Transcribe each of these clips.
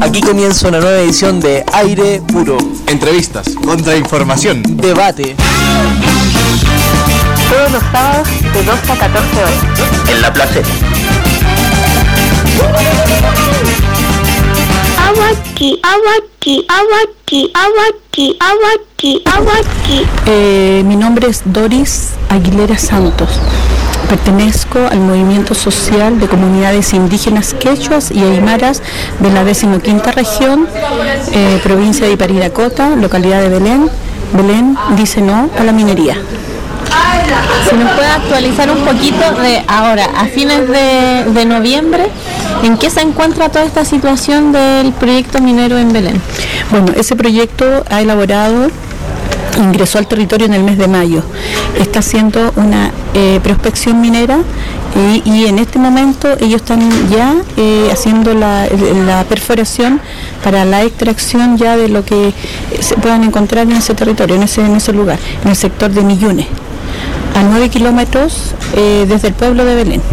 Aquí comienza una nueva edición de Aire Puro. Entrevistas, contrainformación, debate. Todos los sábados de 12 a 14 horas. En La Placeta. Mi nombre es Doris Aguilera Santos. Pertenezco al movimiento social de comunidades indígenas quechuas y aymaras de la 15ª región, provincia de Iparinacota, localidad de Belén. Belén dice no a la minería. Si nos puede actualizar un poquito de ahora, a fines de noviembre, ¿en qué se encuentra toda esta situación del proyecto minero en Belén? Bueno, ese proyecto ha elaborado, ingresó al territorio en el mes de mayo. Está haciendo una prospección minera y en este momento ellos están ya haciendo la perforación para la extracción ya de lo que se puedan encontrar en ese territorio, en ese lugar, en el sector de Millunes, a 9 kilómetros desde el pueblo de Belén.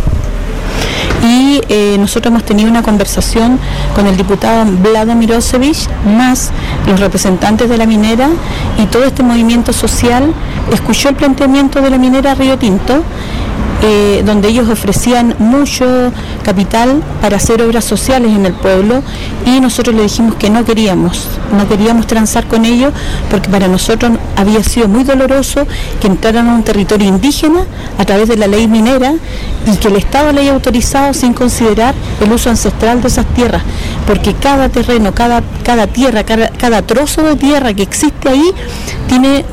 Y nosotros hemos tenido una conversación con el diputado Vlado Mirosevich, más los representantes de la minera, y todo este movimiento social escuchó el planteamiento de la minera Río Tinto, donde ellos ofrecían mucho capital para hacer obras sociales en el pueblo, y nosotros le dijimos que no queríamos transar con ellos, porque para nosotros había sido muy doloroso que entraran a un territorio indígena a través de la ley minera y que el Estado le haya autorizado sin considerar el uso ancestral de esas tierras, porque cada terreno, cada tierra, cada trozo de tierra que existe ahí tiene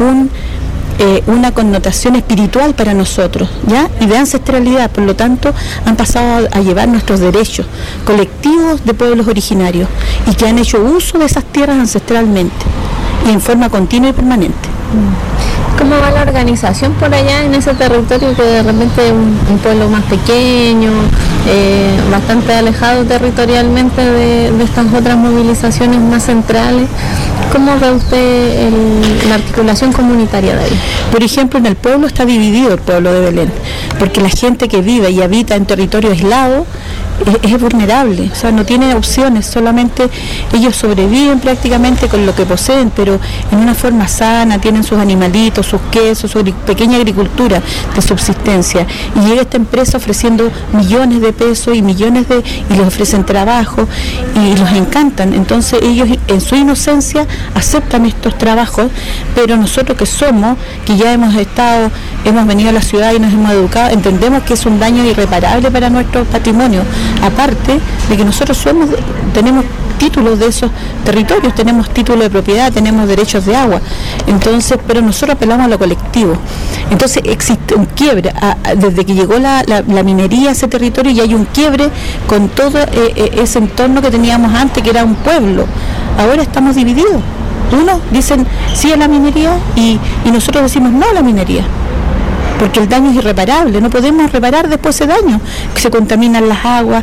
una connotación espiritual para nosotros, ¿ya? Y de ancestralidad. Por lo tanto, han pasado a llevar nuestros derechos colectivos de pueblos originarios y que han hecho uso de esas tierras ancestralmente y en forma continua y permanente. ¿Cómo va la organización por allá en ese territorio, que de repente es un pueblo más pequeño, bastante alejado territorialmente de estas otras movilizaciones más centrales? ¿Cómo ve usted la articulación comunitaria de ahí? Por ejemplo, en el pueblo está dividido el pueblo de Belén, porque la gente que vive y habita en territorio aislado es vulnerable, o sea, no tiene opciones, solamente ellos sobreviven prácticamente con lo que poseen, pero en una forma sana, tienen sus animalitos, sus quesos, su pequeña agricultura de subsistencia, y llega esta empresa ofreciendo millones de pesos y les ofrecen trabajo y los encantan. Entonces ellos en su inocencia aceptan estos trabajos, pero nosotros que ya hemos venido a la ciudad y nos hemos educado, entendemos que es un daño irreparable para nuestro patrimonio. Aparte de que nosotros tenemos títulos de esos territorios, tenemos título de propiedad, tenemos derechos de agua, entonces, pero nosotros apelamos a lo colectivo. Entonces existe un quiebre, desde que llegó la minería a ese territorio, y hay un quiebre con todo ese entorno que teníamos antes, que era un pueblo. Ahora estamos divididos. Unos dicen sí a la minería y nosotros decimos no a la minería, porque el daño es irreparable, no podemos reparar después ese daño, que se contaminan las aguas,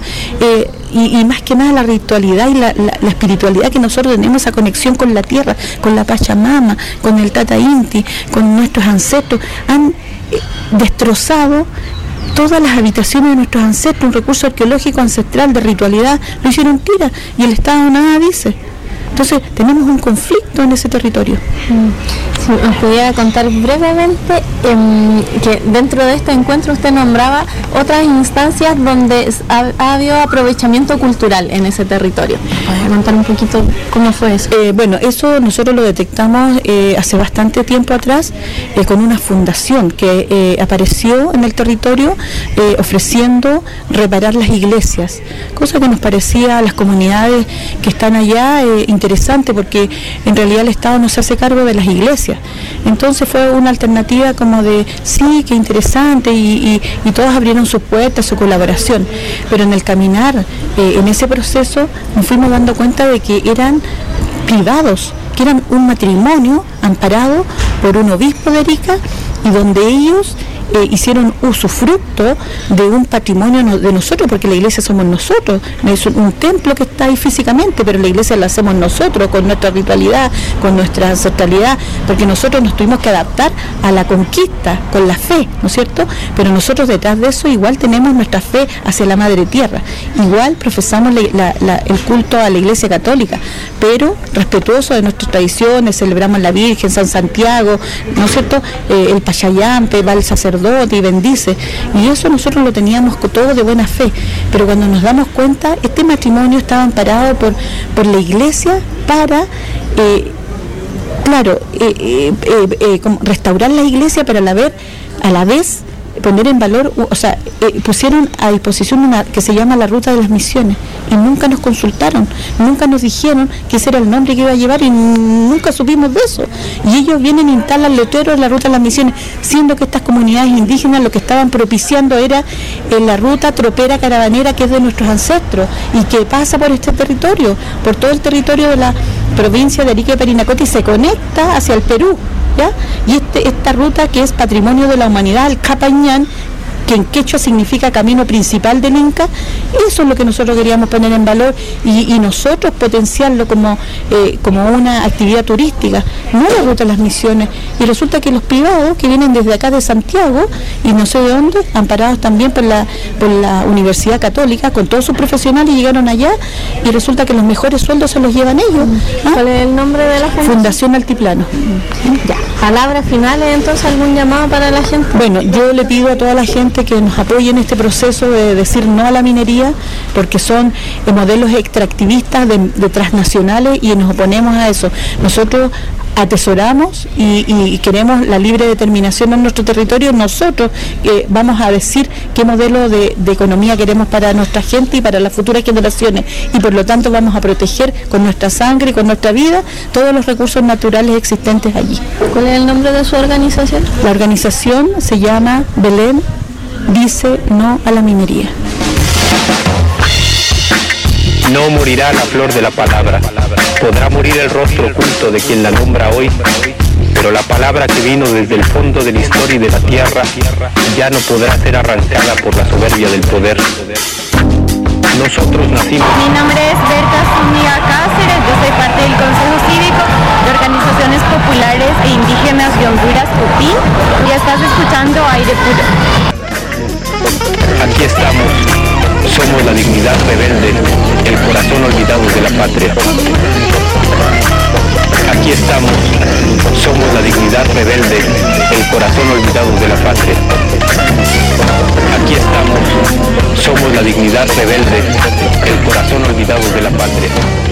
y más que nada la ritualidad y la espiritualidad que nosotros tenemos, esa conexión con la tierra, con la Pachamama, con el Tata Inti, con nuestros ancestros. Han destrozado todas las habitaciones de nuestros ancestros, un recurso arqueológico ancestral de ritualidad, lo hicieron tira, y el Estado nada dice. Entonces tenemos un conflicto en ese territorio. Si nos pudiera contar brevemente que dentro de este encuentro usted nombraba otras instancias donde ha habido aprovechamiento cultural en ese territorio. ¿Puede contar un poquito cómo fue eso? Bueno, eso nosotros lo detectamos hace bastante tiempo atrás con una fundación que apareció en el territorio ofreciendo reparar las iglesias, cosa que nos parecía a las comunidades que están allá interesante, porque en realidad el Estado no se hace cargo de las iglesias. Entonces fue una alternativa como de sí, qué interesante, y todos abrieron sus puertas, su colaboración, pero en el caminar en ese proceso nos fuimos dando cuenta de que eran privados, que eran un matrimonio amparado por un obispo de Arica, y donde ellos hicieron usufructo de un patrimonio de nosotros, porque la iglesia somos nosotros, no es un templo que está ahí físicamente, pero la iglesia la hacemos nosotros, con nuestra ritualidad, con nuestra ancestralidad, porque nosotros nos tuvimos que adaptar a la conquista con la fe, ¿no es cierto? Pero nosotros detrás de eso igual tenemos nuestra fe hacia la Madre Tierra, igual profesamos el culto a la Iglesia Católica, pero respetuoso de nuestras tradiciones, celebramos la Virgen, San Santiago, ¿no es cierto? El Pachayampe va el sacerdote y bendice, y eso nosotros lo teníamos todo de buena fe, pero cuando nos damos cuenta, este matrimonio estaba amparado por la Iglesia para restaurar la iglesia, pero a la vez poner en valor, pusieron a disposición una que se llama la Ruta de las Misiones, y nunca nos consultaron, nunca nos dijeron que ese era el nombre que iba a llevar, y nunca supimos de eso, y ellos vienen e instalan letreros de la Ruta de las Misiones, siendo que estas comunidades indígenas lo que estaban propiciando era la ruta tropera caravanera que es de nuestros ancestros, y que pasa por este territorio, por todo el territorio de la provincia de Arica y Parinacota, y se conecta hacia el Perú, ¿ya? Y esta ruta que es patrimonio de la humanidad, el Capañán, que en quechua significa camino principal del Inca, eso es lo que nosotros queríamos poner en valor y nosotros potenciarlo como una actividad turística, no la Ruta de las Misiones. Y resulta que los privados que vienen desde acá de Santiago y no sé de dónde, amparados también por la Universidad Católica, con todos sus profesionales, llegaron allá y resulta que los mejores sueldos se los llevan ellos. ¿Cuál es el nombre de la Fundación Altiplano. Ya. Palabras finales, entonces, algún llamado para la gente. Bueno, yo le pido a toda la gente que nos apoye en este proceso de decir no a la minería, porque son modelos extractivistas de transnacionales y nos oponemos a eso. Nosotros atesoramos y queremos la libre determinación en nuestro territorio. Nosotros vamos a decir qué modelo de economía queremos para nuestra gente y para las futuras generaciones, y por lo tanto vamos a proteger con nuestra sangre y con nuestra vida todos los recursos naturales existentes allí. ¿Cuál es el nombre de su organización? La organización se llama Belén dice no a la minería. No morirá la flor de la palabra, podrá morir el rostro oculto de quien la nombra hoy, pero la palabra que vino desde el fondo de la historia y de la tierra ya no podrá ser arrancada por la soberbia del poder. Nosotros nacimos... Mi nombre es Berta Zúñiga Cáceres, yo soy parte del Consejo Cívico de Organizaciones Populares e Indígenas de Honduras, COPIN, y estás escuchando Aire Puro. Aquí estamos, somos la dignidad rebelde, el corazón olvidado de la patria. Aquí estamos, somos la dignidad rebelde, el corazón olvidado de la patria. Aquí estamos, somos la dignidad rebelde, el corazón olvidado de la patria.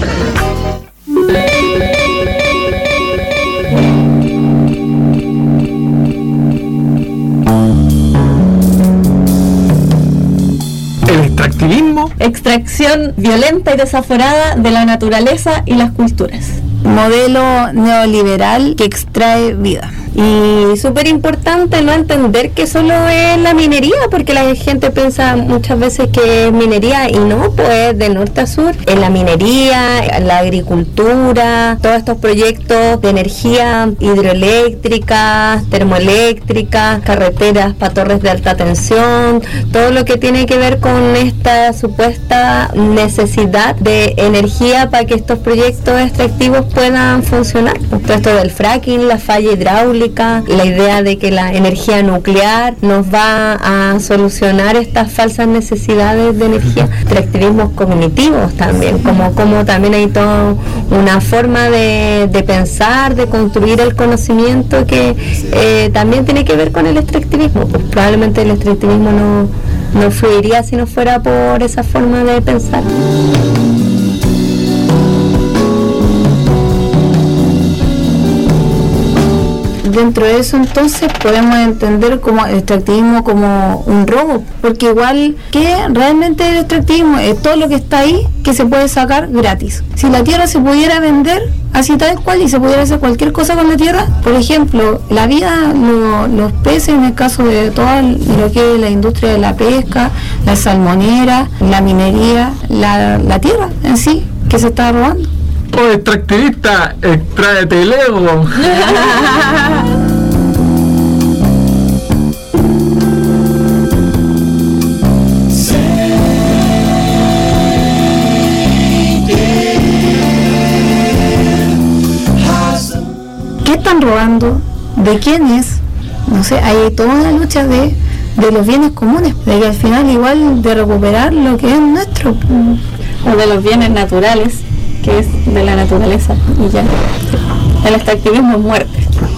El extractivismo. Extracción violenta y desaforada de la naturaleza y las culturas. Modelo neoliberal que extrae vida. Y súper importante no entender que solo es la minería, porque la gente piensa muchas veces que es minería y no, pues de norte a sur. En la minería, la agricultura, todos estos proyectos de energía hidroeléctricas, termoeléctricas, carreteras para torres de alta tensión, todo lo que tiene que ver con esta supuesta necesidad de energía para que estos proyectos extractivos puedan funcionar. Todo esto del fracking, la falla hidráulica, la idea de que la energía nuclear nos va a solucionar estas falsas necesidades de energía. Extractivismos cognitivos también, como también hay toda una forma de pensar, de construir el conocimiento que también tiene que ver con el extractivismo. Pues probablemente el extractivismo no fluiría si no fuera por esa forma de pensar. Dentro de eso entonces podemos entender como el extractivismo como un robo, porque igual que realmente el extractivismo es todo lo que está ahí que se puede sacar gratis. Si la tierra se pudiera vender así tal cual y se pudiera hacer cualquier cosa con la tierra, por ejemplo, la vida, los peces, en el caso de todo lo que es la industria de la pesca, la salmonera, la minería, la tierra en sí, que se está robando. Oh, extractivista, extráete el ego. ¿De quién es? No sé, hay toda una lucha de los bienes comunes, de que al final igual de recuperar lo que es nuestro. O de los bienes naturales, que es de la naturaleza, y ya. El extractivismo es muerte.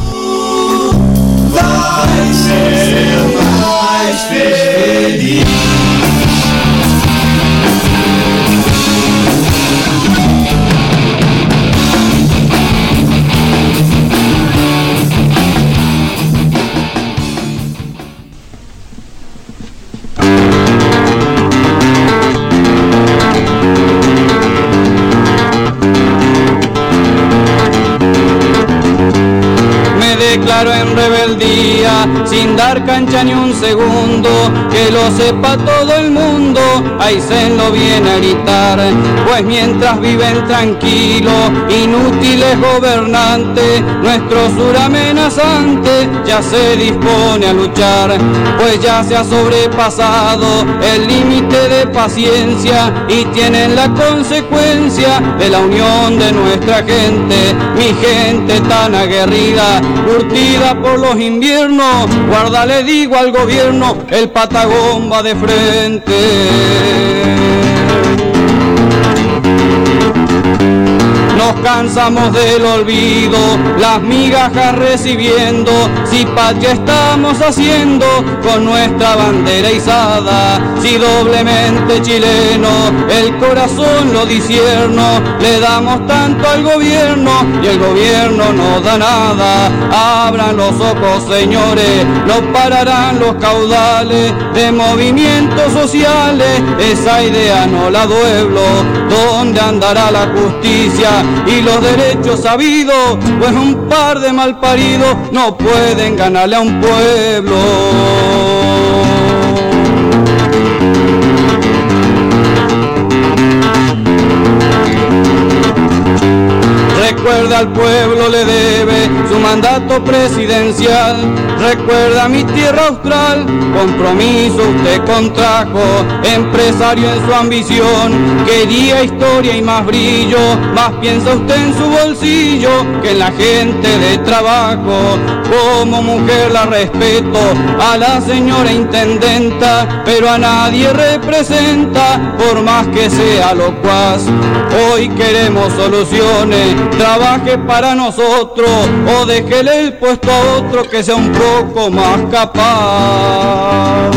Declaro en rebeldía, sin dar cancha ni un segundo, que lo sepa todo el mundo, ahí se lo viene a gritar, pues mientras viven tranquilos, inútiles gobernantes, nuestro sur amenazante ya se dispone a luchar, pues ya se ha sobrepasado el límite de paciencia y tienen la consecuencia de la unión de nuestra gente, mi gente tan aguerrida, curtida por los inviernos, guarda le digo al gobierno, el Patagón va de frente. Nos cansamos del olvido, las migajas recibiendo, si patria estamos haciendo con nuestra bandera izada, si doblemente chileno, el corazón lo disierno, le damos tanto al gobierno y el gobierno no da nada, abran los ojos señores, no pararán los caudales de movimientos sociales, esa idea no la dueblo, ¿dónde andará la justicia y los derechos sabidos? Pues un par de malparidos no pueden ganarle a un pueblo. Recuerda al pueblo le debe su mandato presidencial, recuerda mi tierra austral, compromiso usted contrajo, empresario en su ambición, quería historia y más brillo, más piensa usted en su bolsillo que en la gente de trabajo, como mujer la respeto, a la señora intendenta, pero a nadie representa, por más que sea locuaz, hoy queremos soluciones, trabaje para nosotros o déjele el puesto a otro que sea un poco más capaz.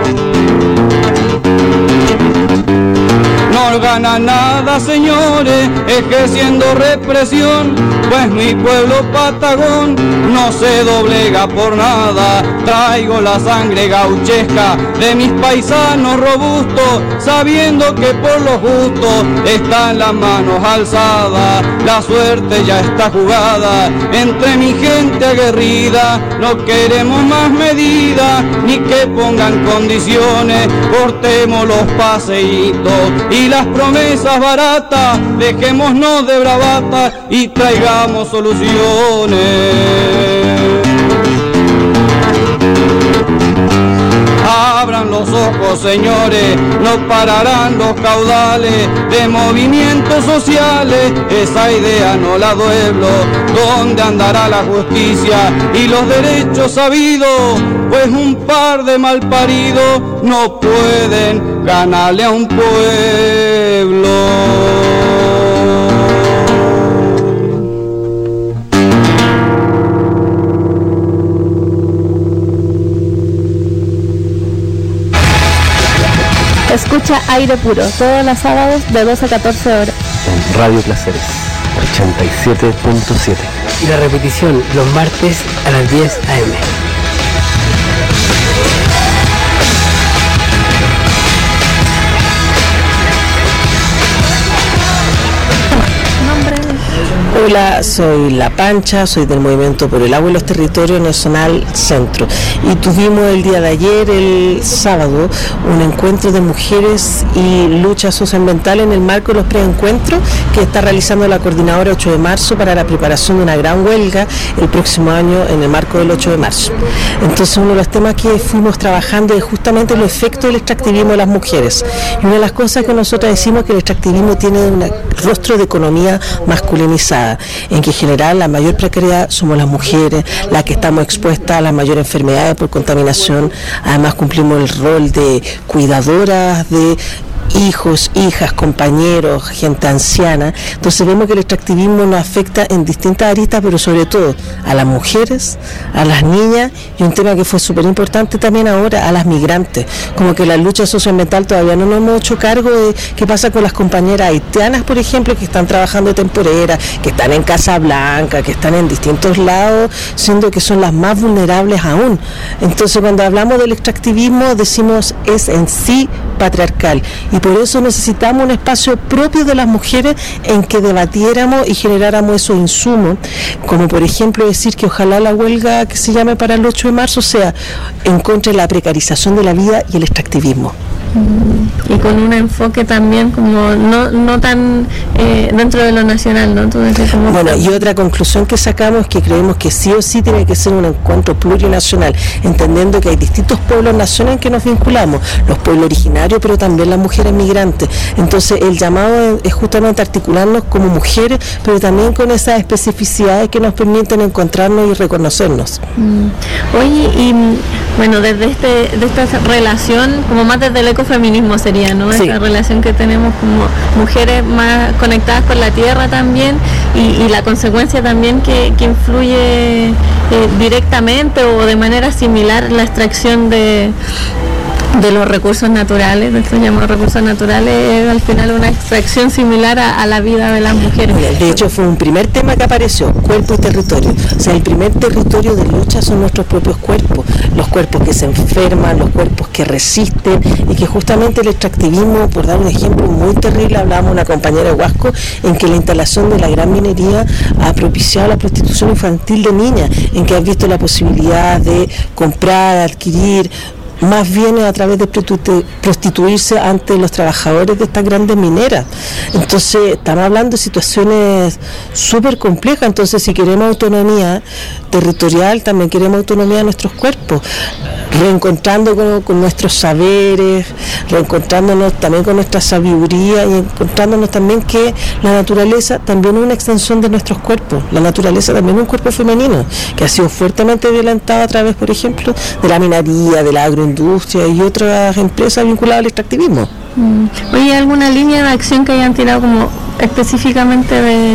No gana nada, señores, ejerciendo represión, pues mi pueblo Patagón no se doblega por nada. Traigo la sangre gauchesca de mis paisanos robustos, sabiendo que por lo justo están las manos alzadas. La suerte ya está jugada entre mi gente aguerrida, no queremos más medidas ni que pongan condiciones, cortemos los paseitos y las promesas baratas, dejémonos de bravata y traigamos soluciones. Abran los ojos, señores, no pararán los caudales de movimientos sociales, esa idea no la dueblo, ¿dónde andará la justicia y los derechos sabidos? Pues un par de malparidos no pueden ganarle a un pueblo. Escucha Aire Puro todos los sábados de 12 a 14 horas. En Radio Placeres 87.7. Y la repetición los martes a las 10 a.m. Hola, soy La Pancha, soy del Movimiento por el Agua y los Territorios Nacional Centro, y tuvimos el día de ayer, el sábado, un encuentro de mujeres y lucha socioambiental en el marco de los preencuentros que está realizando la Coordinadora 8 de marzo para la preparación de una gran huelga el próximo año en el marco del 8 de marzo. Entonces, uno de los temas que fuimos trabajando es justamente los efectos del extractivismo de las mujeres, y una de las cosas que nosotros decimos es que el extractivismo tiene un rostro de economía masculinizada. precariedad, en que en general la mayor precariedad somos las mujeres, las que estamos expuestas a las mayores enfermedades por contaminación. Además cumplimos el rol de cuidadoras de hijos, hijas, compañeros, gente anciana. Entonces vemos que el extractivismo nos afecta en distintas aristas, pero sobre todo a las mujeres, a las niñas, y un tema que fue súper importante también ahora, a las migrantes. Como que la lucha socioambiental todavía no nos hemos hecho cargo de qué pasa con las compañeras haitianas, por ejemplo, que están trabajando temporera, que están en Casablanca, que están en distintos lados, siendo que son las más vulnerables aún. Entonces cuando hablamos del extractivismo decimos es en sí patriarcal, y por eso necesitamos un espacio propio de las mujeres en que debatiéramos y generáramos esos insumos, como por ejemplo decir que ojalá la huelga que se llame para el 8 de marzo sea en contra de la precarización de la vida y el extractivismo. Y con un enfoque también como no tan dentro de lo nacional, ¿no? Entonces, como bueno, y otra conclusión que sacamos es que creemos que sí o sí tiene que ser un encuentro plurinacional, entendiendo que hay distintos pueblos nacionales en que nos vinculamos, los pueblos originarios, pero también las mujeres migrantes. Entonces el llamado es justamente articularnos como mujeres, pero también con esas especificidades que nos permiten encontrarnos y reconocernos. Oye, y bueno, desde esta relación, como más desde el ecofeminismo sería, ¿no? Sí. Esa relación que tenemos como mujeres más conectadas con la tierra también, y la consecuencia también que influye directamente o de manera similar la extracción de los recursos naturales, de estos llamados recursos naturales, es al final una extracción similar a la vida de las mujeres. De hecho fue un primer tema que apareció, cuerpo y territorio. O sea, el primer territorio de lucha son nuestros propios cuerpos, los cuerpos que se enferman, los cuerpos que resisten, y que justamente el extractivismo, por dar un ejemplo muy terrible, hablábamos una compañera de Huasco, en que la instalación de la gran minería ha propiciado la prostitución infantil de niñas, en que has visto la posibilidad de comprar, adquirir, más bien a través de prostituirse ante los trabajadores de estas grandes mineras. Entonces estamos hablando de situaciones súper complejas. Entonces si queremos autonomía territorial, también queremos autonomía de nuestros cuerpos, reencontrando con nuestros saberes, reencontrándonos también con nuestra sabiduría, y encontrándonos también que la naturaleza también es una extensión de nuestros cuerpos. La naturaleza también es un cuerpo femenino que ha sido fuertemente violentado a través, por ejemplo, de la minería, de la agroindustria y otras empresas vinculadas al extractivismo. Oye, ¿alguna línea de acción que hayan tirado como específicamente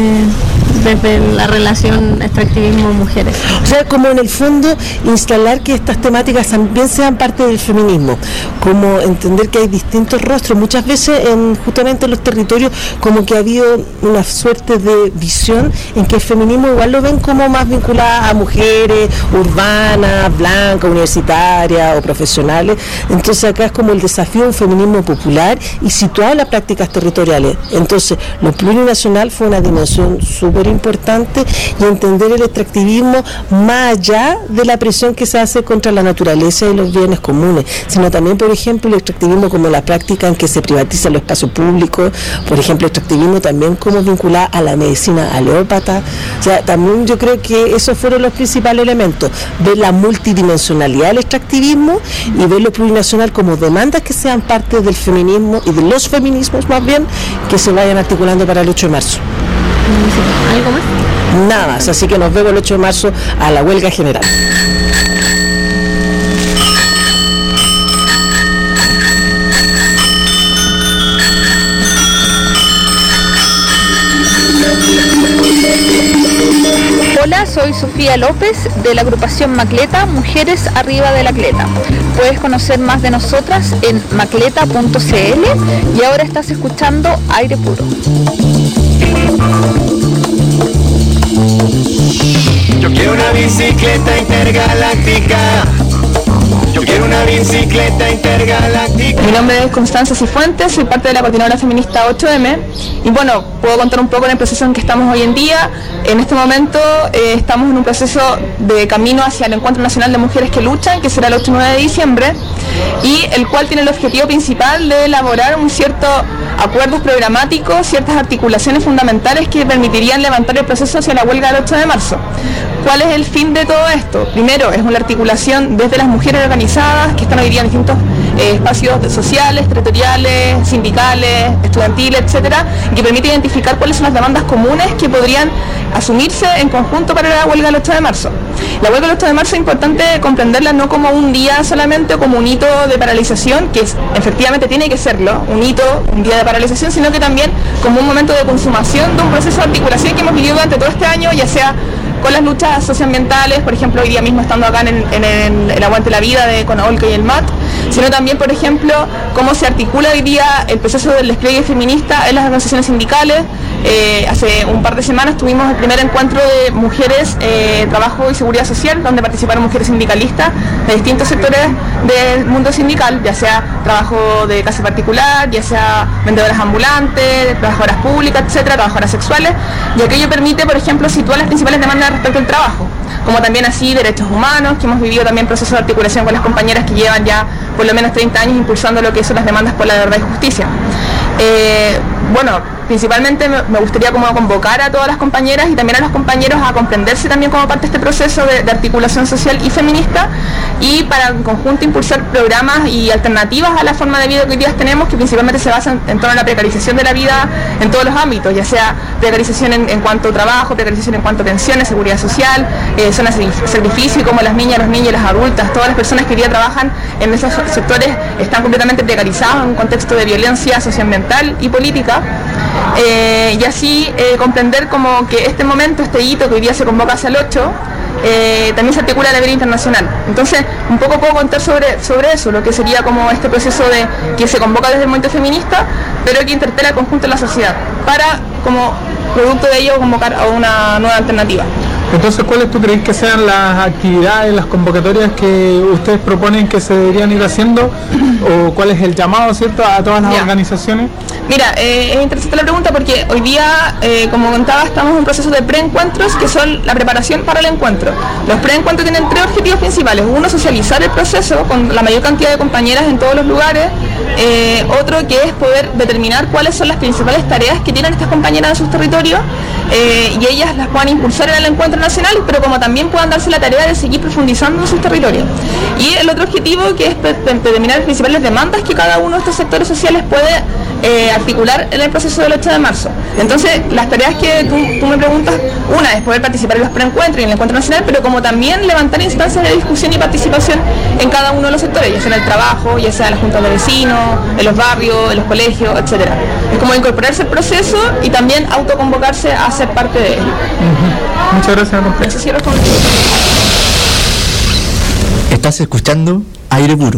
desde la relación extractivismo-mujeres? O sea, como en el fondo instalar que estas temáticas también sean parte del feminismo, como entender que hay distintos rostros. Muchas veces justamente en los territorios como que ha habido una suerte de visión en que el feminismo igual lo ven como más vinculado a mujeres urbanas, blancas, universitarias o profesionales. Entonces acá es como el desafío de un feminismo popular y situado en las prácticas territoriales. Entonces lo plurinacional fue una dimensión súper importante, y entender el extractivismo más allá de la presión que se hace contra la naturaleza y los bienes comunes, sino también, por ejemplo, el extractivismo como la práctica en que se privatizan los espacios públicos, por ejemplo, el extractivismo también como vinculado a la medicina alópata. O sea, también yo creo que esos fueron los principales elementos, ver la multidimensionalidad del extractivismo y ver lo plurinacional como demandas que sean parte del feminismo y de los feminismos más bien, que se vayan articulando para el 8 de marzo. ¿Algo más? Nada más, así que nos vemos el 8 de marzo a la huelga general. Hola, soy Sofía López de la agrupación Macleta, Mujeres Arriba de la Cleta. Puedes conocer más de nosotras en macleta.cl, y ahora estás escuchando Aire Puro. Yo quiero una bicicleta intergaláctica. Yo quiero una bicicleta intergaláctica. Mi nombre es Constanza Cifuentes, soy parte de la coordinadora feminista 8M, y bueno, puedo contar un poco en el proceso en que estamos hoy en día. En este momento estamos en un proceso de camino hacia el Encuentro Nacional de Mujeres que Luchan, que será el 8 y 9 de diciembre, y el cual tiene el objetivo principal de elaborar un cierto acuerdos programáticos, ciertas articulaciones fundamentales que permitirían levantar el proceso hacia la huelga del 8 de marzo. ¿Cuál es el fin de todo esto? Primero, es una articulación desde las mujeres organizadas que están hoy día en distintos espacios sociales, territoriales, sindicales, estudiantiles, etcétera, y que permite identificar cuáles son las demandas comunes que podrían asumirse en conjunto para la huelga del 8 de marzo. La huelga del 8 de marzo es importante comprenderla no como un día solamente o como un hito de paralización, que efectivamente tiene que serlo, un hito, un día de paralización, sino que también como un momento de consumación de un proceso de articulación que hemos vivido durante todo este año, ya sea con las luchas socioambientales, por ejemplo, hoy día mismo estando acá en el Aguante la Vida de Conaolca y el MAT, sino también, por ejemplo, cómo se articula hoy día el proceso del despliegue feminista en las organizaciones sindicales. Hace un par de semanas tuvimos el primer encuentro de mujeres, trabajo y seguridad social, donde participaron mujeres sindicalistas de distintos sectores del mundo sindical, ya sea trabajo de casa particular, ya sea vendedoras ambulantes, trabajadoras públicas, etcétera, trabajadoras sexuales, y aquello permite, por ejemplo, situar las principales demandas respecto al trabajo, como también así derechos humanos, que hemos vivido también procesos de articulación con las compañeras que llevan ya por lo menos 30 años impulsando lo que son las demandas por la verdad y justicia. Bueno, principalmente me gustaría como convocar a todas las compañeras y también a los compañeros a comprenderse también como parte de este proceso de articulación social y feminista, y para en conjunto impulsar programas y alternativas a la forma de vida que hoy día tenemos, que principalmente se basan en torno a la precarización de la vida en todos los ámbitos, ya sea precarización en cuanto a trabajo, precarización en cuanto a pensiones, seguridad social, zonas de sacrificio, como las niñas, los niños y las adultas, todas las personas que hoy día trabajan en esos sectores están completamente precarizados en un contexto de violencia socioambiental y política. Y así comprender como que este momento, este hito que hoy día se convoca hacia el 8, también se articula a la nivel internacional. Entonces, un poco puedo contar sobre eso, lo que sería como este proceso de que se convoca desde el movimiento feminista, pero que interpela al conjunto de la sociedad, para como producto de ello convocar a una nueva alternativa. Entonces, ¿cuáles tú crees que sean las actividades, las convocatorias que ustedes proponen que se deberían ir haciendo? ¿O cuál es el llamado, cierto, a todas las organizaciones? Mira, es interesante la pregunta porque hoy día, como contaba, estamos en un proceso de preencuentros que son la preparación para el encuentro. Los preencuentros tienen 3 objetivos principales. Uno, socializar el proceso con la mayor cantidad de compañeras en todos los lugares. Otro, que es poder determinar cuáles son las principales tareas que tienen estas compañeras en sus territorios, y ellas las puedan impulsar en el encuentro nacional, pero como también puedan darse la tarea de seguir profundizando en sus territorios. Y el otro objetivo, que es determinar las principales demandas que cada uno de estos sectores sociales puede articular en el proceso del 8 de marzo. Entonces, las tareas que tú me preguntas, una es poder participar en los preencuentros y en el encuentro nacional, pero como también levantar instancias de discusión y participación en cada uno de los sectores, ya sea en el trabajo, ya sea en las juntas de vecinos, en los barrios, en los colegios, etcétera. Es como incorporarse al proceso y también autoconvocarse a ser parte de él. Muchas gracias, Estás escuchando Aire Puro.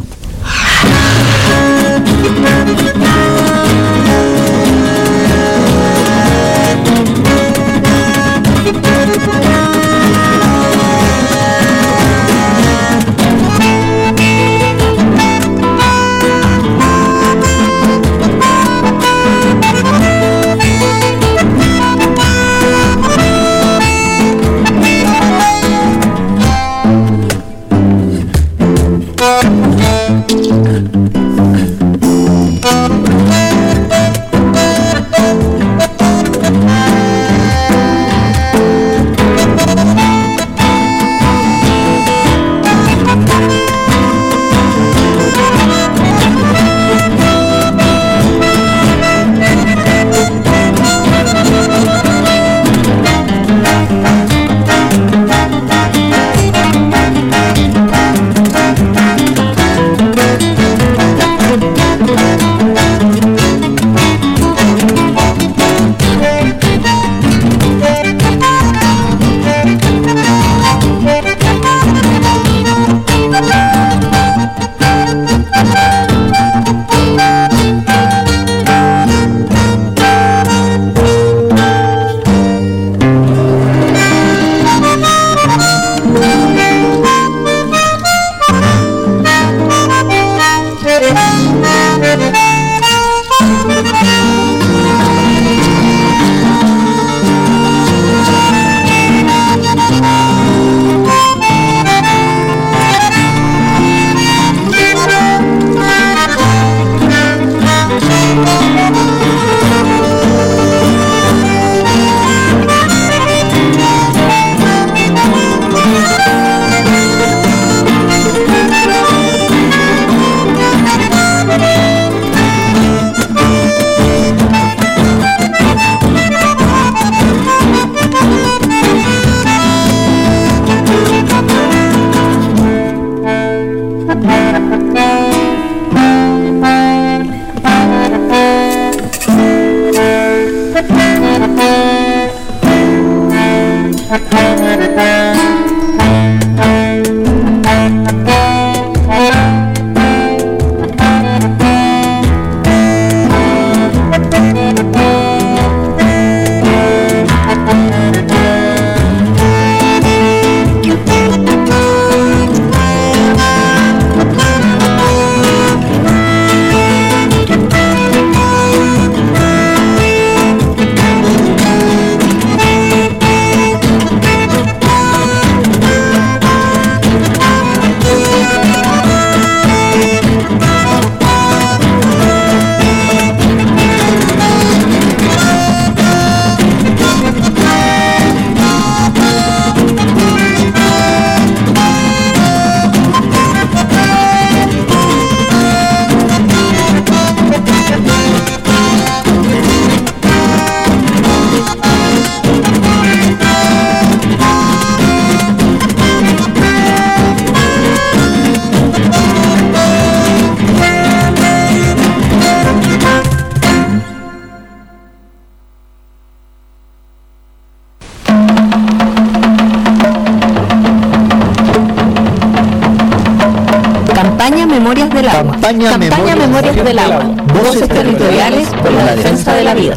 Campaña Memorias del Agua. Campaña Memorias del Agua. Voces territoriales por la defensa de la vida.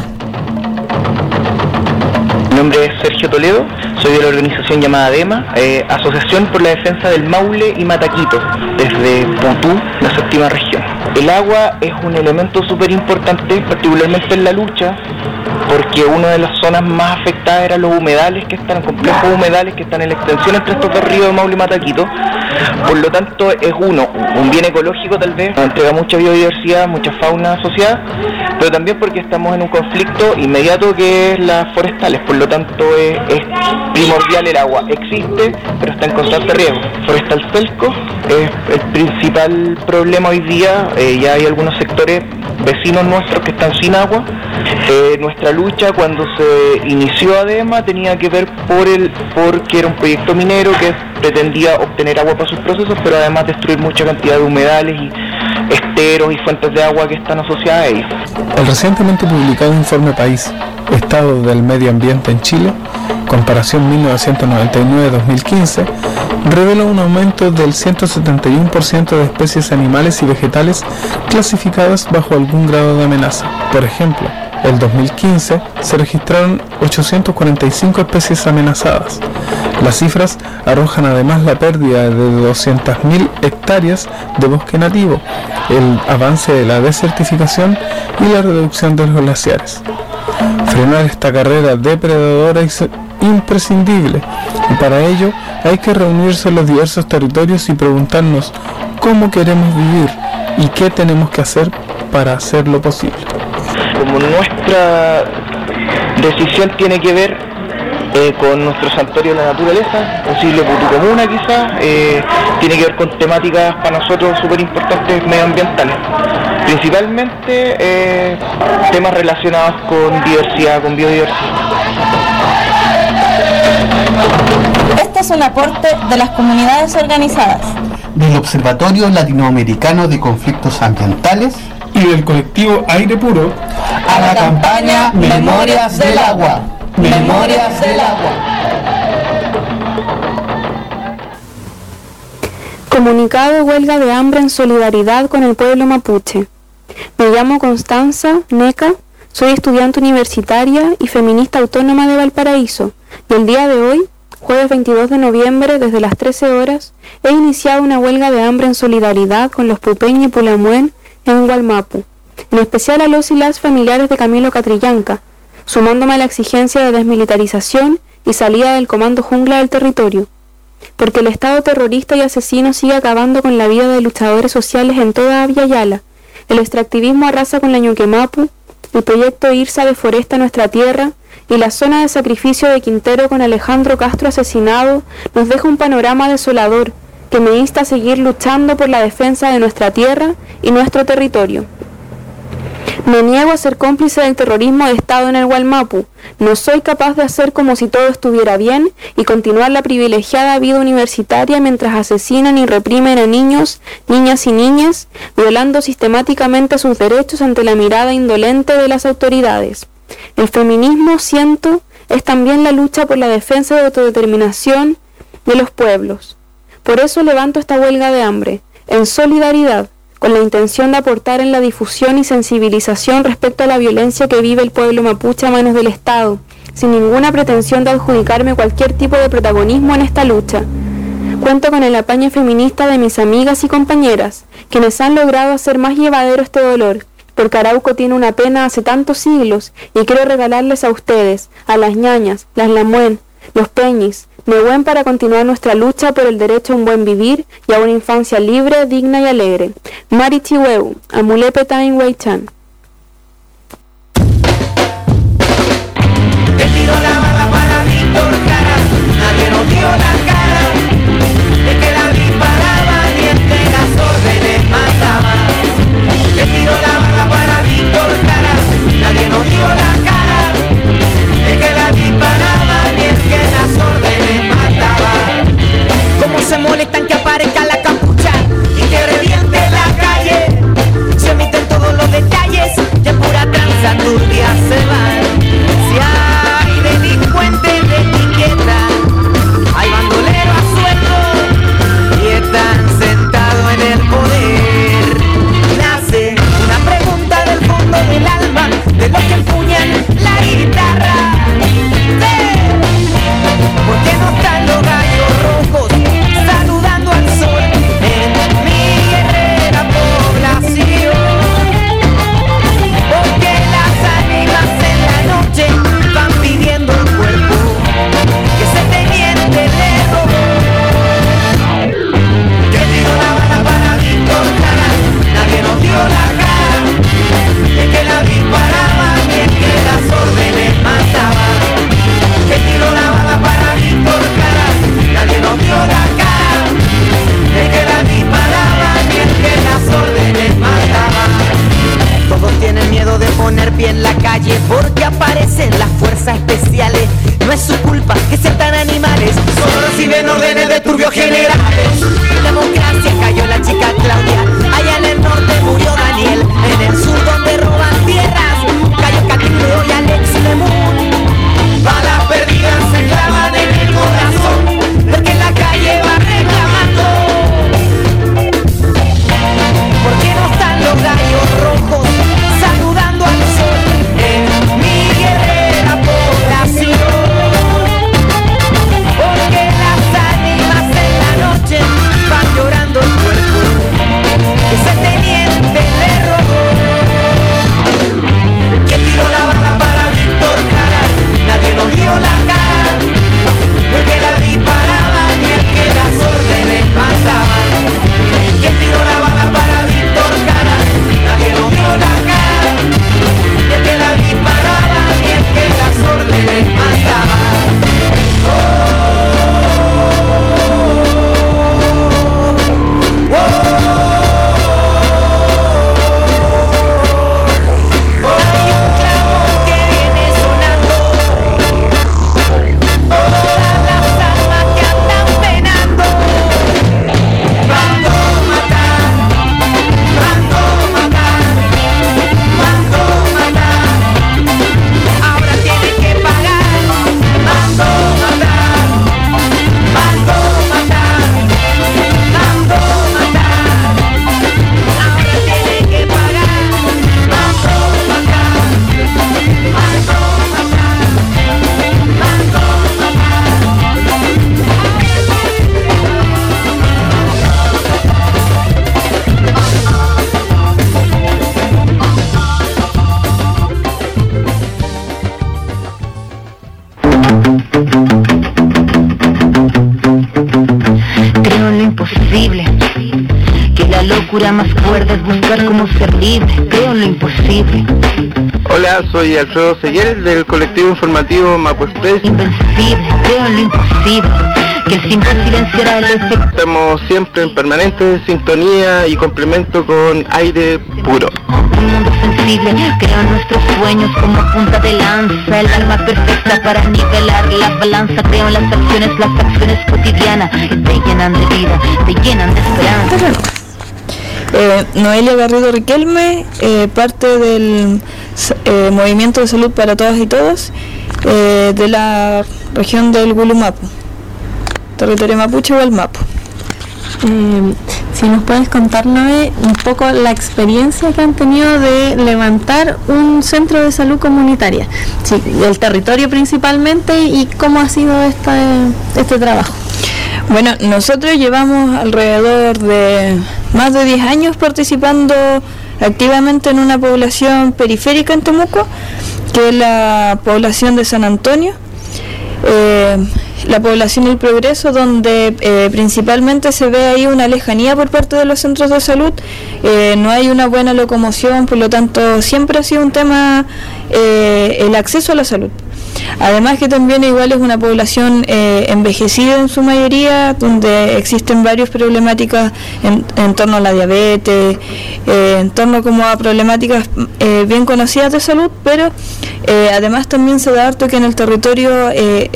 Mi nombre es Sergio Toledo, soy de la organización llamada ADEMA, Asociación por la Defensa del Maule y Mataquito, desde Putú, la séptima región. El agua es un elemento súper importante, particularmente en la lucha, porque una de las zonas más afectadas eran los humedales que están, complejos humedales que están en la extensión entre estos dos ríos de Maule y Mataquito. Por lo tanto es un bien ecológico tal vez, nos entrega mucha biodiversidad, mucha fauna asociada, pero también porque estamos en un conflicto inmediato que es las forestales, por lo tanto es primordial el agua, existe pero está en constante riesgo. Forestal Celco es el principal problema hoy día, ya hay algunos sectores vecinos nuestros que están sin agua. Nuestra lucha cuando se inició ADEMA tenía que ver porque era un proyecto minero que pretendía obtener agua para sus procesos, pero además destruir mucha cantidad de humedales y esteros y fuentes de agua que están asociadas a ellos. El recientemente publicado informe País, Estado del Medio Ambiente en Chile, comparación 1999-2015, revela un aumento del 171% de especies animales y vegetales clasificadas bajo algún grado de amenaza. Por ejemplo, en 2015 se registraron 845 especies amenazadas. Las cifras arrojan además la pérdida de 200.000 hectáreas de bosque nativo, el avance de la desertificación y la reducción de los glaciares. Frenar esta carrera depredadora es imprescindible y para ello hay que reunirse en los diversos territorios y preguntarnos cómo queremos vivir y qué tenemos que hacer para hacerlo posible. Como nuestra decisión tiene que ver con nuestro santuario de la naturaleza, posible Putú Comuna quizás, tiene que ver con temáticas para nosotros súper importantes medioambientales, principalmente temas relacionados con diversidad, con biodiversidad. Este es un aporte de las comunidades organizadas del Observatorio Latinoamericano de Conflictos Ambientales y del colectivo Aire Puro a la campaña Memorias del Agua. Memorias del Agua. Comunicado de huelga de hambre en solidaridad con el pueblo mapuche. Me llamo Constanza Neca, soy estudiante universitaria y feminista autónoma de Valparaíso, y el día de hoy, jueves 22 de noviembre, desde las 13 horas, he iniciado una huelga de hambre en solidaridad con los Pupeñi y Pulamuen en Gualmapu, en especial a los y las familiares de Camilo Catrillanca, sumándome a la exigencia de desmilitarización y salida del comando jungla del territorio, porque el Estado terrorista y asesino sigue acabando con la vida de luchadores sociales en toda Abya Yala, el extractivismo arrasa con la Ñuquemapu, el proyecto IRSA deforesta nuestra tierra y la zona de sacrificio de Quintero con Alejandro Castro asesinado nos deja un panorama desolador que me insta a seguir luchando por la defensa de nuestra tierra y nuestro territorio. Me niego a ser cómplice del terrorismo de Estado en el Gualmapu. No soy capaz de hacer como si todo estuviera bien y continuar la privilegiada vida universitaria mientras asesinan y reprimen a niños, niñas y niñas, violando sistemáticamente sus derechos ante la mirada indolente de las autoridades. El feminismo, siento, es también la lucha por la defensa de autodeterminación de los pueblos. Por eso levanto esta huelga de hambre, en solidaridad, con la intención de aportar en la difusión y sensibilización respecto a la violencia que vive el pueblo mapuche a manos del Estado, sin ninguna pretensión de adjudicarme cualquier tipo de protagonismo en esta lucha. Cuento con el apaño feminista de mis amigas y compañeras, quienes han logrado hacer más llevadero este dolor, porque Arauco tiene una pena hace tantos siglos, y quiero regalarles a ustedes, a las ñañas, las lamuen, los peñis, Nehuen, para continuar nuestra lucha por el derecho a un buen vivir y a una infancia libre, digna y alegre. Mari Chihueu, Amule Petain Weichan. Te tiro la bala para Víctor Jara, nadie nos dio la cara, de que la disparaba y entre las órdenes mataba. Te tiro la bala para Víctor Jara, nadie nos dio la cara, de que la disparaba y entre las órdenes mataba. Cómo se molestan que aparezca la capucha y que reviente la calle, se omiten todos los detalles, de pura tranza turbia se van. Si hay delincuentes de etiqueta, hay bandolero a sueldo y están sentados en el poder. Nace una pregunta del fondo del alma de los que empuñan la guitarra. ¿Por qué no están los gallos rojos saludando al sol en mi guerrera población? Porque las ánimas en la noche van pidiendo el cuerpo que ese teniente le robó. Que tiró la bala para Víctor Jara, nadie nos dio la cara, es que la disparaban y es que las órdenes mataban. Que tiró la bala para Víctor Jara, nadie nos dio la cara, es que la disparaban y es que las órdenes mataban. Todos tienen miedo de poner pie en la calle porque aparecen las fuerzas especiales. No es su culpa que sean tan animales, solo reciben órdenes de turbios generales. Democracia cayó la chica Claudia, allá en el norte murió Daniel, en el sur donde roban tierras cayó Catileo y Alex Lemun. Balas perdidas se clavan en el corazón, porque en la calle va reclamando. ¿Por qué no están los gallos rojos saludando al sol en mi guerrera población? Porque las ánimas en la noche van llorando el cuerpo que ese teniente le robó. Que tiró la bala para Víctor Jara, nadie nos dio la cara, porque la disparaban y el que las órdenes mataban. Que tiró la bala para Víctor Jara, nadie nos dio la cara, el que la disparaban y el que las órdenes mataban. Más fuerte es buscar cómo ser libre, creo en lo imposible. Hola, soy Alfredo Seguer del colectivo informativo Mapu Express. Invencible, creo en lo imposible, que el simple silenciará el efecto. Estamos siempre en permanente sintonía y complemento con Aire Puro. Un mundo sensible, creo en nuestros sueños como punta de lanza, el alma perfecta para nivelar la balanza. Creo en las acciones cotidianas que te llenan de vida, te llenan de esperanza. Noelia Garrido Riquelme, parte del Movimiento de Salud para Todas y Todos, de la región del Gulumapu, territorio mapuche o el Mapu. Si nos puedes contar, Noé, un poco la experiencia que han tenido de levantar un centro de salud comunitaria, sí, el territorio principalmente, y cómo ha sido este trabajo. Bueno, nosotros llevamos alrededor de más de 10 años participando activamente en una población periférica en Temuco, que es la población de San Antonio, la población del Progreso, donde principalmente se ve ahí una lejanía por parte de los centros de salud, no hay una buena locomoción, por lo tanto siempre ha sido un tema el acceso a la salud. Además que también igual es una población envejecida en su mayoría, donde existen varias problemáticas en torno a la diabetes, en torno como a problemáticas bien conocidas de salud, pero además también se da harto que en el territorio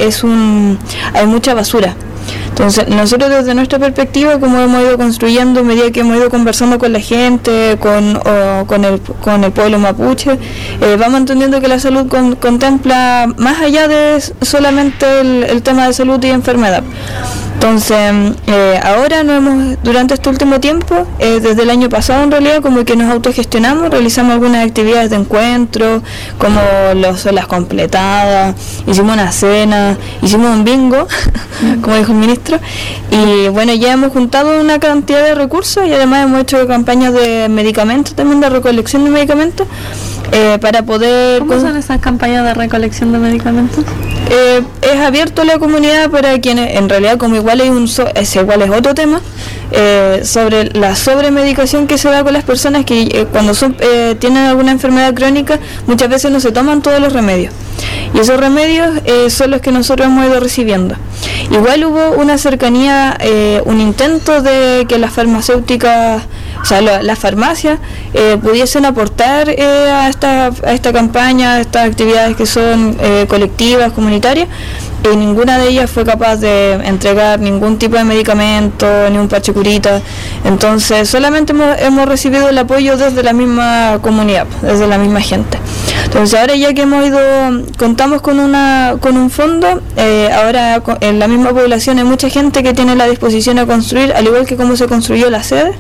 hay mucha basura. Entonces, nosotros desde nuestra perspectiva, como hemos ido construyendo a medida que hemos ido conversando con la gente, con el pueblo mapuche, vamos entendiendo que la salud contempla más allá de solamente el tema de salud y enfermedad. Entonces, ahora durante este último tiempo, desde el año pasado en realidad, como que nos autogestionamos, realizamos algunas actividades de encuentro, como las completadas, hicimos una cena, hicimos un bingo, como dijo el ministro, y bueno, ya hemos juntado una cantidad de recursos y además hemos hecho campañas de medicamentos, también de recolección de medicamentos, para poder... ¿Cómo son esas campañas de recolección de medicamentos? Es abierto a la comunidad para quienes, en realidad, como igual igual es otro tema, sobre la sobremedicación que se da con las personas que cuando tienen alguna enfermedad crónica, muchas veces no se toman todos los remedios. Y esos remedios son los que nosotros hemos ido recibiendo. Igual hubo una cercanía, un intento de que las farmacéuticas, o sea, las farmacias pudiesen aportar a esta campaña, a estas actividades que son colectivas, comunitarias, y ninguna de ellas fue capaz de entregar ningún tipo de medicamento, ni un parche curita. Entonces solamente hemos recibido el apoyo desde la misma comunidad, desde la misma gente. Entonces ahora ya que contamos con un fondo, ahora en la misma población hay mucha gente que tiene la disposición a construir, al igual que como se construyó la sede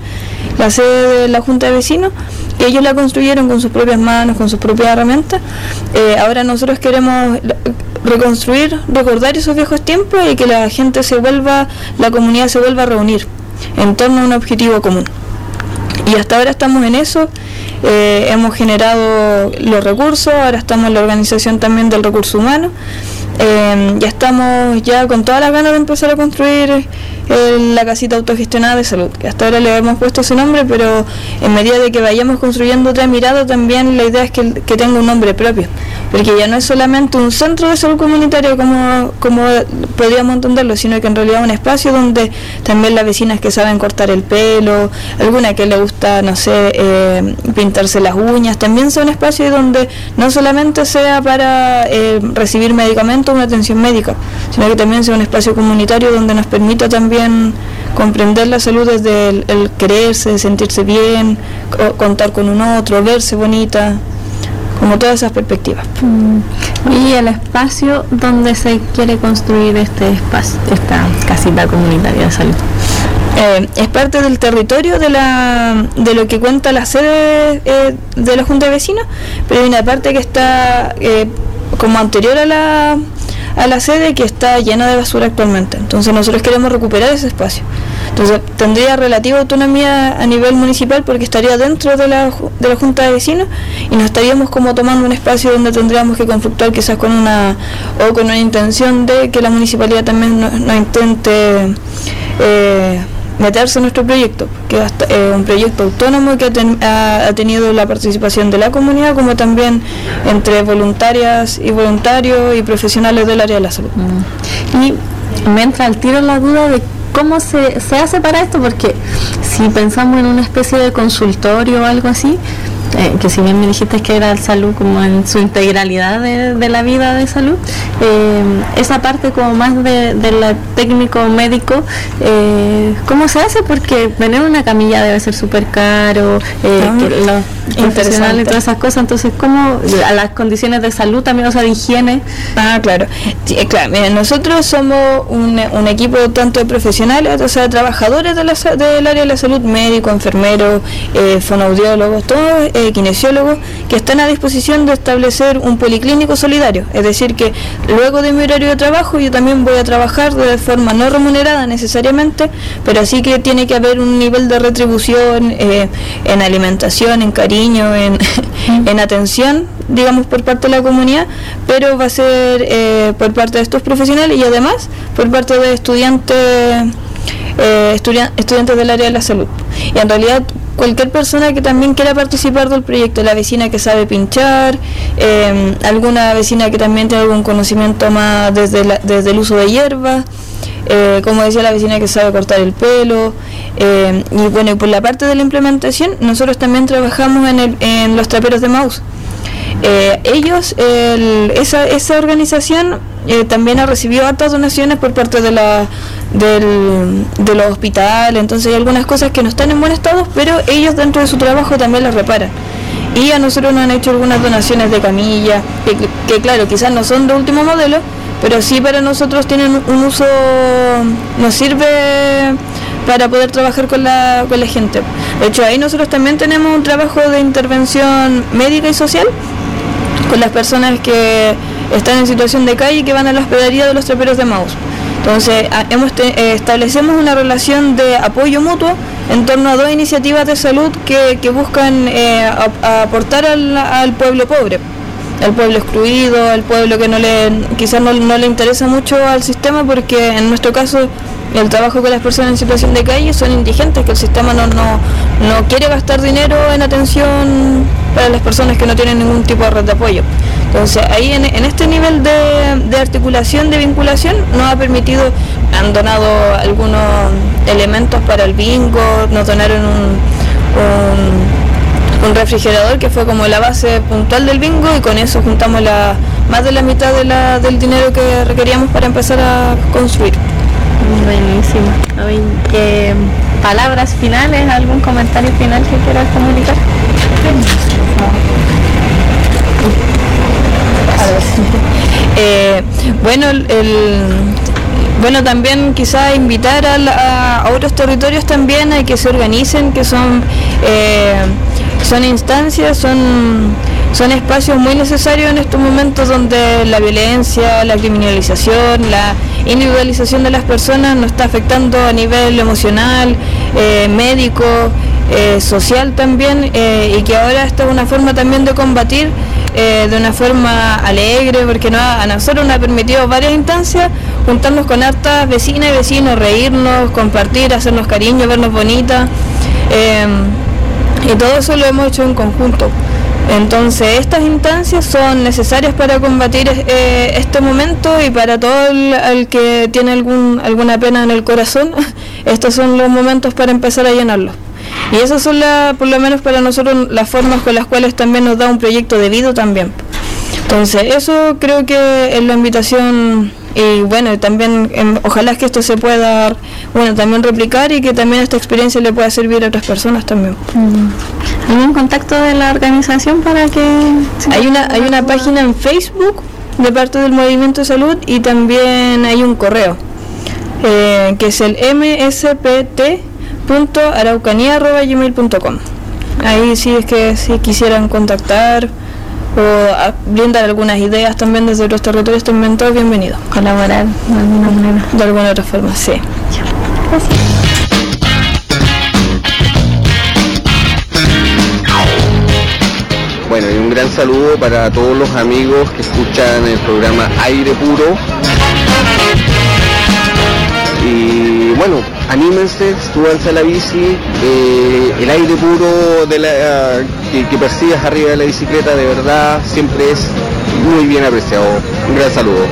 de la Junta de Vecinos, y ellos la construyeron con sus propias manos, con sus propias herramientas. Ahora nosotros queremos reconstruir, recordar esos viejos tiempos y que la comunidad se vuelva a reunir en torno a un objetivo común. Y hasta ahora estamos en eso, hemos generado los recursos, ahora estamos en la organización también del recurso humano, ya estamos con todas las ganas de empezar a construir la casita autogestionada de salud, que hasta ahora le hemos puesto ese nombre, pero en medida de que vayamos construyendo otra mirada, también la idea es que tenga un nombre propio, porque ya no es solamente un centro de salud comunitario como podríamos entenderlo, sino que en realidad es un espacio donde también las vecinas que saben cortar el pelo, alguna que le gusta, no sé, pintarse las uñas, también sea un espacio donde no solamente sea para recibir medicamentos o una atención médica, sino que también sea un espacio comunitario donde nos permita también comprender la salud desde el quererse, sentirse bien, contar con un otro, verse bonita, como todas esas perspectivas. Y el espacio donde se quiere construir esta casita comunitaria de salud. Es parte del territorio de lo que cuenta la sede de la Junta de Vecinos, pero hay una parte que está como anterior a la sede, que está llena de basura actualmente. Entonces nosotros queremos recuperar ese espacio. Entonces tendría relativa autonomía a nivel municipal porque estaría dentro de la Junta de Vecinos y nos estaríamos como tomando un espacio donde tendríamos que conflictuar quizás con una intención de que la municipalidad también nos intente meterse en nuestro proyecto, que es un proyecto autónomo que ha tenido la participación de la comunidad, como también entre voluntarias y voluntarios y profesionales del área de la salud. Y me entra al tiro la duda de cómo se hace para esto, porque si pensamos en una especie de consultorio o algo así, que si bien me dijiste que era salud como en su integralidad de la vida de salud, esa parte como más de lo técnico médico, ¿cómo se hace? Porque tener una camilla debe ser súper caro, que profesional y todas esas cosas. Entonces, ¿cómo a las condiciones de salud también, o sea, de higiene? Claro. Sí, claro. Mira, nosotros somos un equipo tanto de profesionales, o sea, trabajadores del área de la salud, médicos, enfermeros, fonoaudiólogos, todos, kinesiólogos, que están a disposición de establecer un policlínico solidario. Es decir, que luego de mi horario de trabajo yo también voy a trabajar de forma no remunerada necesariamente, pero sí que tiene que haber un nivel de retribución en alimentación, en cariño, en atención, digamos, por parte de la comunidad, pero va a ser por parte de estos profesionales y además por parte de estudiantes del área de la salud. Y en realidad cualquier persona que también quiera participar del proyecto, la vecina que sabe pinchar, alguna vecina que también tiene algún conocimiento más desde el uso de hierbas, como decía, la vecina que sabe cortar el pelo, y bueno, y por la parte de la implementación, nosotros también trabajamos en los traperos de Maús. Ellos, esa organización también ha recibido hartas donaciones por parte de los hospitales, entonces hay algunas cosas que no están en buen estado, pero ellos dentro de su trabajo también las reparan. Y a nosotros nos han hecho algunas donaciones de camillas, que claro, quizás no son de último modelo, pero sí para nosotros tienen un uso, nos sirve para poder trabajar con la gente. De hecho, ahí nosotros también tenemos un trabajo de intervención médica y social con las personas que están en situación de calle y que van a la hospedería de los traperos de Maús. Entonces, establecemos una relación de apoyo mutuo en torno a dos iniciativas de salud que buscan aportar al pueblo pobre, al pueblo excluido, al pueblo que quizás no le interesa mucho al sistema, porque en nuestro caso el trabajo con las personas en situación de calle son indigentes, que el sistema no quiere gastar dinero en atención para las personas que no tienen ningún tipo de red de apoyo. Entonces ahí en este nivel de articulación, de vinculación, nos ha permitido, han donado algunos elementos para el bingo, nos donaron un refrigerador que fue como la base puntual del bingo, y con eso juntamos más de la mitad del dinero que requeríamos para empezar a construir. Buenísimo. ¿Palabras finales? ¿Algún comentario final que quieras comunicar? Bueno, también quizá invitar a otros territorios también a que se organicen, que son instancias, son espacios muy necesarios en estos momentos donde la violencia, la criminalización, la individualización de las personas nos está afectando a nivel emocional, médico, social también, y que ahora esta es una forma también de combatir de una forma alegre, porque a nosotros nos ha permitido varias instancias juntarnos con hartas vecinas y vecinos, reírnos, compartir, hacernos cariño, vernos bonitas, y todo eso lo hemos hecho en conjunto. Entonces estas instancias son necesarias para combatir este momento, y para todo el que tiene alguna pena en el corazón, estos son los momentos para empezar a llenarlos. Y esas son, por lo menos para nosotros, las formas con las cuales también nos da un proyecto de vida también. Entonces eso creo que es la invitación, y bueno, también ojalá que esto se pueda también replicar, y que también esta experiencia le pueda servir a otras personas también. ¿Algún contacto de la organización para que...? Hay una página en Facebook de parte del Movimiento de Salud, y también hay un correo que es el mspt.araucanía@gmail.com. Ahí sí es que si quisieran contactar o brindar algunas ideas también desde los territorios, también todo bienvenido. Colaborar de alguna manera. De alguna otra forma, sí. Gracias. Bueno, y un gran saludo para todos los amigos que escuchan el programa Aire Puro. Y bueno, anímense, súbanse a la bici, el aire puro que percibes arriba de la bicicleta, de verdad, siempre es muy bien apreciado. Un gran saludo.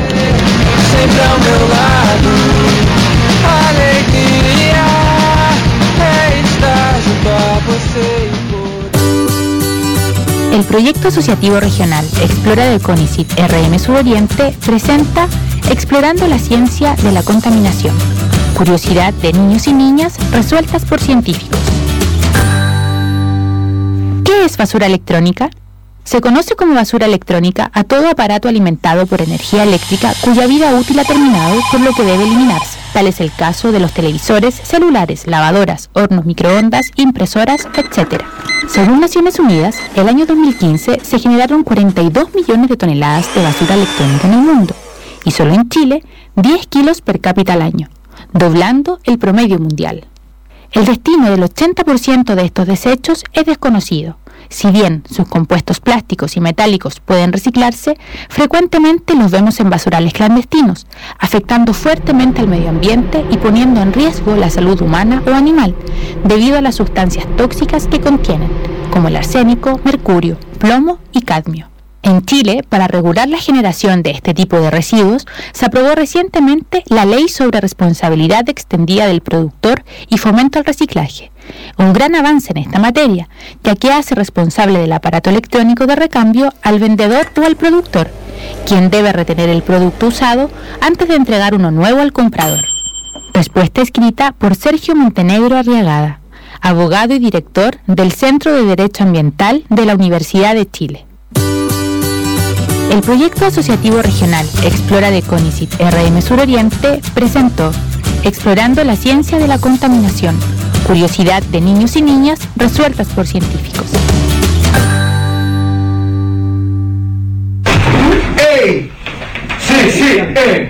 El proyecto asociativo regional Explora de CONICYT RM Suroriente presenta Explorando la ciencia de la contaminación. Curiosidad de niños y niñas resueltas por científicos. ¿Qué es basura electrónica? Se conoce como basura electrónica a todo aparato alimentado por energía eléctrica cuya vida útil ha terminado, por lo que debe eliminarse. Tal es el caso de los televisores, celulares, lavadoras, hornos microondas, impresoras, etc. Según Naciones Unidas, el año 2015 se generaron 42 millones de toneladas de basura electrónica en el mundo, y solo en Chile, 10 kilos per cápita al año, doblando el promedio mundial. El destino del 80% de estos desechos es desconocido. Si bien sus compuestos plásticos y metálicos pueden reciclarse, frecuentemente los vemos en basurales clandestinos, afectando fuertemente al medio ambiente y poniendo en riesgo la salud humana o animal, debido a las sustancias tóxicas que contienen, como el arsénico, mercurio, plomo y cadmio. En Chile, para regular la generación de este tipo de residuos, se aprobó recientemente la Ley sobre Responsabilidad Extendida del Productor y Fomento al Reciclaje, un gran avance en esta materia, ya que hace responsable del aparato electrónico de recambio al vendedor o al productor, quien debe retener el producto usado antes de entregar uno nuevo al comprador. Respuesta escrita por Sergio Montenegro Arriagada, abogado y director del Centro de Derecho Ambiental de la Universidad de Chile. El proyecto asociativo regional Explora de CONICET RM Suroriente presentó Explorando la ciencia de la contaminación, curiosidad de niños y niñas resueltas por científicos. ¡Ey! Sí,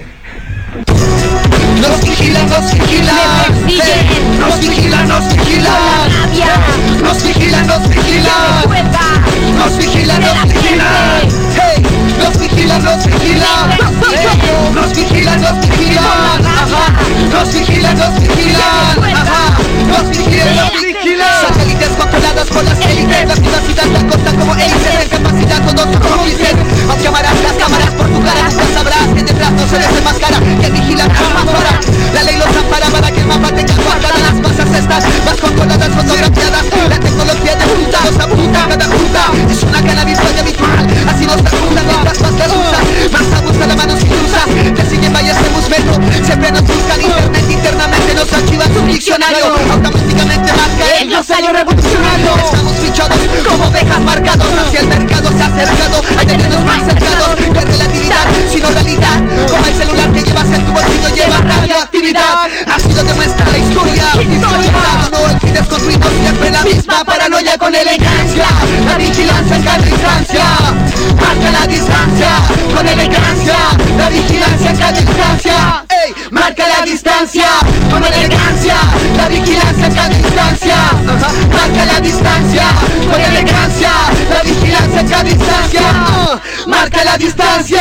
Nos vigilan, nos vigilan. Nos vigilan, nos vigilan. Nos vigilan, nos vigilan. Nos vigilan, nos vigilan. Hey, nos vigilan, nos vigilan. Nos vigilan, nos vigilan. Ajá. Nos vigilan, nos vigilan. Ajá. Nos vigilan, nos vigilan. Satélites controlados por las élites. Las universidades dan cuenta como hélices. En capacidad todos como dicen. Aunque amarás las cámaras por tu cara, nunca sabrás que detrás no se les demascara. Que vigilan a más horas. La ley los ampara para que el mapa tenga guardada. Las masas están más controladas, fotografiadas. La tecnología de punta, nos apunta cada punta. Es una cannabis de habitual. Así nos apunta mientras más les usa. Más abusa la mano sin usa. Que siguen vallas de musmetro. Siempre nos buscan internet, internamente nos archivan su diccionario. Automáticamente marca el salió revolucionario. Estamos fichados como ovejas marcados. Hacia el mercado se ha acercado. Hay terrenos más cercanos. No es relatividad, sino realidad. Como el celular que llevas en tu bolsillo lleva radioactividad. Así lo demuestra la historia. No, el fin es construirnos siempre la misma paranoia con elegancia. La vigilancia en cada instancia. Marca la distancia con elegancia. La vigilancia en cada instancia. Ey, marca la distancia con elegancia. La vigilancia en cada instancia. Marca la distancia con elegancia. La vigilancia en cada instancia. Marca la distancia.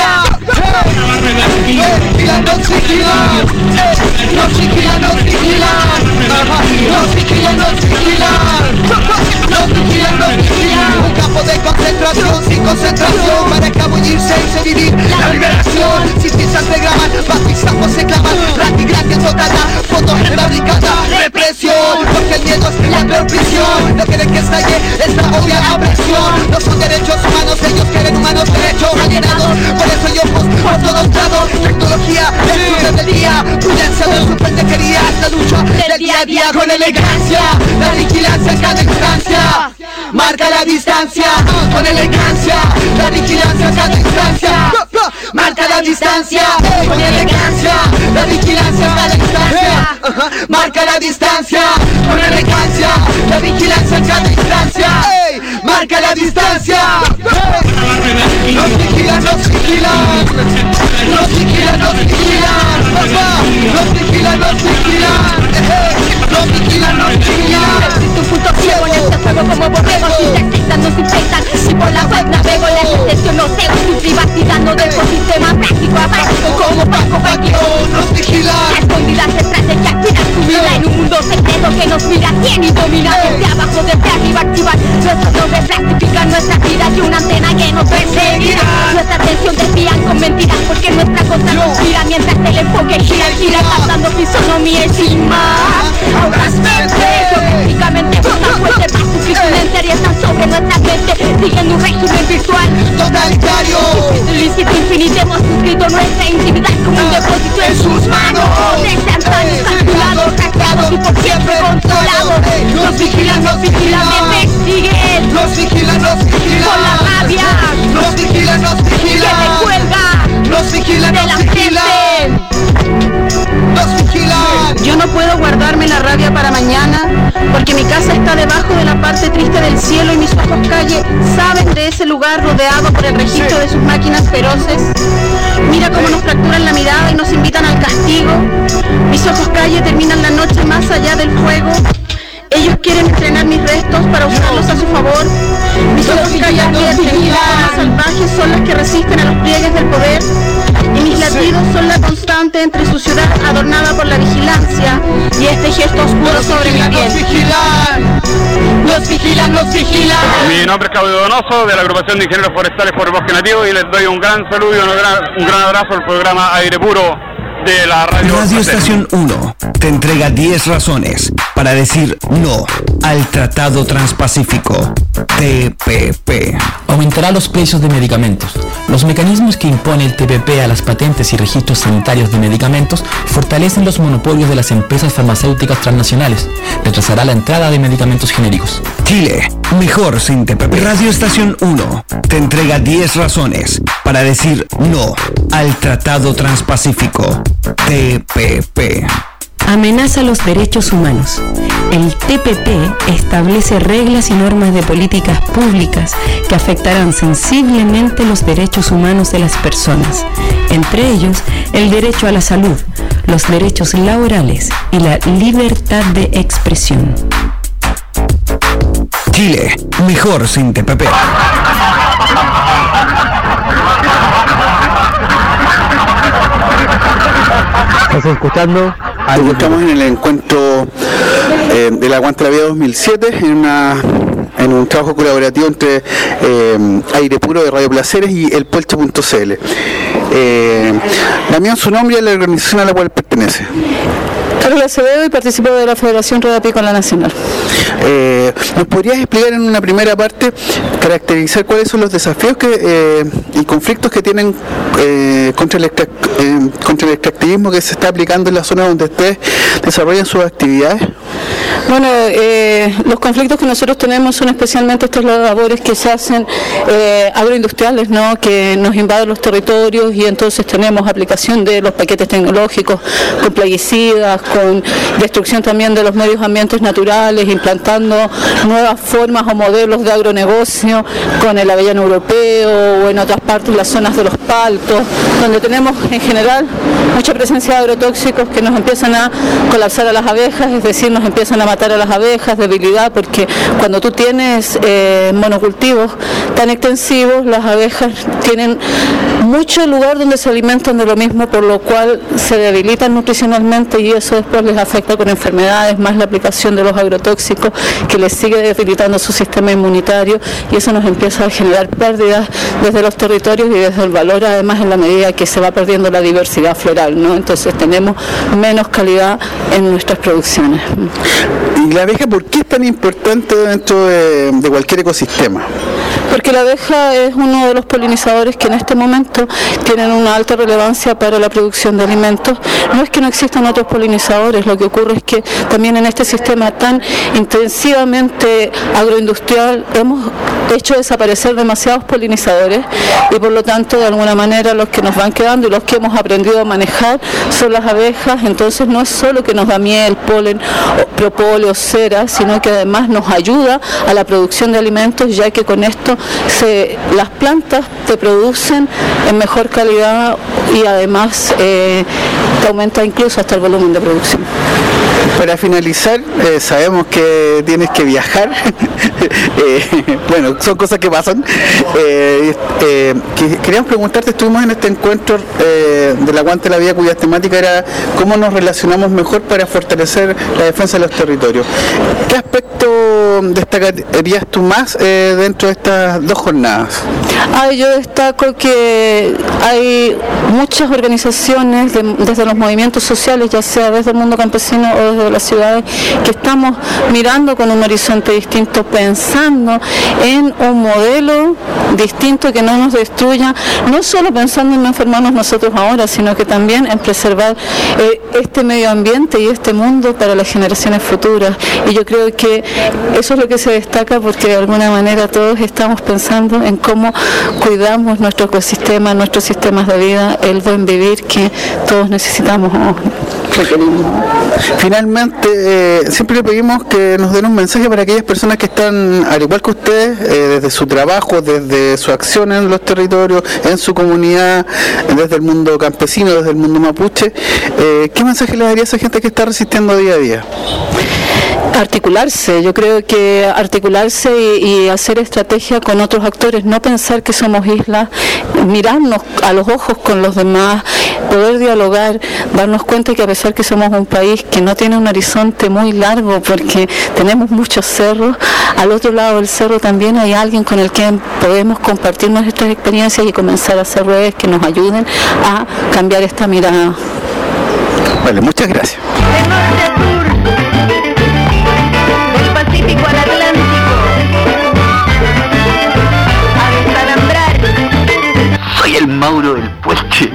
Vigilan, nos vigilan. Nos vigilan, nos vigilan. Nos vigilan, nos vigilan. Nos vigilan, nos vigilan. Un campo de concentración sin concentración para escabullirse y se vivir la liberación. Si piensas te graban, bajo y sapos se clavan. Gratis totada, foto fabricada. Represión, porque el miedo es la peor prisión. No quieren que estalle esta obvia opresión. No son derechos humanos, ellos quieren humanos derechos alienados. Por eso yo por todos lados. Tecnología, el del día. Prudencia de su pendejería. La lucha del día a día con elegancia. La vigilancia en cada instancia. Marca la distancia con elegancia. La vigilancia en cada instancia. Marca la distancia con elegancia. La vigilancia en cada instancia. Marca la distancia con elegancia. La vigilancia en cada instancia. Marca la distancia. Nos vigilan, nos vigilan. Nos vigilan, nos vigilan. Nos vigilan, nos vigilan. Nos vigilan, nos vigilan. Existe un punto ciego en este juego como borregos. Interceptan, nos infectan. Si por la web navego, la extensión no tengo. Su privacidad no dejo sistema práctico a práctico como Paco Paquio. Nos vigilan. Escondidas estrategias tiran su vida en un mundo secreto que nos mira, tiene y domina. Desde abajo, desde arriba, activar nuestros nombres, plastifican nuestras vidas y una antena que nos perseguirá. Nuestra atención desvían con mentiras porque nuestra cosa nos gira mientras el enfoque gira, captando fisonomía encima. Ahora geográficamente brotan fuerte para su crisis y están sobre nuestra mente, siguiendo un régimen virtual totalitario. Ilícito infinito hemos suscrito nuestra intimidad como un depósito en sus manos. Desde antaños calculados, hackeados y por siempre controlados. Nos vigilan, me persiguen. Nos vigilan, nos vigilan. Con la rabia. Nos vigilan, nos vigilan. Que te cuelga. Nos vigilan, de nos la vigilan. Gente. Nos vigilan. Yo no puedo guardarme la rabia para mañana, porque mi casa está debajo de la parte triste del cielo y mis ojos calle saben de ese lugar rodeado por el registro de sus máquinas feroces. Mira cómo nos fracturan la mirada y nos invitan al castigo. Mis ojos calle terminan la noche más allá del fuego. Ellos quieren estrenar mis restos para usarlos a su favor. Mis ojos calle advierten que las formas salvajes son las que resisten a los pliegues del poder. Y mis latidos son la constante entre su ciudad adornada por la vigilancia y este gesto oscuro sobre mi piel. Nos vigilan, nos vigilan. Mi nombre es Claudio Donoso, de la agrupación de ingenieros forestales por el bosque nativo, y les doy un gran saludo y un gran abrazo al programa Aire Puro de la Radio Estación 1 te entrega 10 razones para decir no al Tratado Transpacífico, TPP. Aumentará los precios de medicamentos. Los mecanismos que impone el TPP a las patentes y registros sanitarios de medicamentos fortalecen los monopolios de las empresas farmacéuticas transnacionales. Retrasará la entrada de medicamentos genéricos. Chile, mejor sin TPP. Radio Estación 1 te entrega 10 razones para decir no al Tratado Transpacífico, TPP. Amenaza los derechos humanos. El TPP establece reglas y normas de políticas públicas que afectarán sensiblemente los derechos humanos de las personas, entre ellos el derecho a la salud, los derechos laborales y la libertad de expresión. Chile, mejor sin TPP. ¿Estás escuchando? Estamos en el encuentro del Aguante la Vida 2007 en un trabajo colaborativo entre Aire Puro de Radio Placeres y el Polche.cl. Damián, su nombre y la organización a la cual pertenece. Carlos Acevedo, y participo de la Federación Redapi con la Nacional. ¿Nos podrías explicar en una primera parte, caracterizar cuáles son los desafíos y conflictos que tienen contra el extractivismo que se está aplicando en la zona donde ustedes desarrollan sus actividades? Bueno, los conflictos que nosotros tenemos son especialmente estas labores que se hacen agroindustriales, ¿no? Que nos invaden los territorios, y entonces tenemos aplicación de los paquetes tecnológicos con plaguicidas, con destrucción también de los medios ambientes naturales, implantando nuevas formas o modelos de agronegocio con el avellano europeo o en otras partes las zonas de los paltos, donde tenemos en general mucha presencia de agrotóxicos que nos empiezan a colapsar a las abejas, es decir, nos empiezan a matar a las abejas, debilidad, porque cuando tú tienes monocultivos tan extensivos, las abejas tienen mucho lugar donde se alimentan de lo mismo, por lo cual se debilitan nutricionalmente y eso después les afecta con enfermedades, más la aplicación de los agrotóxicos que les sigue debilitando su sistema inmunitario, y eso nos empieza a generar pérdidas desde los territorios y desde el valor, además en la medida que se va perdiendo la diversidad floral, ¿no? Entonces tenemos menos calidad en nuestras producciones. ¿Y la abeja por qué es tan importante dentro de cualquier ecosistema? Porque la abeja es uno de los polinizadores que en este momento tienen una alta relevancia para la producción de alimentos. No es que no existan otros polinizadores, lo que ocurre es que también en este sistema tan intensivamente agroindustrial hemos hecho desaparecer demasiados polinizadores, y por lo tanto de alguna manera los que nos van quedando y los que hemos aprendido a manejar son las abejas. Entonces no es solo que nos da miel, polen, propóleo, cera, sino que además nos ayuda a la producción de alimentos, ya que con esto las plantas te producen en mejor calidad y además te aumenta incluso hasta el volumen de producción. Para finalizar, sabemos que tienes que viajar, bueno, son cosas que pasan. Queríamos preguntarte, estuvimos en este encuentro del Aguante la Vida, cuya temática era cómo nos relacionamos mejor para fortalecer la defensa de los territorios. ¿Qué aspecto destacarías tú más dentro de estas dos jornadas? Yo destaco que hay muchas organizaciones desde los movimientos sociales, ya sea desde el mundo campesino o desde las ciudades, que estamos mirando con un horizonte distinto, pensando en un modelo distinto que no nos destruya, no solo pensando en no enfermarnos nosotros ahora, sino que también en preservar este medio ambiente y este mundo para las generaciones futuras. Y yo creo que Eso es lo que se destaca, porque de alguna manera todos estamos pensando en cómo cuidamos nuestro ecosistema, nuestros sistemas de vida, el buen vivir que todos necesitamos o requerimos. Finalmente, siempre le pedimos que nos den un mensaje para aquellas personas que están, al igual que ustedes, desde su trabajo, desde su acción en los territorios, en su comunidad, desde el mundo campesino, desde el mundo mapuche. ¿Qué mensaje le daría a esa gente que está resistiendo día a día? Articularse, yo creo que articularse y hacer estrategia con otros actores, no pensar que somos islas, mirarnos a los ojos con los demás, poder dialogar, darnos cuenta que a pesar que somos un país que no tiene un horizonte muy largo porque tenemos muchos cerros, al otro lado del cerro también hay alguien con el que podemos compartir nuestras experiencias y comenzar a hacer redes que nos ayuden a cambiar esta mirada. Vale, muchas gracias. Pacífico al Atlántico, a desalambrar. Soy el Mauro del Puente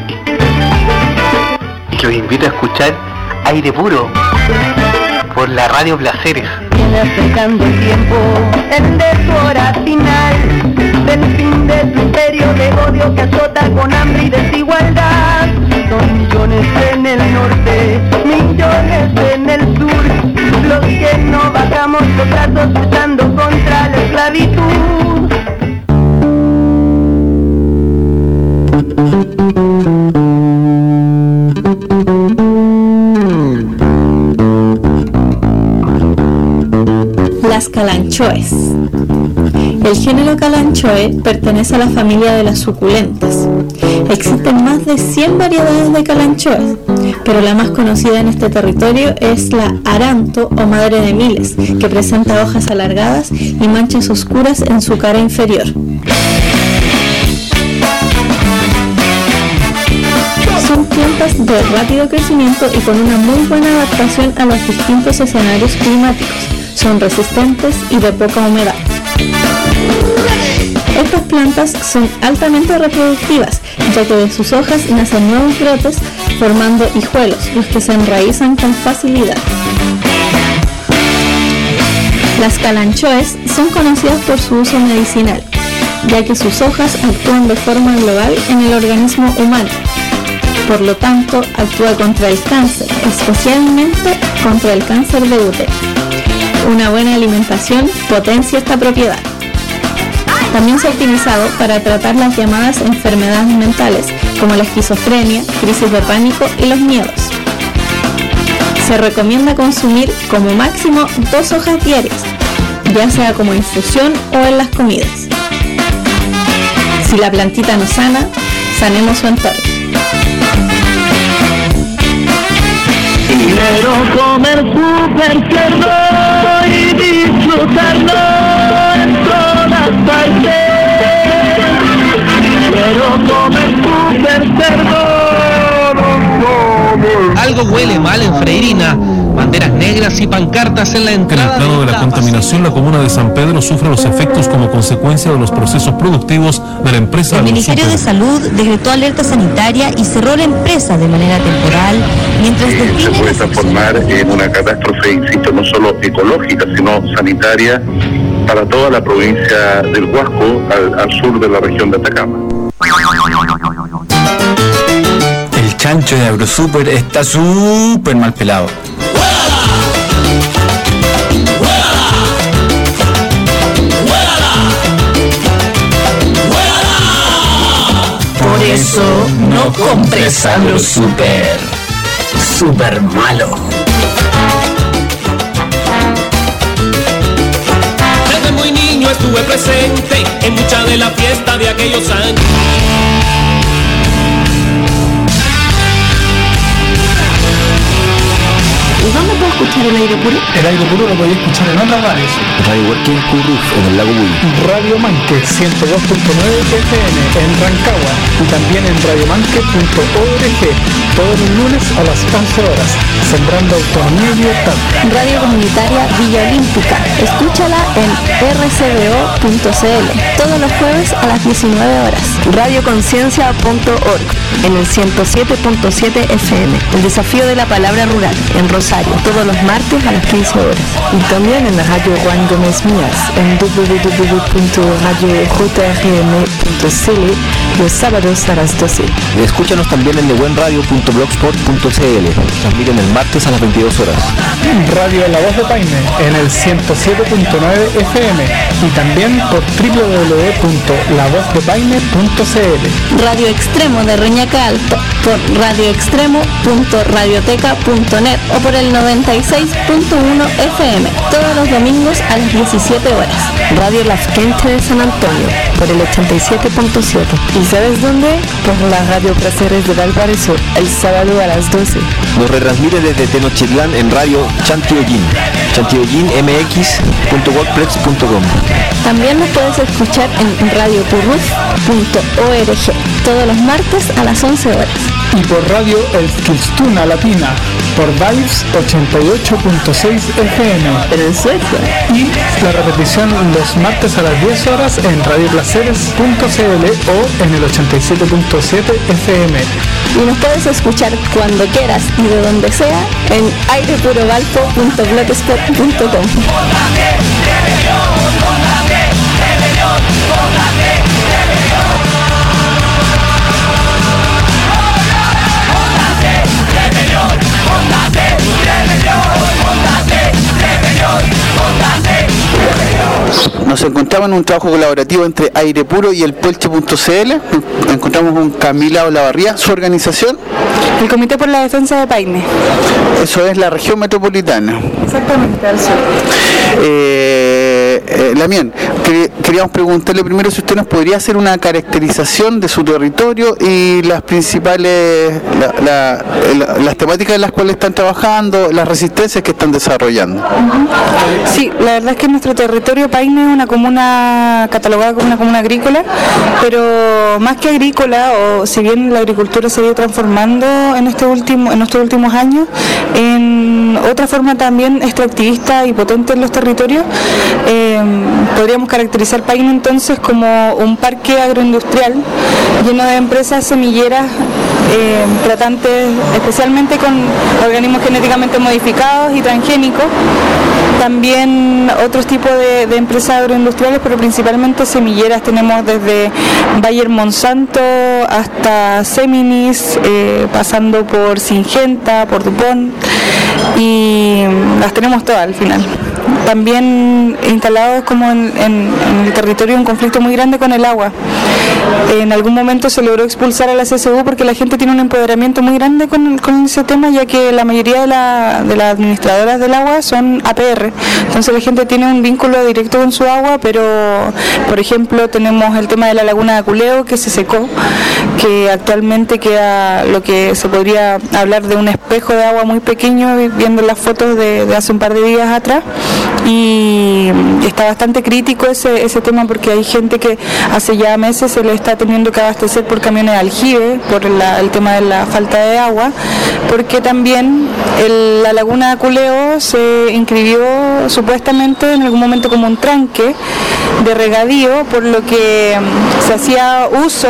y que os invito a escuchar Aire Puro por la Radio Placeres. Viene acercando el tiempo, el de su hora final, del fin de su imperio de odio que azota con hambre y desigualdad. Son millones en el norte, millones en el sur, los que no bajamos los brazos luchando contra la esclavitud. Las calanchoes. El género calanchoe pertenece a la familia de las suculentas. Existen más de 100 variedades de calanchoes, pero la más conocida en este territorio es la aranto o madre de miles, que presenta hojas alargadas y manchas oscuras en su cara inferior. Son plantas de rápido crecimiento y con una muy buena adaptación a los distintos escenarios climáticos. Son resistentes y de poca humedad. Estas plantas son altamente reproductivas, ya que de sus hojas nacen nuevos brotes formando hijuelos, los que se enraizan con facilidad. Las calanchoes son conocidas por su uso medicinal, ya que sus hojas actúan de forma global en el organismo humano. Por lo tanto, actúa contra el cáncer, especialmente contra el cáncer de útero. Una buena alimentación potencia esta propiedad. También se ha utilizado para tratar las llamadas enfermedades mentales, como la esquizofrenia, crisis de pánico y los miedos. Se recomienda consumir como máximo 2 hojas diarias, ya sea como infusión o en las comidas. Si la plantita nos sana, sanemos su entorno. Quiero comer super cerdo y disfrutarlo en todas partes. Quiero comer super cerdo. Algo huele mal en Freirina. Banderas negras y pancartas en la entrada. En el plano de la contaminación, la comuna de San Pedro sufre los efectos como consecuencia de los procesos productivos de la empresa. El Ministerio de Salud decretó alerta sanitaria y cerró la empresa de manera temporal mientras se puede transformar en una catástrofe, insisto, no solo ecológica, sino sanitaria para toda la provincia del Huasco, al sur de la región de Atacama. El chancho de AgroSuper está súper mal pelado. Por eso no compres AgroSuper. Súper malo. Desde muy niño estuve presente en mucha de la fiesta de aquellos años. ¿Y dónde puedo escuchar el aire puro? El aire puro lo podéis escuchar en otras radios. Radio Working Curruf en el lago Buy. Radio Manque 102.9 FM en Rancagua y también en radiomanque.org todos los lunes a las 11 horas, sembrando autonomía y libertad. Radio Comunitaria Villa Olímpica. Escúchala en rcbo.cl todos los jueves a las 19 horas. Radioconciencia.org en el 107.7 FM. El desafío de la palabra rural en Rosario, todos los martes a las 15 horas. Y también en la radio Juan Gómez Mías en www.radiojrm.cl los sábados a las 12. Escúchanos también en nebuenradio.blogspot.cl. Transmiten el martes a las 22 horas. Radio La Voz de Paine en el 107.9 FM y también por www.lavozdepaine.cl. Radio Extremo de Reñaca Alto por radioextremo.radioteca.net o por el 96.1 FM todos los domingos a las 17 horas. Radio La Fuente de San Antonio por el 87.7. ¿Y sabes dónde? Por la Radio Placeres de Valparaíso el sábado a las 12. Nos retransmite desde Tenochtitlán en Radio chantilloyinmx.wordpress.com. También nos puedes escuchar en radiopurruf.org todos los martes a las 11 horas. Y por Radio Eskilstuna Latina por Vibes 88.6 FM en Suecia. Y la repetición los martes a las 10 horas en radioplaceres.cl o en el 87.7 FM. Y nos puedes escuchar cuando quieras y de donde sea en airepurovalpo.blogspot.com. Nos encontramos en un trabajo colaborativo entre Aire Puro y el Puelche.cl. Encontramos con Camila Olavarría, su organización. El Comité por la Defensa de Paine. Eso es la región metropolitana. Exactamente, al sur. Lamien, queríamos preguntarle primero si usted nos podría hacer una caracterización de su territorio y las principales, las temáticas en las cuales están trabajando, las resistencias que están desarrollando. Sí, la verdad es que nuestro territorio Paine es una comuna catalogada como una comuna agrícola, pero más que agrícola, o si bien la agricultura se ha ido transformando en estos últimos años, en otra forma también extractivista y potente en los territorios, podríamos caracterizar Paine entonces como un parque agroindustrial lleno de empresas semilleras tratantes especialmente con organismos genéticamente modificados y transgénicos, también otros tipos de empresas agroindustriales, pero principalmente semilleras. Tenemos desde Bayer Monsanto hasta Seminis, pasando por Syngenta, por DuPont, y las tenemos todas al final. También instalados como en el territorio un conflicto muy grande con el agua. En algún momento se logró expulsar a la CSU porque la gente tiene un empoderamiento muy grande con ese tema, ya que la mayoría de las administradoras del agua son APR. Entonces la gente tiene un vínculo directo con su agua, pero por ejemplo tenemos el tema de la laguna de Aculeo que se secó, que actualmente queda lo que se podría hablar de un espejo de agua muy pequeño, viendo las fotos de hace un par de días atrás. Y está bastante crítico ese tema porque hay gente que hace ya meses se le está teniendo que abastecer por camiones de aljibe por el tema de la falta de agua, porque también la laguna de Aculeo se inscribió supuestamente en algún momento como un tranque de regadío, por lo que se hacía uso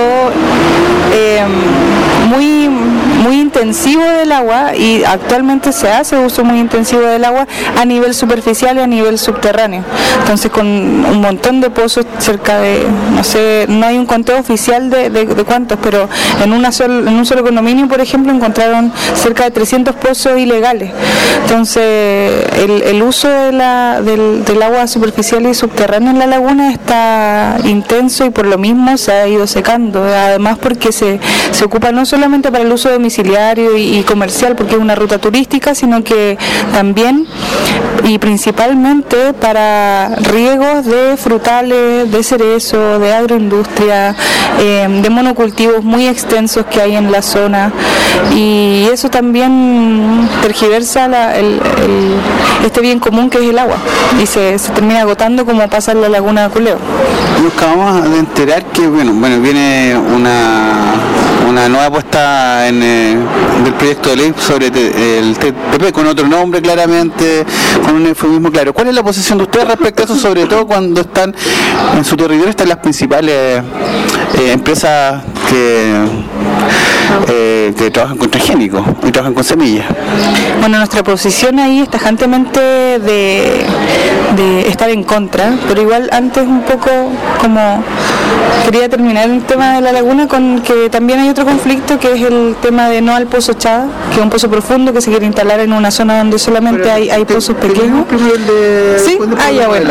muy intensivo del agua, y actualmente se hace uso muy intensivo del agua a nivel superficial y a nivel subterráneo. Entonces con un montón de pozos, cerca de, no sé, no hay un conteo oficial de cuántos, pero en un solo condominio, por ejemplo, encontraron cerca de 300 pozos ilegales. Entonces el uso del agua superficial y subterránea en la laguna está intenso, y por lo mismo se ha ido secando, además porque se ocupa no solamente para el uso domiciliario y comercial, porque es una ruta turística, sino que también y principalmente para riegos de frutales, de cerezo, de agroindustria, de monocultivos muy extensos que hay en la zona, y eso también tergiversa este bien común que es el agua, y se termina agotando, como pasa en la laguna de Aculeo. Nos acabamos de enterar que viene una nueva apuesta del proyecto de ley sobre el TPP, con otro nombre claramente, con un eufemismo claro. ¿Cuál es la posición de ustedes respecto a eso, sobre todo cuando están en su territorio, están las principales empresas que que trabajan con transgénicos y trabajan con semillas. Bueno, nuestra posición ahí es tajantemente de estar en contra, pero igual antes un poco como quería terminar el tema de la laguna con que también hay otro conflicto, que es el tema de no al pozo Chada, que es un pozo profundo que se quiere instalar en una zona donde solamente hay pozos pequeños. Sí, ya bueno.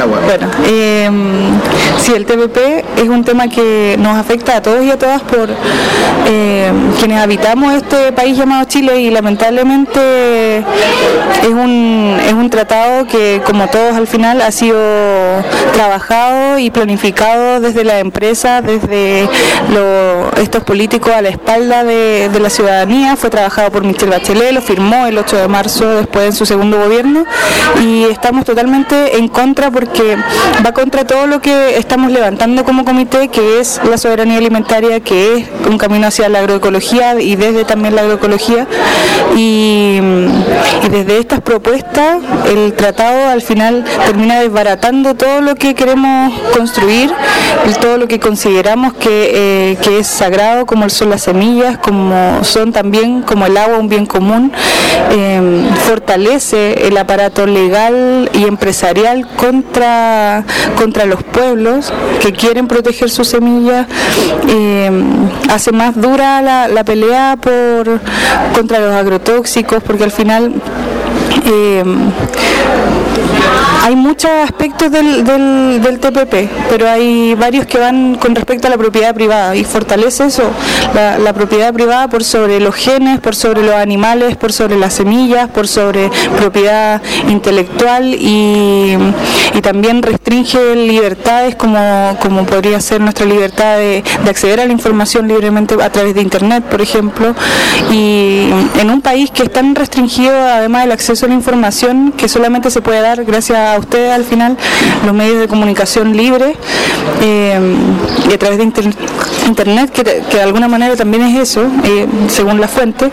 Sí, el TPP es un tema que nos afecta a todos y a todas por quienes habitamos este país llamado Chile, y lamentablemente es un tratado que, como todos al final, ha sido trabajado y planificado desde la empresa, desde estos políticos a la espalda de la ciudadanía. Fue trabajado por Michelle Bachelet, lo firmó el 8 de marzo después en su segundo gobierno, y estamos totalmente en contra porque va contra todo lo que estamos levantando como comité, que es la soberanía alimentaria, que es un camino hacia la agroecología y desde también la agroecología, y desde estas propuestas el tratado al final termina desbaratando todo lo que queremos construir, todo lo que consideramos que es sagrado, como son las semillas, como son también como el agua, un bien común. Fortalece el aparato legal y empresarial contra los pueblos que quieren proteger sus semillas, hace más dura la pelea contra los agrotóxicos, porque al final hay muchos aspectos del TPP, pero hay varios que van con respecto a la propiedad privada, y fortalece eso, la propiedad privada por sobre los genes, por sobre los animales, por sobre las semillas, por sobre propiedad intelectual, y también restringe libertades como podría ser nuestra libertad de acceder a la información libremente a través de Internet, por ejemplo, y en un país que es tan restringido, además del acceso a la información, que solamente se puede dar gracias a ustedes al final, los medios de comunicación libres, y a través de Internet, que de alguna manera también es eso, según la fuente,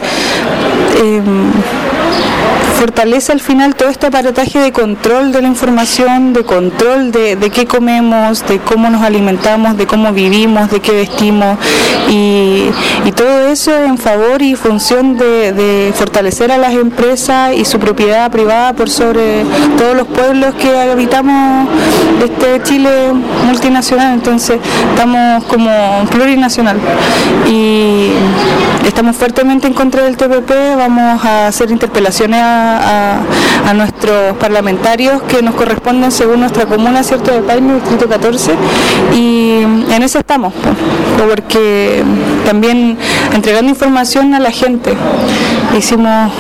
fortalece al final todo este aparataje de control de la información, de control de qué comemos, de cómo nos alimentamos, de cómo vivimos, de qué vestimos, y todo eso en favor y función de fortalecer a las empresas y su propiedad privada por sobre todos los pueblos que habitamos este Chile multinacional. Entonces estamos como plurinacional y estamos fuertemente en contra del TPP. Vamos a hacer interpelaciones a nuestros parlamentarios que nos corresponden según nuestra comuna, ¿cierto?, de Paine, distrito 14, y en eso estamos, porque también entregando información a la gente. Hicimos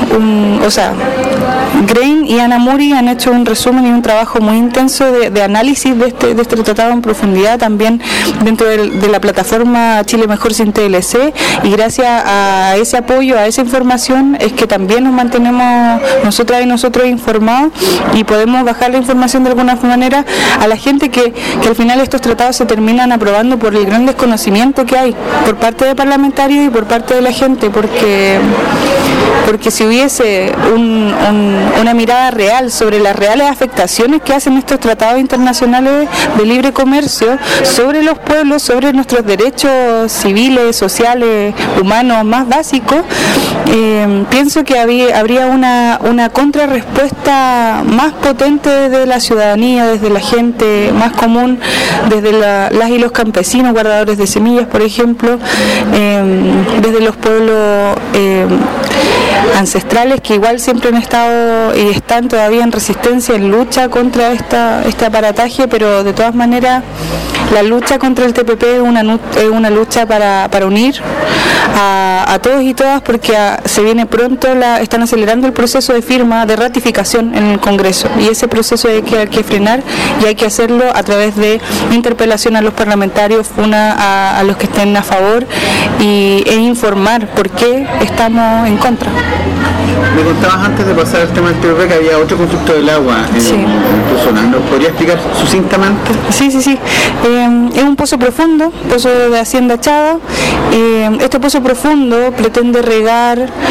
Grain y Ana Muri han hecho un resumen y un trabajo muy intenso de análisis de este tratado en profundidad, también dentro de la plataforma Chile Mejor sin TLC, y gracias a ese apoyo, a esa información, es que también nos mantenemos nosotras y nosotros informados y podemos bajar la información de alguna manera a la gente que al final estos tratados se terminan aprobando por el gran desconocimiento que hay por parte de parlamentarios y por parte de la gente, porque si hubiese una mirada real sobre las reales afectaciones que hacen estos tratados internacionales de libre comercio sobre los pueblos, sobre nuestros derechos civiles, sociales, humanos más básicos, pienso que habría una contrarrespuesta más potente de la ciudadanía, desde la gente más común, desde las y los campesinos, guardadores de semillas, por ejemplo, desde los pueblos ancestrales que igual siempre han estado y están todavía en resistencia, en lucha contra este aparataje, pero de todas maneras la lucha contra el TPP es una lucha para unir a todos y todas, porque se viene pronto, están acelerando el proceso de firma, de ratificación en el Congreso, y ese proceso hay que frenar, y hay que hacerlo a través de interpelación a los parlamentarios, a los que estén a favor, e informar por qué estamos en contra. Me contabas antes de pasar al tema del TPP que había otro conflicto del agua en tu zona. ¿Nos podría explicar sucintamente? Sí. Es un pozo profundo, pozo de Hacienda Chada. Este pozo profundo pretende regar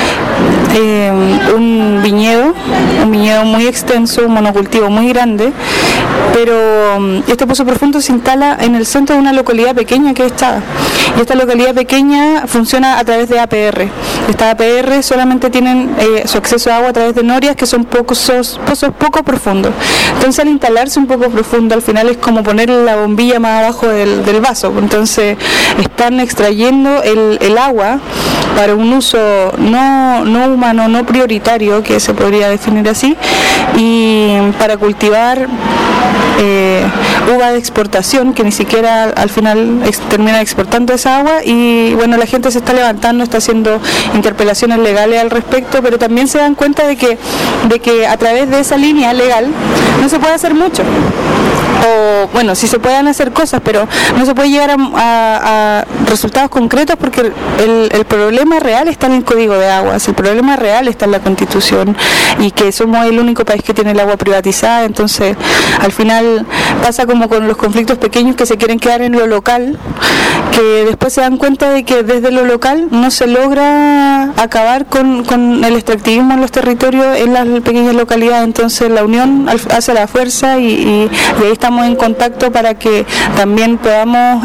un viñedo muy extenso, un monocultivo muy grande, pero este pozo profundo se instala en el centro de una localidad pequeña que es Chava, y esta localidad pequeña funciona a través de APR. Esta APR solamente tienen su acceso a agua a través de norias, que son pozos poco profundos. Entonces, al instalarse un poco profundo, al final es como poner la bombilla más abajo del vaso. Entonces están extrayendo el agua para un uso no humano, no prioritario, que se podría definir así, y para cultivar uva de exportación, que ni siquiera al final termina exportando esa agua. Y bueno, la gente se está levantando, está haciendo interpelaciones legales al respecto, pero también se dan cuenta de que a través de esa línea legal no se puede hacer mucho. O bueno, sí se pueden hacer cosas, pero no se puede llegar a resultados concretos, porque el problema real está en el Código de Aguas, el problema real está en la Constitución, y que somos el único país que tiene el agua privatizada. Entonces, al final pasa como con los conflictos pequeños que se quieren quedar en lo local, que después se dan cuenta de que desde lo local no se logra acabar con el extractivismo en los territorios, en las pequeñas localidades. Entonces, la unión hace la fuerza, y ahí estamos en contacto para que también podamos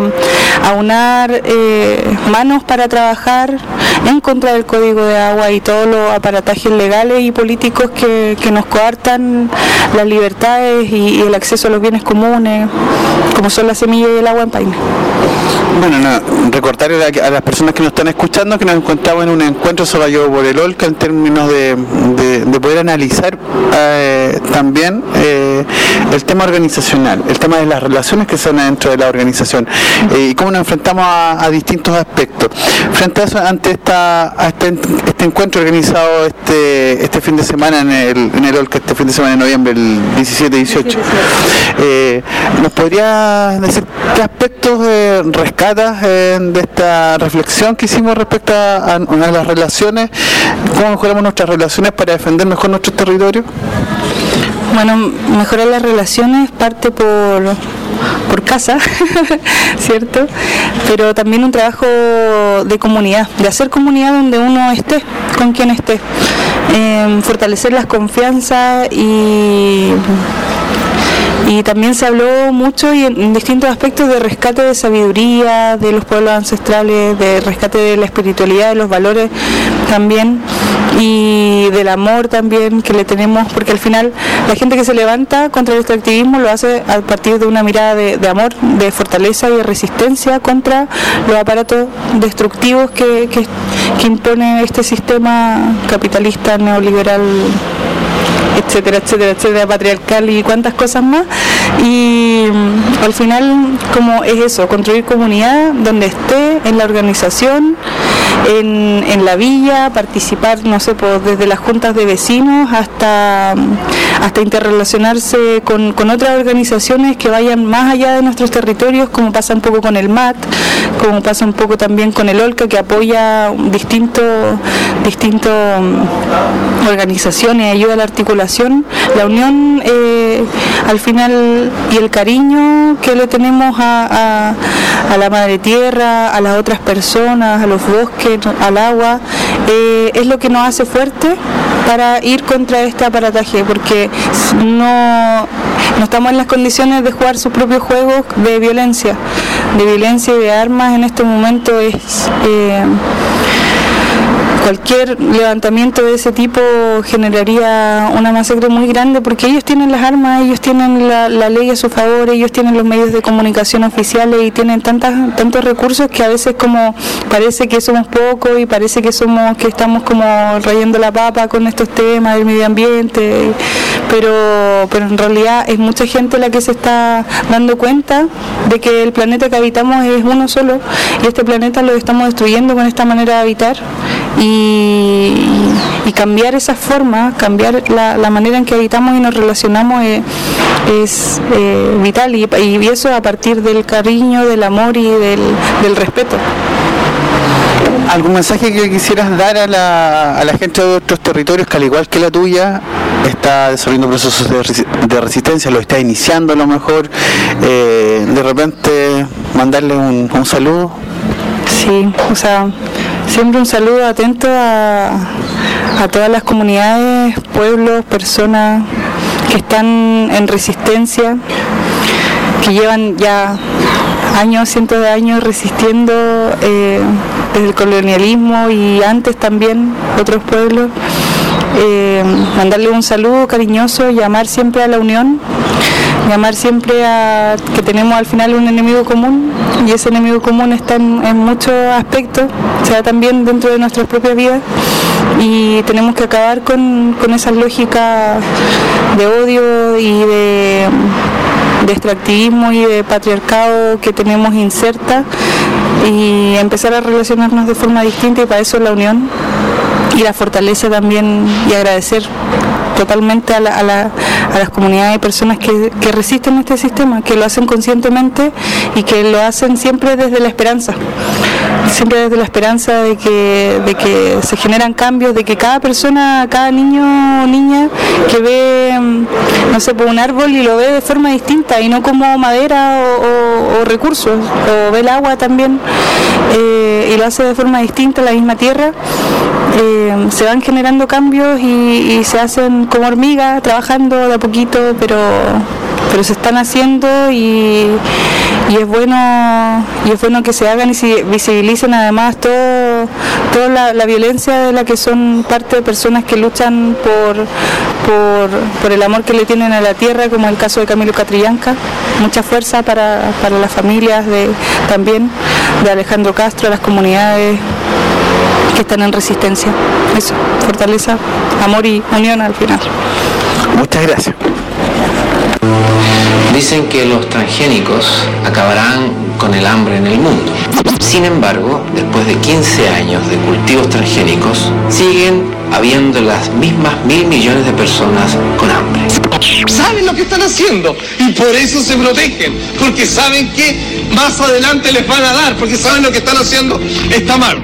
aunar manos para trabajar en contra del Código de Agua y todos los aparatajes legales y políticos que nos coartan las libertades y el acceso a los bienes comunes, como son la semilla y el agua en Paine. Bueno, recordarle a las personas que nos están escuchando que nos encontramos en un encuentro sobrellevado por el OLCA en términos de poder analizar también el tema organizacional, el tema de las relaciones que se dan dentro de la organización, y cómo nos enfrentamos a distintos aspectos. Frente a eso, ante este encuentro organizado este fin de semana en el OLCA, este fin de semana de noviembre, el 17-18, ¿nos podría decir qué aspectos rescatas de esta reflexión que hicimos respecto a las relaciones? ¿Cómo mejoramos nuestras relaciones para defender mejor nuestros territorios? Bueno, mejorar las relaciones parte por casa, ¿cierto? Pero también un trabajo de comunidad, de hacer comunidad donde uno esté, con quien esté, fortalecer las confianzas y también se habló mucho y en distintos aspectos de rescate de sabiduría de los pueblos ancestrales, de rescate de la espiritualidad, de los valores también, y del amor también que le tenemos, porque al final la gente que se levanta contra el extractivismo lo hace a partir de una mirada de amor, de fortaleza y de resistencia contra los aparatos destructivos que impone este sistema capitalista, neoliberal, etcétera, etcétera, etcétera, patriarcal y cuantas cosas más. Y al final, como es eso, construir comunidad donde esté, en la organización, en la villa, participar, no sé, pues, desde las juntas de vecinos hasta interrelacionarse con otras organizaciones que vayan más allá de nuestros territorios, como pasa un poco con el MAT, como pasa un poco también con el OLCA, que apoya distintos organizaciones y ayuda a la articulación, la unión al final, y el cariño que le tenemos a la madre tierra, a las otras personas, a los bosques, al agua, es lo que nos hace fuerte para ir contra este aparataje, porque no estamos en las condiciones de jugar sus propios juegos de violencia y de armas. En este momento es cualquier levantamiento de ese tipo generaría una masacre muy grande, porque ellos tienen las armas, ellos tienen la ley a su favor, ellos tienen los medios de comunicación oficiales y tienen tantos recursos que a veces como parece que somos pocos y parece que estamos como rayando la papa con estos temas del medio ambiente, pero en realidad es mucha gente la que se está dando cuenta de que el planeta que habitamos es uno solo, y este planeta lo estamos destruyendo con esta manera de habitar. Y cambiar esa forma, cambiar la manera en que habitamos y nos relacionamos es vital, y eso a partir del cariño, del amor y del respeto. ¿Algún mensaje que quisieras dar a la gente de otros territorios que, al igual que la tuya, está desarrollando procesos de resistencia, lo está iniciando a lo mejor, de repente mandarle un saludo? Sí, o sea, siempre un saludo atento a todas las comunidades, pueblos, personas que están en resistencia, que llevan ya años, cientos de años resistiendo desde el colonialismo y antes también otros pueblos. Mandarle un saludo cariñoso, llamar siempre a la unión, llamar siempre a que tenemos al final un enemigo común, y ese enemigo común está en muchos aspectos, se da también dentro de nuestras propias vidas, y tenemos que acabar con esas lógicas de odio y de extractivismo y de patriarcado que tenemos inserta, y empezar a relacionarnos de forma distinta, y para eso la unión y la fortaleza también, y agradecer totalmente a las comunidades y personas que resisten este sistema, que lo hacen conscientemente y que lo hacen siempre desde la esperanza, de que se generan cambios, de que cada persona, cada niño o niña que ve, no sé, un árbol y lo ve de forma distinta y no como madera o recursos, o ve el agua también y lo hace de forma distinta, la misma tierra. Se van generando cambios y se hacen como hormigas, trabajando de a poquito, pero se están haciendo, y es bueno que se hagan y se visibilicen además toda la violencia de la que son parte de personas que luchan por el amor que le tienen a la tierra, como el caso de Camilo Catrillanca. Mucha fuerza para las familias también de Alejandro Castro, las comunidades que están en resistencia. Eso, fortaleza, amor y unión al final. Muchas gracias. Dicen que los transgénicos acabarán con el hambre en el mundo. Sin embargo, después de 15 años de cultivos transgénicos, siguen habiendo las mismas 1.000 millones de personas con hambre. Saben lo que están haciendo y por eso se protegen, porque saben que más adelante les van a dar, porque saben lo que están haciendo está mal.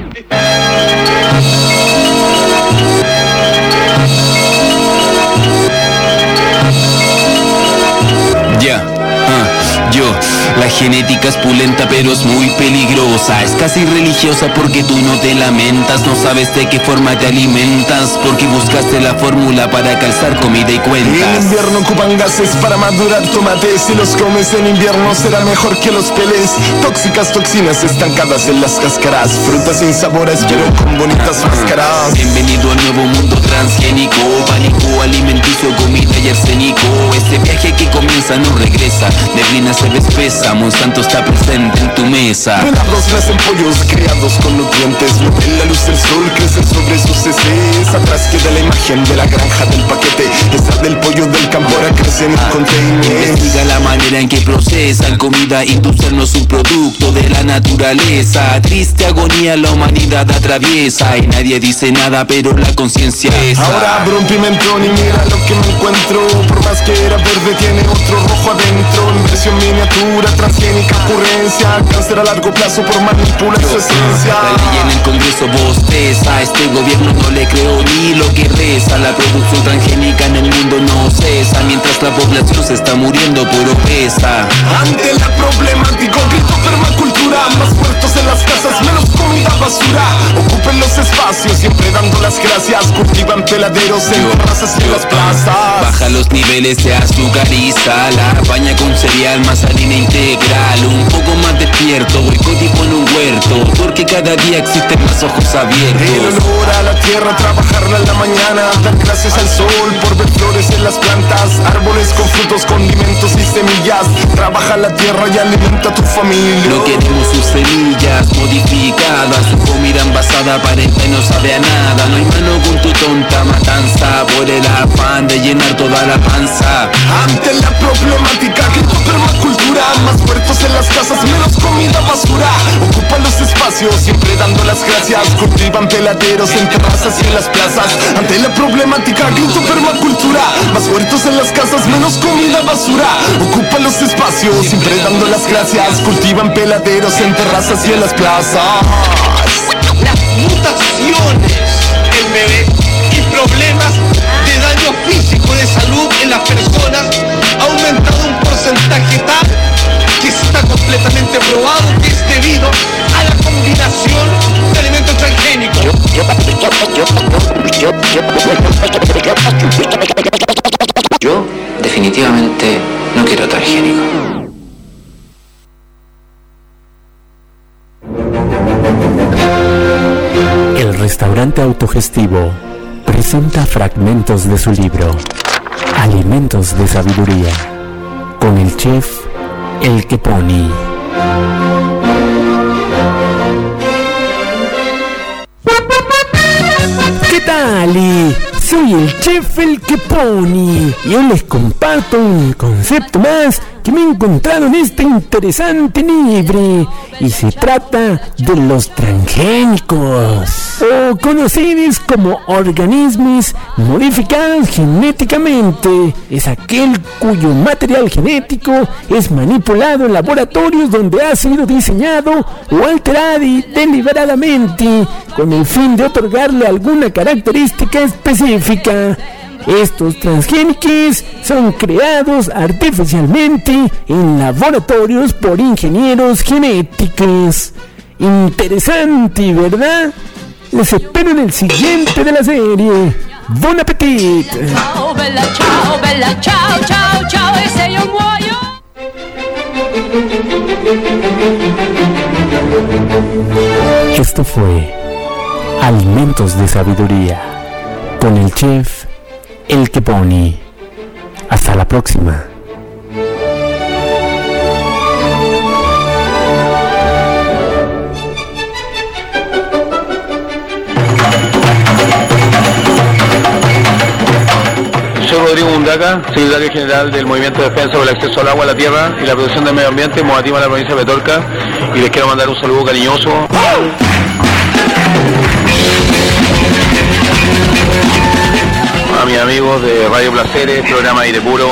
La genética es pulenta pero es muy peligrosa. Es casi religiosa porque tú no te lamentas. No sabes de qué forma te alimentas, porque buscaste la fórmula para calzar comida y cuentas. En invierno ocupan gases para madurar tomates. Si los comes en invierno será mejor que los peles. Tóxicas toxinas estancadas en las cáscaras. Frutas sin sabores pero con bonitas máscaras. Bienvenido al nuevo mundo transgénico. Pánico alimenticio, comida y arsénico. Este viaje que comienza no regresa. Neblina se espesa, Monsanto está presente en tu mesa. Velados nacen pollos creados con nutrientes. No ven la luz del sol, crecen sobre sus heces. Atrás queda la imagen de la granja del paquete. Esa del pollo del campo ahora crece en el container. Investiga la manera en que procesan comida industrial, no es un producto de la naturaleza. Triste agonía la humanidad atraviesa y nadie dice nada, pero la conciencia es. Ahora abro un pimentón y mira lo que me encuentro. Por más que era verde tiene otro rojo adentro. En versión miniatura, transgénica ocurrencia. Cáncer a largo plazo por manipular su esencia. La ley en el Congreso bosteza. Este gobierno no le creo ni lo que reza. La producción transgénica en el mundo no cesa, mientras la población se está muriendo por obesa. Ante la problemática grito permacultura. Más muertos en las casas, menos comida basura. Ocupen los espacios, siempre dando las gracias. Cultivan peladeros en terrazas y en las plazas. Baja los niveles de azúcar y sal. Baña con cereal más harina integral. Un poco más despierto, boicot y pon un huerto, porque cada día existen más ojos abiertos. El olor a la tierra, trabajarla en la mañana. Dar gracias al sol por ver flores en las plantas. Árboles con frutos, condimentos y semillas. Trabaja la tierra y alimenta a tu familia. No queremos sus semillas modificadas. Su comida envasada aparenta y no sabe a nada. No hay mano con tu tonta matanza, por el afán de llenar toda la panza. Ante la problemática grito permacultura. Más muertos en las casas, menos comida basura. Ocupan los espacios, siempre dando las gracias. Cultivan peladeros en terrazas y en las plazas. Ante la problemática grito permacultura. Más muertos en las casas, menos comida basura. Ocupan los espacios, siempre dando las gracias. Cultivan peladeros en terrazas y en las plazas. Las mutaciones en bebés y problemas de daño físico de salud en las personas ha aumentado un porcentaje tal que está completamente probado que es debido a la combinación de alimentos transgénicos. Yo definitivamente no quiero transgénico. El restaurante autogestivo presenta fragmentos de su libro Alimentos de Sabiduría con el chef El Keponi. ¿Qué tal? Soy el chef El Keponi y hoy les comparto un concepto más que me he encontrado en este interesante libro, y se trata de los transgénicos, o conocidos como organismos modificados genéticamente. Es aquel cuyo material genético es manipulado en laboratorios donde ha sido diseñado o alterado deliberadamente con el fin de otorgarle alguna característica específica. Estos transgénicos son creados artificialmente en laboratorios por ingenieros genéticos. Interesante, ¿verdad? Les espero en el siguiente de la serie. ¡Bon appetit! Ciao, bella, ciao, bella, ciao, ciao, ciao, e se io muoio. Esto fue Alimentos de Sabiduría con el chef El Keponi. Hasta la próxima. Soy Rodrigo Mundaca, secretario general del Movimiento de Defensa por el Acceso al Agua, a la Tierra y la Protección del Medio Ambiente, Moatima, de la provincia de Petorca, y les quiero mandar un saludo cariñoso a mis amigos de Radio Placeres, programa Aire Puro.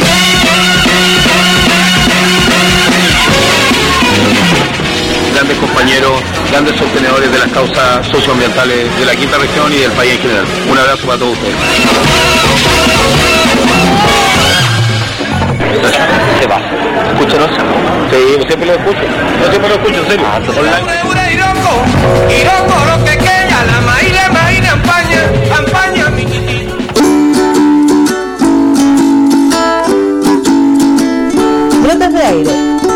Grandes compañeros, grandes sostenedores de las causas socioambientales de la quinta región y del país en general. Un abrazo para todos ustedes. ¿Qué pasa? ¿Escúchanos? Sí, siempre lo escucho. Yo siempre lo escucho, en serio. Iroko, lo que queda, la maína, ampaña, mi Brotes de aire.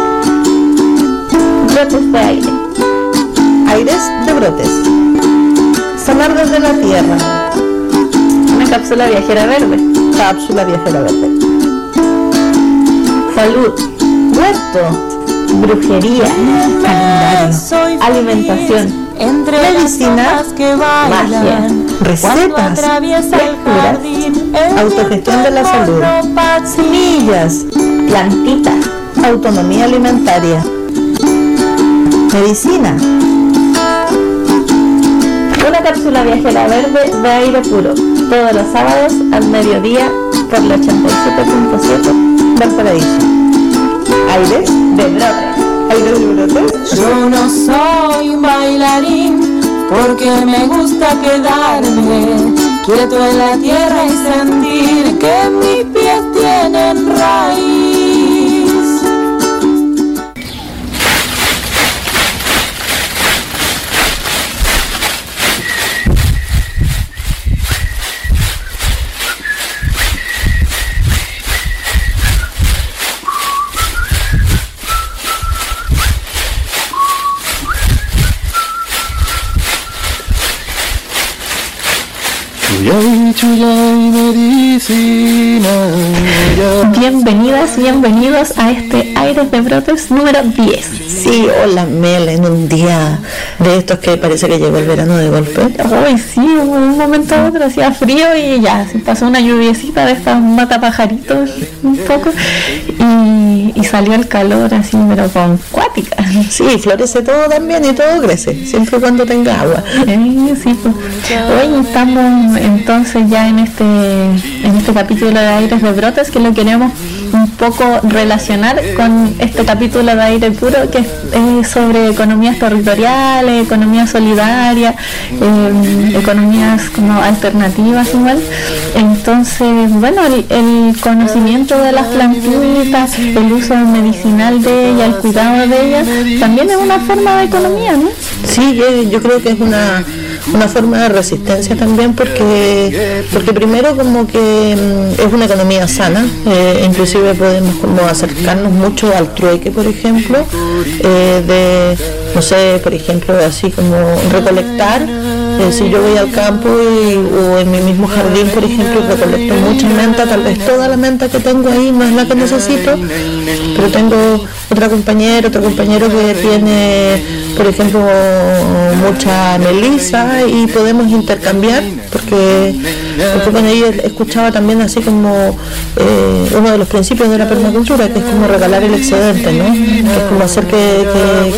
Brotes de aire. Aires de brotes. Sonar desde la tierra. Una cápsula viajera verde. Cápsula viajera verde. Salud. Huerto. Brujería. Calendario. Alimentación. Medicina. Magia. Recetas. Lecturas. Autogestión de la salud. Semillas. Plantita. Autonomía alimentaria. Medicina. Una cápsula viajera verde de aire puro. Todos los sábados al mediodía por la 87.7 del Paraíso. Aires de brotes. Aires de brotes. Yo no soy un bailarín porque me gusta quedarme quieto en la tierra y sentir que mis pies tienen raíz. Bienvenidas, bienvenidos a este Aires de Brotes número 10. Sí, hola Mel, en un día de estos que parece que llegó el verano de golpe. Uy, sí, un momento a otro hacía frío y ya, se pasó una lluviecita de estas matapajaritos un poco y salió el calor así, pero con cuática. Sí, florece todo también y todo crece, siempre cuando tenga agua. Sí, pues. Hoy estamos entonces ya en este capítulo de Aires de Brotes, que lo queremos un poco relacionar con este capítulo de Aire Puro, que es sobre economías territoriales, economía solidaria, economías como alternativas igual. Entonces, bueno, el conocimiento de las plantitas, el uso medicinal de ellas, el cuidado de ellas, también es una forma de economía, ¿no? Sí, yo creo que es una forma de resistencia también, porque primero como que es una economía sana, inclusive podemos como acercarnos mucho al trueque, por ejemplo, de, no sé, por ejemplo, así como recolectar. Si yo voy al campo o en mi mismo jardín, por ejemplo, recolecto mucha menta, tal vez toda la menta que tengo ahí no es la que necesito, pero tengo otro compañero que tiene, por ejemplo, mucha melisa y podemos intercambiar, porque bueno, ahí escuchaba también así como uno de los principios de la permacultura, que es como regalar el excedente, ¿no? Que es como hacer que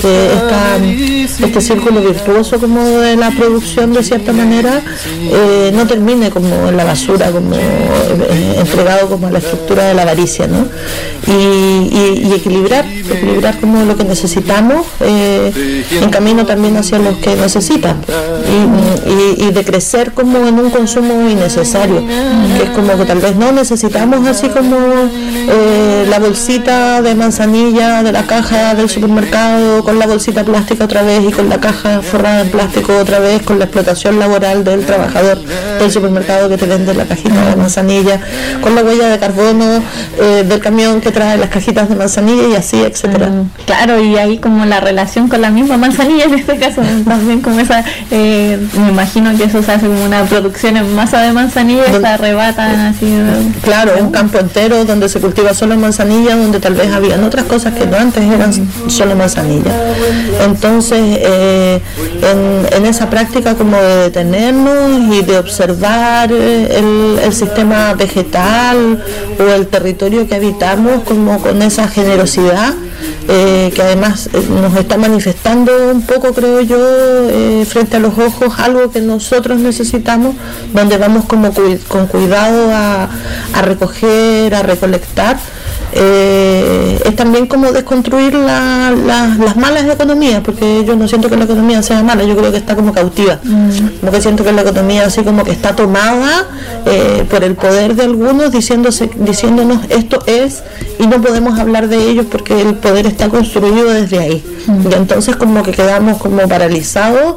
este círculo virtuoso como de la producción, de cierta manera, no termine como en la basura, como entregado como a la estructura de la avaricia, ¿no? Y equilibrar como lo que necesitamos en camino también hacia los que necesitan, y de crecer como en un consumo innecesario, que es como que tal vez no necesitamos, así como la bolsita de manzanilla de la caja del supermercado, con la bolsita plástica otra vez y con la caja forrada en plástico otra vez, con la explotación laboral del trabajador del supermercado que te vende la cajita de manzanilla, con la huella de carbono del camión que trae las cajitas de manzanilla, y así, etcétera. Claro, y ahí como la relación con la misma manzanilla en este caso, también como esa, me imagino que eso se hace como una producción en masa de manzanilla y se arrebatan así. Claro, un campo entero donde se cultiva solo manzanilla, donde tal vez habían otras cosas que no antes eran solo manzanilla. Entonces, en esa práctica como de detenernos y de observar el sistema vegetal o el territorio que habitamos como con esa generosidad, que además nos está manifestando un poco, creo yo, frente a los ojos, algo que nosotros necesitamos, donde vamos como con cuidado a recoger, a recolectar. Es también como desconstruir las malas economías, porque yo no siento que la economía sea mala, yo creo que está como cautiva, como que siento que la economía así como que está tomada por el poder de algunos, diciéndonos esto es, y no podemos hablar de ellos porque el poder está construido desde ahí, y entonces como que quedamos como paralizados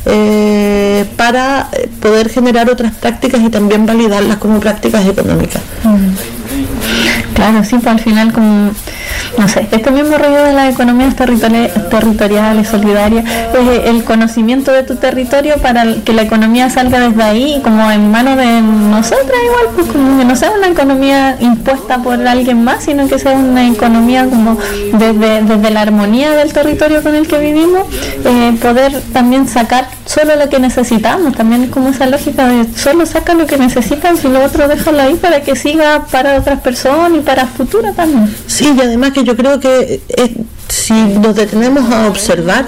para poder generar otras prácticas y también validarlas como prácticas económicas. Claro, sí, pues al final como, no sé, este mismo rollo de las economías territoriales, solidarias, es el conocimiento de tu territorio para que la economía salga desde ahí, como en manos de nosotras igual, pues como que no sea una economía impuesta por alguien más, sino que sea una economía como desde la armonía del territorio con el que vivimos, poder también sacar solo lo que necesitamos, también es como esa lógica de solo saca lo que necesitas y lo otro déjalo ahí para que siga para otras personas y para futuro también. Sí, y además que yo creo que si nos detenemos a observar,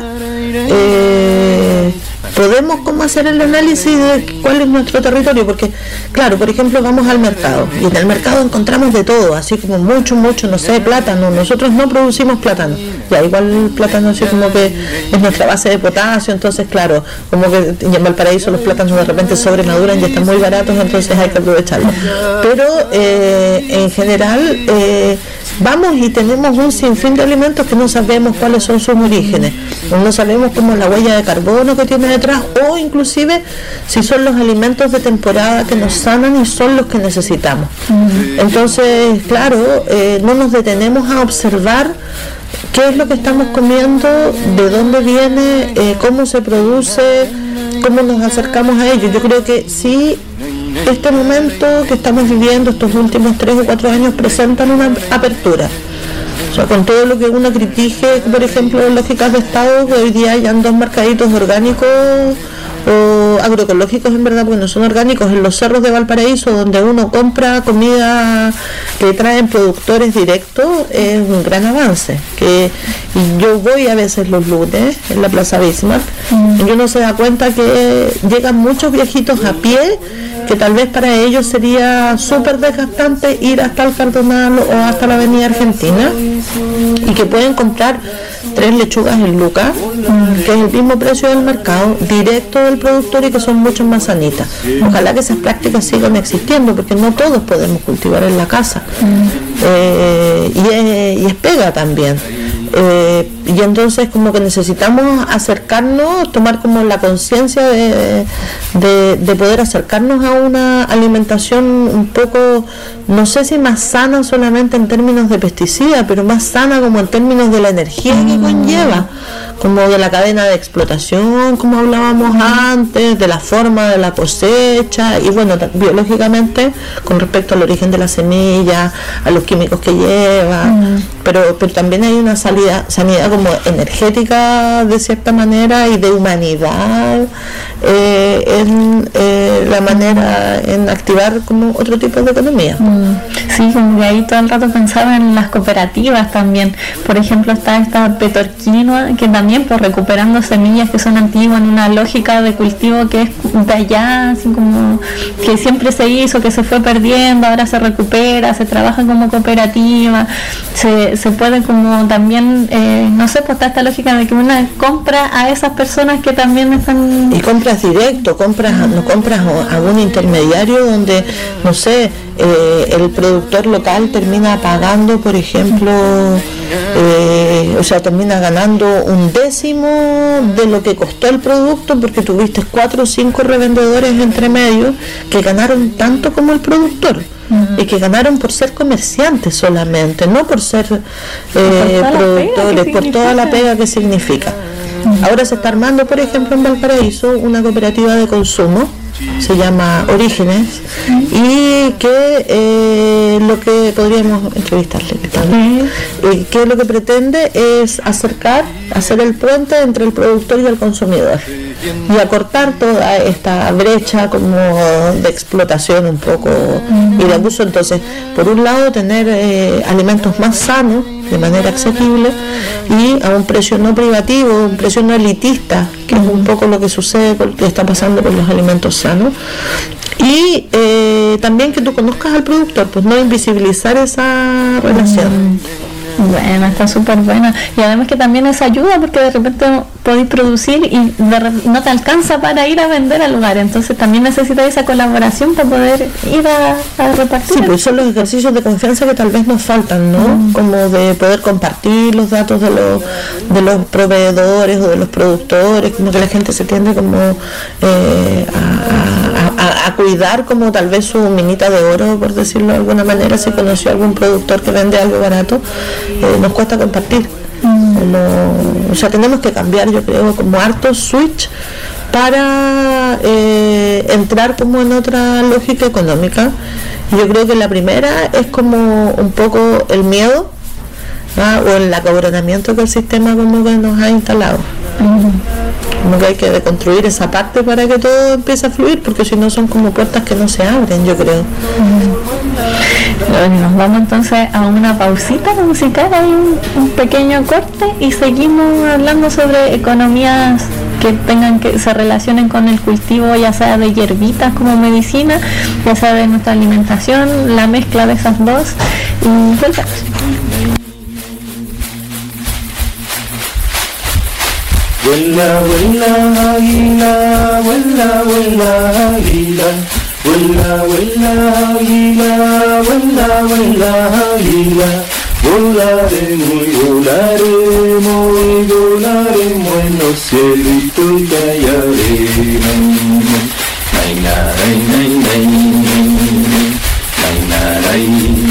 podemos como hacer el análisis de cuál es nuestro territorio, porque claro, por ejemplo, vamos al mercado y en el mercado encontramos de todo, así como mucho, no sé, plátano. Nosotros no producimos plátano, ya igual el plátano así como que es nuestra base de potasio, entonces claro, como que en Valparaíso los plátanos de repente sobremaduran y están muy baratos, entonces hay que aprovecharlos, pero en general vamos y tenemos un sinfín de alimentos que no sabemos cuáles son sus orígenes, no sabemos cómo la huella de carbono que tiene detrás, o inclusive si son los alimentos de temporada que nos sanan y son los que necesitamos. Entonces, claro, no nos detenemos a observar qué es lo que estamos comiendo, de dónde viene, cómo se produce, cómo nos acercamos a ello. Yo creo que sí, este momento que estamos viviendo, estos últimos 3 o 4 años, presentan una apertura. O sea, con todo lo que uno critique, por ejemplo, lógicas de Estado, que hoy día hayan 2 mercaditos orgánicos o agroecológicos, en verdad, porque no son orgánicos, en los cerros de Valparaíso, donde uno compra comida que traen productores directos, es un gran avance. Que yo voy a veces los lunes en la Plaza Bismarck y uno se da cuenta que llegan muchos viejitos a pie, que tal vez para ellos sería súper desgastante ir hasta el Cardonal o hasta la Avenida Argentina, y que pueden comprar 3 lechugas en Lucas, que es el mismo precio del mercado, directo del productor, y que son mucho más sanitas. Ojalá que esas prácticas sigan existiendo, porque no todos podemos cultivar en la casa, y es pega también. Y entonces como que necesitamos acercarnos, tomar como la conciencia de poder acercarnos a una alimentación un poco, no sé si más sana solamente en términos de pesticidas, pero más sana como en términos de la energía que conlleva, como de la cadena de explotación, como hablábamos antes, de la forma de la cosecha, y bueno, biológicamente con respecto al origen de la semilla, a los químicos que lleva, pero también hay una sanidad como energética de cierta manera y de humanidad en la manera en activar como otro tipo de economía. Sí, como que ahí todo el rato pensaba en las cooperativas también. Por ejemplo, está esta Petorquinoa, que también pues recuperando semillas que son antiguas en una lógica de cultivo que es de allá, así como que siempre se hizo, que se fue perdiendo, ahora se recupera, se trabaja como cooperativa, se puede como también, no sé, pues está esta lógica de que una compra a esas personas que también están... Y compras directo, no compras a un intermediario donde, no sé, el productor local termina pagando, por ejemplo, o sea, termina ganando 1/10 de lo que costó el producto, porque tuviste 4 o 5 revendedores entre medio que ganaron tanto como el productor. Y que ganaron por ser comerciantes solamente, no por ser productores, por toda la pega que significa. Ahora se está armando, por ejemplo, en Valparaíso una cooperativa de consumo, se llama Orígenes, y que lo que podríamos entrevistarle, que lo que pretende es hacer el puente entre el productor y el consumidor y acortar toda esta brecha como de explotación un poco y de abuso. Entonces, por un lado, tener alimentos más sanos de manera asequible y a un precio no privativo, un precio no elitista, que es un poco lo que sucede, que está pasando con los alimentos sanos. Y también que tú conozcas al productor, pues no invisibilizar esa relación. Bueno, está súper buena. Y además que también es ayuda, porque de repente podéis producir y no te alcanza para ir a vender al lugar. Entonces también necesitas esa colaboración para poder ir a repartir. Sí, pues son los ejercicios de confianza que tal vez nos faltan, ¿no? Como de poder compartir los datos de los proveedores o de los productores, como que la gente se tiende como a cuidar como tal vez su minita de oro, por decirlo de alguna manera. Si conoció algún productor que vende algo barato, nos cuesta compartir. O sea, tenemos que cambiar, yo creo, como harto switch para entrar como en otra lógica económica. Yo creo que la primera es como un poco el miedo, ¿no? O el acobronamiento que el sistema como que nos ha instalado. Como que hay que deconstruir esa parte para que todo empiece a fluir, porque si no son como puertas que no se abren, yo creo. Bueno, nos vamos entonces a una pausita musical, hay un pequeño corte y seguimos hablando sobre economías que se relacionen con el cultivo, ya sea de hierbitas como medicina, ya sea de nuestra alimentación, la mezcla de esas dos, y volvemos. Vuela, vuela, águila, vuela, vuela, águila. Vuela, vuela, águila, vuela, vuela, águila. Volaremos y volaremos y volaremos en los cielitos que hallaremos. Nay, nay, nay, nay, nay, nay,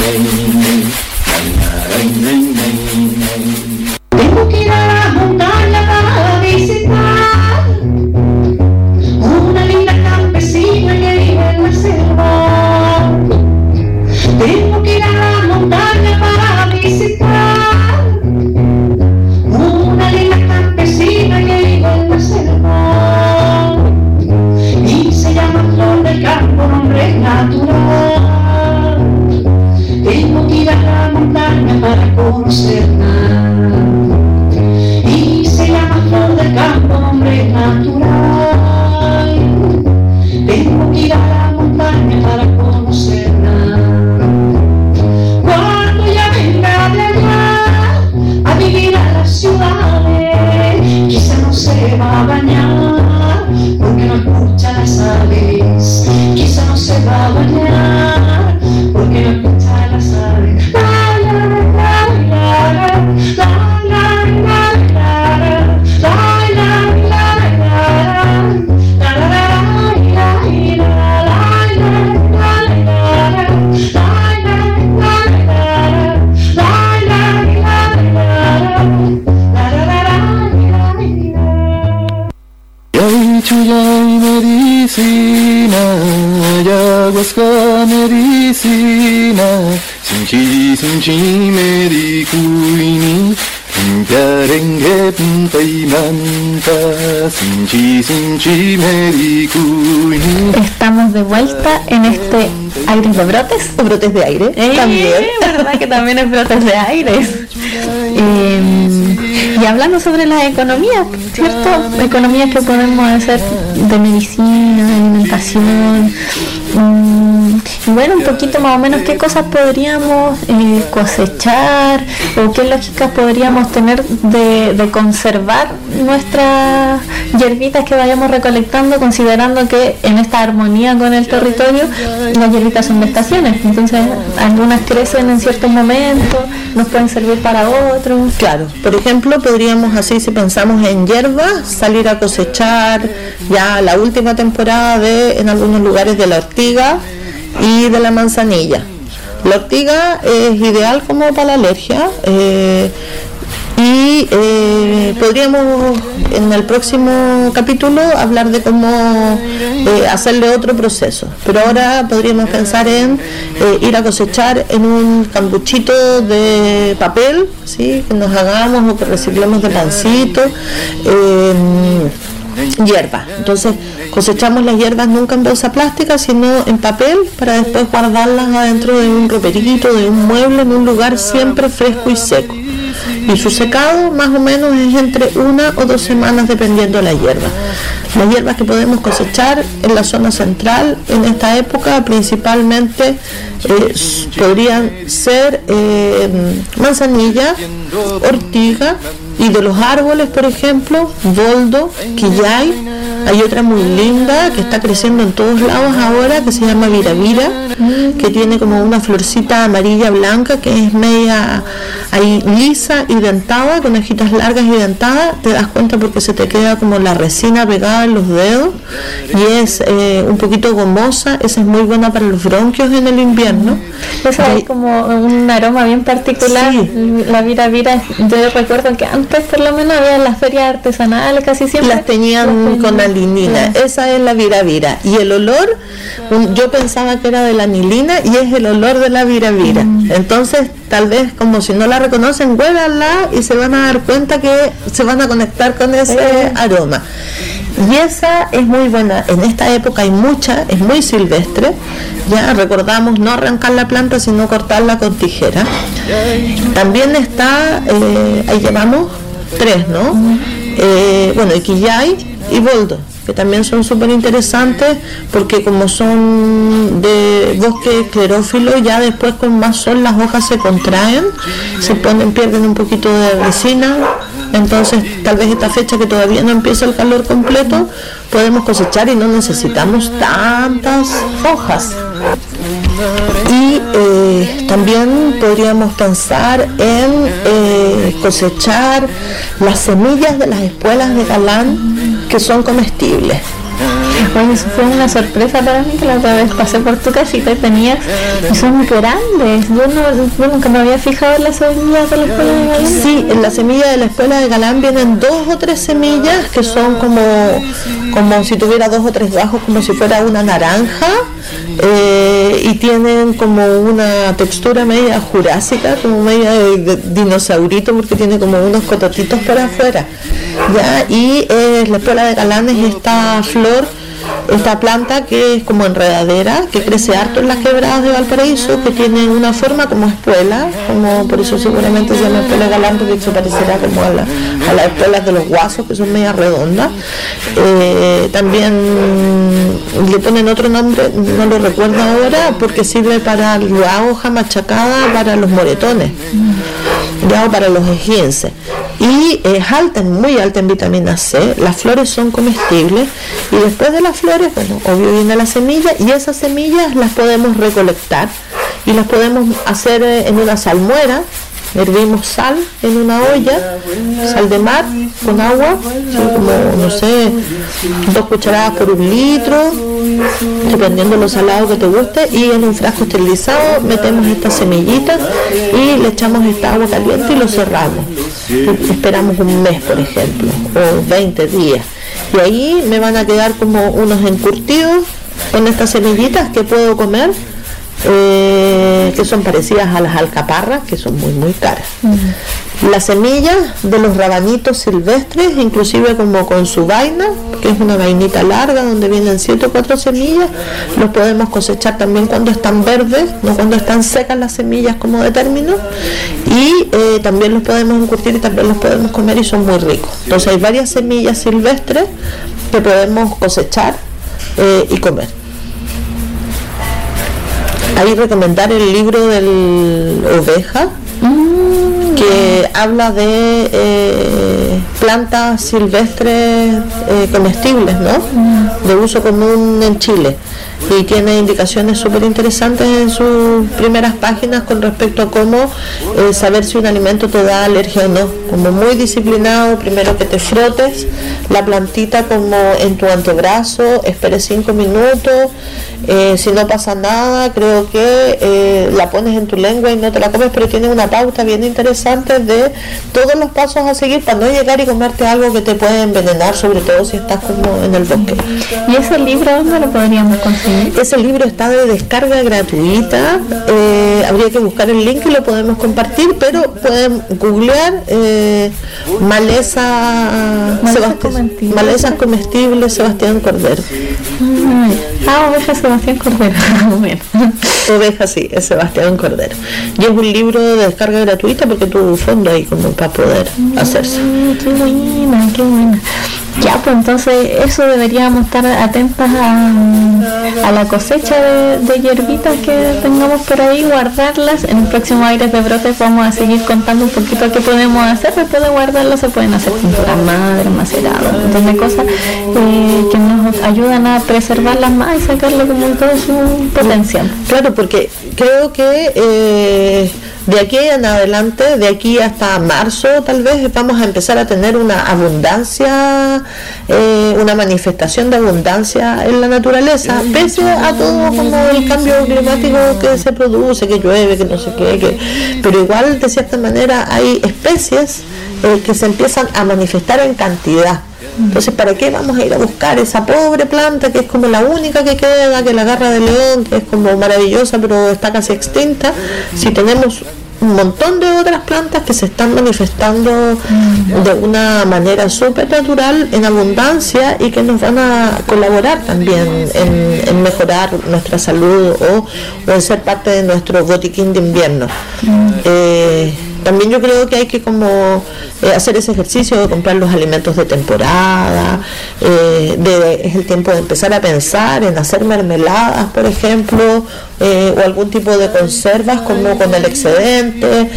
nay, nay, nay. Tengo que ir a la montaña para visitar una linda campesina que vive en la selva. Tengo que ir a la montaña para visitar una linda campesina que vive en la selva. Y ayahuasca medicina, sinchi medikuini, limpiarengue punta y manta, sinchi medikuini. Estamos de vuelta en este Aires de Brotes, o Brotes de Aire, también, ¿verdad? Que también es Brotes de Aires. Y hablando sobre las economías, ¿cierto? Economías que podemos hacer de medicina, de alimentación. Y bueno, un poquito más o menos qué cosas podríamos cosechar o qué lógicas podríamos tener de conservar nuestras hierbitas que vayamos recolectando, considerando que en esta armonía con el territorio las hierbitas son de estaciones, entonces algunas crecen en ciertos momentos, nos pueden servir para otros. Claro, por ejemplo, podríamos así, si pensamos en hierbas, salir a cosechar ya la última temporada en algunos lugares de la ortiga y de la manzanilla. La ortiga es ideal como para la alergia y podríamos en el próximo capítulo hablar de cómo hacerle otro proceso, pero ahora podríamos pensar en ir a cosechar en un cambuchito de papel, ¿sí? Que nos hagamos o que reciclemos de pancito, hierbas. Entonces cosechamos las hierbas nunca en bolsa plástica, sino en papel, para después guardarlas adentro de un roperito, de un mueble, en un lugar siempre fresco y seco. Y su secado más o menos es entre 1 o 2 semanas dependiendo de la hierba. Las hierbas que podemos cosechar en la zona central en esta época principalmente podrían ser manzanilla, ortiga, y de los árboles, por ejemplo, boldo, quillay. Hay otra muy linda que está creciendo en todos lados ahora, que se llama viravira, que tiene como una florcita amarilla blanca, que es media ahí lisa y dentada, con hojitas largas y dentadas. Te das cuenta porque se te queda como la resina pegada en los dedos y es un poquito gomosa. Esa es muy buena para los bronquios en el invierno. Esa es como un aroma bien particular. Sí. La viravira, yo recuerdo que antes por lo menos había en las ferias artesanales casi siempre las tenían con anilina. Esa es la viravira, y el olor, yo pensaba que era de la anilina y es el olor de la viravira. Entonces tal vez, como si no la reconocen, huélanla y se van a dar cuenta que se van a conectar con ese aroma. Y esa es muy buena. En esta época hay mucha, es muy silvestre. Ya recordamos no arrancar la planta, sino cortarla con tijera. También está, ahí llevamos 3, ¿no? Bueno, y quillay y boldo, que también son súper interesantes porque como son de bosque esclerófilo, ya después con más sol las hojas se contraen, pierden un poquito de resina. Entonces tal vez esta fecha que todavía no empieza el calor completo podemos cosechar y no necesitamos tantas hojas. Y también podríamos pensar en cosechar las semillas de las espuelas de galán, que son comestibles. Bueno, eso fue una sorpresa para mí, que la otra vez pasé por tu casita y tenías, y son muy grandes. Yo nunca me había fijado en las semillas de la espuela de galán. Sí, en la semilla de la espuela de galán vienen 2 o 3 semillas que son como si tuviera 2 o 3 gajos, como si fuera una naranja, y tienen como una textura media jurásica, como media de dinosaurito, porque tiene como unos cototitos por afuera. ¿Ya? Y la espuela de galán es esta flor, esta planta que es como enredadera, que crece harto en las quebradas de Valparaíso, que tiene una forma como espuela, como por eso seguramente se llama espuela de galán, porque se parecerá como a las espuelas de los guasos, que son media redondas. También le ponen otro nombre, no lo recuerdo ahora, porque sirve para la hoja machacada para los moretones, ya, o para los esguinces. Y es alta, muy alta en vitamina C. Las flores son comestibles y después de las flores, bueno, obvio viene la semilla, y esas semillas las podemos recolectar y las podemos hacer en una salmuera. Hervimos sal en una olla, sal de mar con agua, como no sé, 2 cucharadas por 1 litro, dependiendo de lo salado que te guste, y en un frasco esterilizado metemos estas semillitas y le echamos esta agua caliente y lo cerramos. Esperamos 1 mes, por ejemplo, o 20 días, y ahí me van a quedar como unos encurtidos con estas semillitas que puedo comer, que son parecidas a las alcaparras, que son muy muy caras. Las semillas de los rabanitos silvestres, inclusive como con su vaina, que es una vainita larga donde vienen 7 o 4 semillas, los podemos cosechar también cuando están verdes, no cuando están secas las semillas como de término, y también los podemos encurtir y también los podemos comer y son muy ricos. Entonces hay varias semillas silvestres que podemos cosechar y comer. Ahí recomendar el libro del Oveja, que habla de plantas silvestres comestibles, ¿no? De uso común en Chile, y tiene indicaciones súper interesantes en sus primeras páginas con respecto a cómo saber si un alimento te da alergia o no, como muy disciplinado. Primero que te frotes la plantita como en tu antebrazo, esperes 5 minutos, si no pasa nada, creo que la pones en tu lengua y no te la comes, pero tiene una pauta bien interesante de todos los pasos a seguir para no llegar y comerte algo que te puede envenenar, sobre todo si estás como en el bosque. ¿Y ese libro dónde lo podríamos conseguir? Ese libro está de descarga gratuita, habría que buscar el link y lo podemos compartir, pero pueden googlear malezas comestibles Sebastián Cordero. Oveja Sebastián Cordero. Oveja, sí, es Sebastián Cordero. Y es un libro de descarga gratuita porque tuvo un fondo ahí como para poder hacerse. Qué buena, qué buena. Ya, pues entonces eso deberíamos estar atentas a la cosecha de hierbitas que tengamos por ahí, guardarlas. En el próximo Aires de Brotes vamos a seguir contando un poquito qué podemos hacer. Después de guardarlas se pueden hacer pintura madre, macerado, un montón de cosas que nos ayudan a preservarlas más y sacarle como todo su potencial. Claro, porque creo que de aquí en adelante, de aquí hasta marzo tal vez, vamos a empezar a tener una abundancia, una manifestación de abundancia en la naturaleza, pese a todo como el cambio climático que se produce, que llueve, que no sé qué, pero igual de cierta manera hay especies que se empiezan a manifestar en cantidad. Entonces, ¿para qué vamos a ir a buscar esa pobre planta que es como la única que queda, que la garra de león, que es como maravillosa pero está casi extinta, si tenemos un montón de otras plantas que se están manifestando de una manera súper natural, en abundancia, y que nos van a colaborar también en mejorar nuestra salud o en ser parte de nuestro botiquín de invierno? También yo creo que hay que como hacer ese ejercicio de comprar los alimentos de temporada, es el tiempo de empezar a pensar en hacer mermeladas, por ejemplo, o algún tipo de conservas como con el excedente,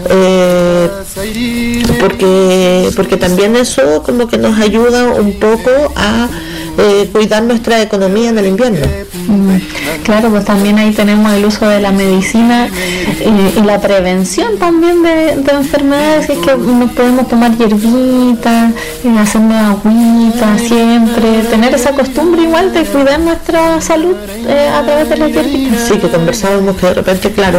porque también eso como que nos ayuda un poco a cuidar nuestra economía en el invierno. Claro, pues también ahí tenemos el uso de la medicina y la prevención también de enfermedades. Es que nos podemos tomar hierbitas, hacernos agüita siempre, tener esa costumbre igual de cuidar nuestra salud a través de las hierbitas. Sí, que conversábamos que de repente, claro,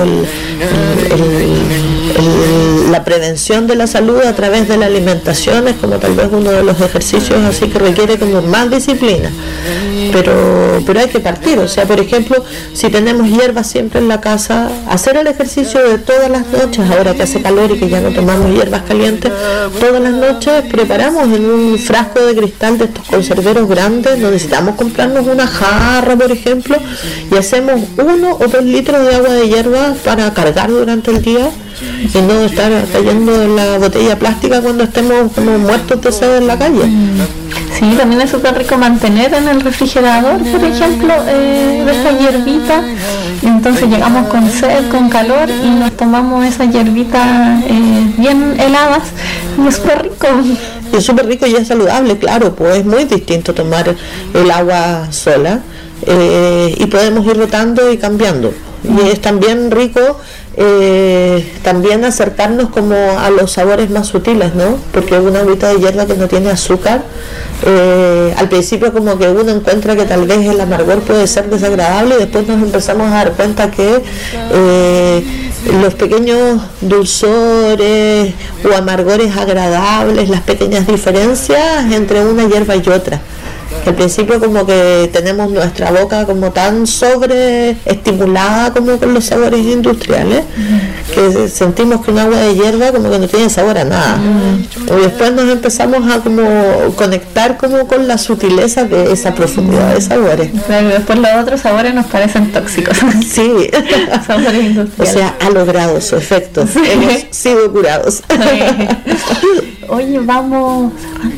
la prevención de la salud a través de la alimentación es como tal vez uno de los ejercicios así que requiere como más disciplina, pero hay que partir. O sea, por ejemplo, si tenemos hierbas siempre en la casa, hacer el ejercicio de todas las noches, ahora que hace calor y que ya no tomamos hierbas calientes, todas las noches preparamos en un frasco de cristal de estos conserveros grandes, no necesitamos comprarnos una jarra, por ejemplo, y hacemos 1 o 2 litros de agua de hierba para cargar durante el día y no estar cayendo en la botella plástica cuando estemos como muertos de sed en la calle. Sí, también es súper rico mantener en el refrigerador, por ejemplo, de esta hierbita. Entonces llegamos con sed, con calor y nos tomamos esas hierbitas bien heladas y es súper rico. Y es súper rico y es saludable, claro, pues es muy distinto tomar el agua sola y podemos ir rotando y cambiando. Y es también rico también acercarnos como a los sabores más sutiles, ¿no? Porque una agüita de hierba que no tiene azúcar, al principio como que uno encuentra que tal vez el amargor puede ser desagradable y después nos empezamos a dar cuenta que los pequeños dulzores o amargores agradables, las pequeñas diferencias entre una hierba y otra, Al principio como que tenemos nuestra boca como tan sobreestimulada como con los sabores industriales, que sentimos que un agua de hierba como que no tiene sabor a nada. Y después nos empezamos a como conectar como con la sutileza de esa profundidad de sabores. Pero después los otros sabores nos parecen tóxicos. Sí, sabores industriales. O sea, ha logrado su efecto. Sí. Hemos sido curados. Oye, vamos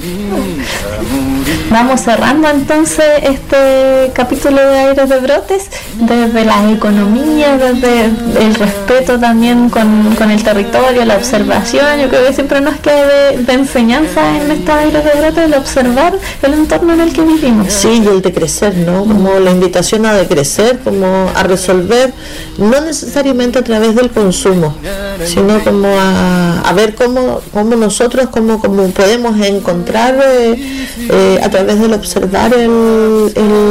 cerrando entonces este capítulo de Aires de Brotes, desde la economía, desde el respeto también con el territorio, la observación. Yo creo que siempre nos queda de enseñanza en estos Aires de Brotes el observar el entorno en el que vivimos. Sí, y el de crecer, ¿no? Como la invitación a decrecer, como a resolver, no necesariamente a través del consumo, sino como a ver cómo nosotros como podemos encontrar a través del observar el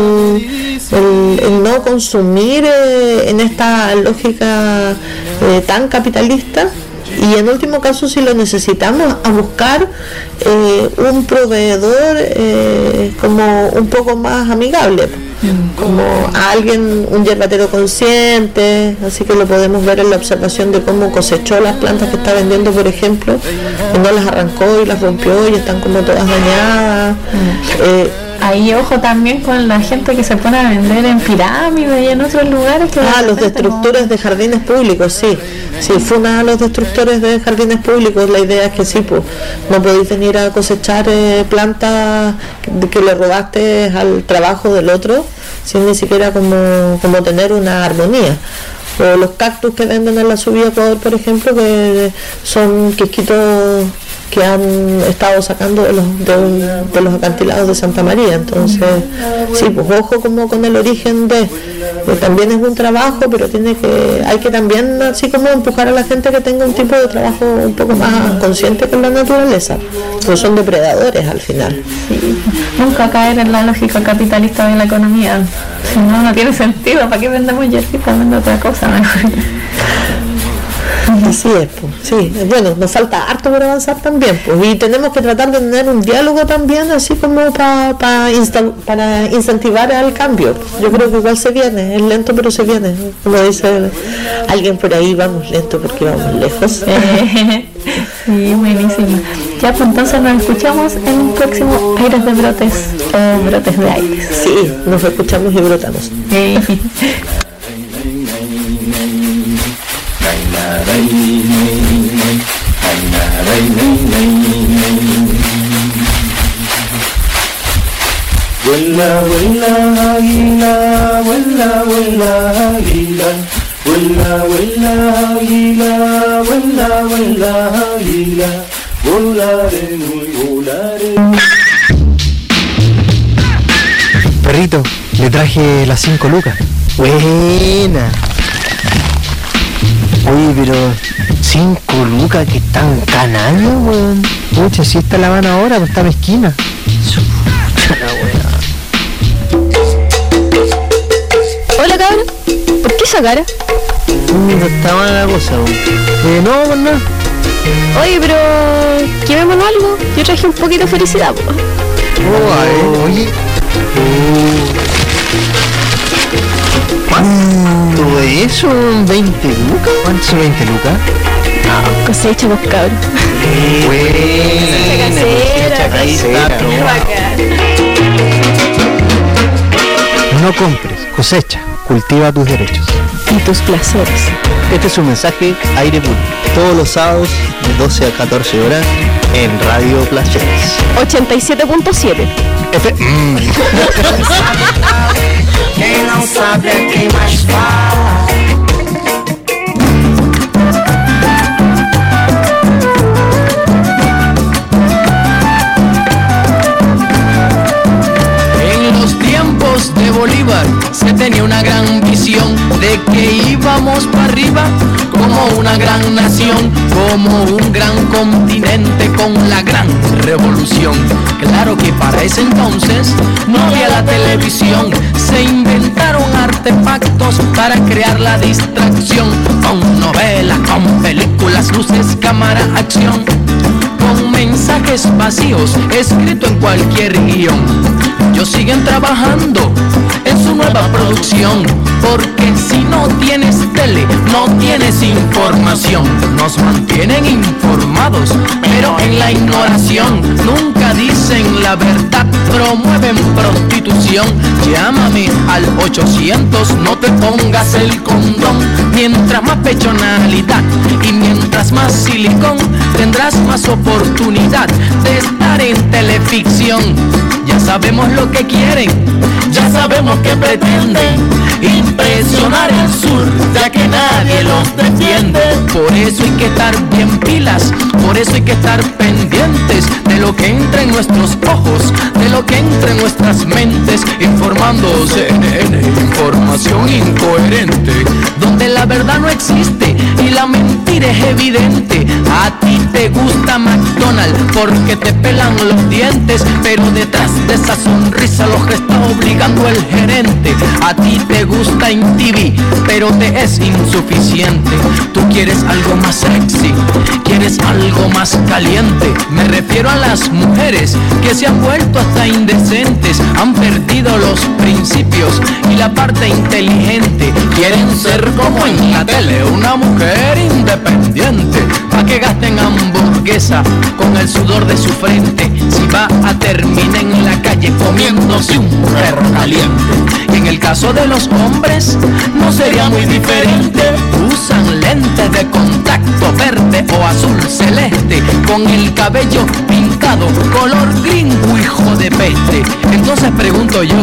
no consumir en esta lógica tan capitalista, y en último caso, si lo necesitamos, a buscar un proveedor como un poco más amigable, como a alguien, un yerbatero consciente, así que lo podemos ver en la observación de cómo cosechó las plantas que está vendiendo, por ejemplo, y no las arrancó y las rompió y están como todas dañadas. Ahí ojo también con la gente que se pone a vender en pirámides y en otros lugares. Los destructores de jardines públicos, sí, funan a los destructores de jardines públicos. La idea es que sí, pues no podéis venir a cosechar plantas que le robaste al trabajo del otro, sin ni siquiera como tener una armonía. O los cactus que venden en la subida Ecuador, por ejemplo, que son quisquitos que han estado sacando de los acantilados de Santa María. Entonces, sí, pues ojo como con el origen también es un trabajo, pero hay que también así como empujar a la gente que tenga un tipo de trabajo un poco más consciente con la naturaleza, porque son depredadores al final. Sí, nunca caer en la lógica capitalista de la economía, si no tiene sentido. ¿Para qué vendemos yerbita? Vende otra cosa mejor. Así es, pues, sí, bueno, nos falta harto por avanzar también, pues, y tenemos que tratar de tener un diálogo también, así como para incentivar al cambio. Yo creo que igual se viene, es lento pero se viene, como dice alguien por ahí, vamos lento porque vamos lejos. Sí, buenísimo. Ya, pues entonces nos escuchamos en un próximo Aires de Brotes o Brotes de Aires. Sí, nos escuchamos y brotamos. Vuela, vuela, águila, vuela, vuela, águila, vuela, vuela, águila, vuela, vuela, águila, volaré, muy volaré. Perrito, le traje las 5 lucas. Buena. Oye, pero 5 lucas que están canallas, weón. Pucha, si esta la van ahora, pues está mezquina. Hola, cabrón. ¿Por qué esa cara? No está mala la cosa, weón. No, pues nada. Oye, pero quemémonos algo. Yo traje un poquito de felicidad, po. Oye. ¿Cuánto es eso? ¿20 lucas? ¿Cuánto son 20 lucas? No, cosecha, pues, cabrón. No compres, cosecha, cultiva tus derechos y tus placeres. Este es un mensaje aire puro, todos los sábados de 12 a 14 horas en Radio Placeres 87.7 Quem não sabe é quem mais fala. En los tiempos de Bolívar se tenía una gran visión de que íbamos para arriba como una gran nación, como un gran continente con la gran revolución. Claro que para ese entonces no había la televisión, se inventaron artefactos para crear la distracción, con novelas, con películas, luces, cámara, acción, con mensajes vacíos escrito en cualquier guión. ellos siguen trabajando en su nueva producción, porque si no tienes tele, no tienes información. Nos mantienen informados, pero en la ignoración. Nunca dicen la verdad, promueven prostitución. Llámame al 800, no te pongas el condón. Mientras más pechonalidad y mientras más silicón, tendrás más oportunidad de estar en teleficción. Ya sabemos lo que quieren, ya sabemos que pretenden impresionar el sur, ya que nadie los defiende. Por eso hay que estar bien pilas, por eso hay que estar pendientes de lo que entra en nuestros ojos, de lo que entra en nuestras mentes. Informando CNN, información incoherente, donde la verdad no existe y la mentira es evidente. A ti te gusta McDonald's porque te pelan los dientes, pero detrás de esa sonrisa los está obligando el gerente. A ti te gusta InTV, pero te es insuficiente. Tú quieres algo más sexy, quieres algo más caliente. Me refiero a las mujeres que se han vuelto hasta indecentes, han perdido los principios y la parte inteligente. Quieren ser como en la tele, una mujer independiente, pa' que gasten hamburguesa con el sudor de su frente, si va a terminar en la calle comiéndose un perro caliente. Y en el caso de los hombres no sería muy diferente. Usan lentes de contacto verde o azul celeste, con el cabello pintado color gringo, hijo de peste. Entonces pregunto yo,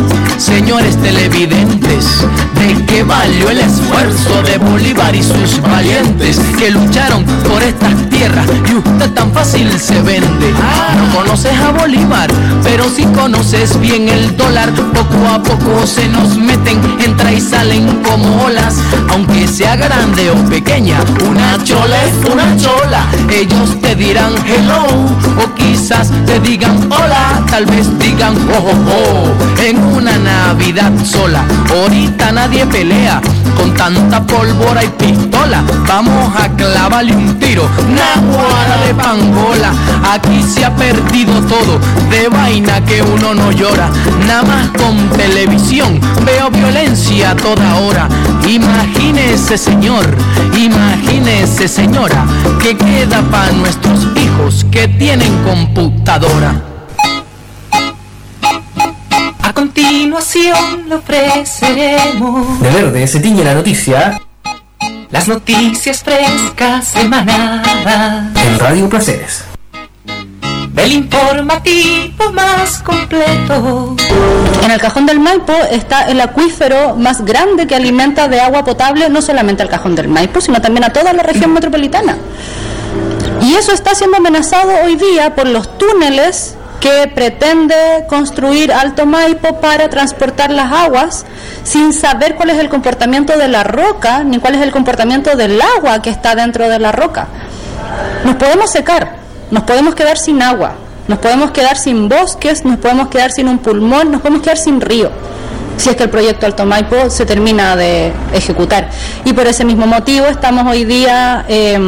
señores televidentes, ¿de qué valió el esfuerzo de Bolívar y sus valientes que lucharon por estas tierras y usted tan fácil se vende? No conoces a Bolívar, pero si conoces bien el dólar. Poco a poco se nos meten, entra y salen como olas, aunque sea grande o pequeña, una chola es una chola. Ellos te dirán hello, o quizás te digan hola, tal vez digan oh, oh, oh, en una Navidad sola. Ahorita nadie pelea con tanta pólvora y pistola. Vamos a clavarle un tiro, naguara de pangola. Aquí se ha perdido todo, de vaina que uno no llora. Nada más con televisión veo violencia a toda hora. Imagínese señor, imagínese señora, que queda para nuestros hijos que tienen computadora. A continuación le ofreceremos De verde se tiñe la noticia las noticias frescas semanadas en Radio Placeres. El informativo más completo. En el Cajón del Maipo está el acuífero más grande que alimenta de agua potable no solamente al Cajón del Maipo, sino también a toda la región metropolitana. Y eso está siendo amenazado hoy día por los túneles que pretende construir Alto Maipo para transportar las aguas, sin saber cuál es el comportamiento de la roca, ni cuál es el comportamiento del agua que está dentro de la roca. Nos podemos secar, nos podemos quedar sin agua, nos podemos quedar sin bosques, nos podemos quedar sin un pulmón, nos podemos quedar sin río, si es que el proyecto Alto Maipo se termina de ejecutar. Y por ese mismo motivo estamos hoy día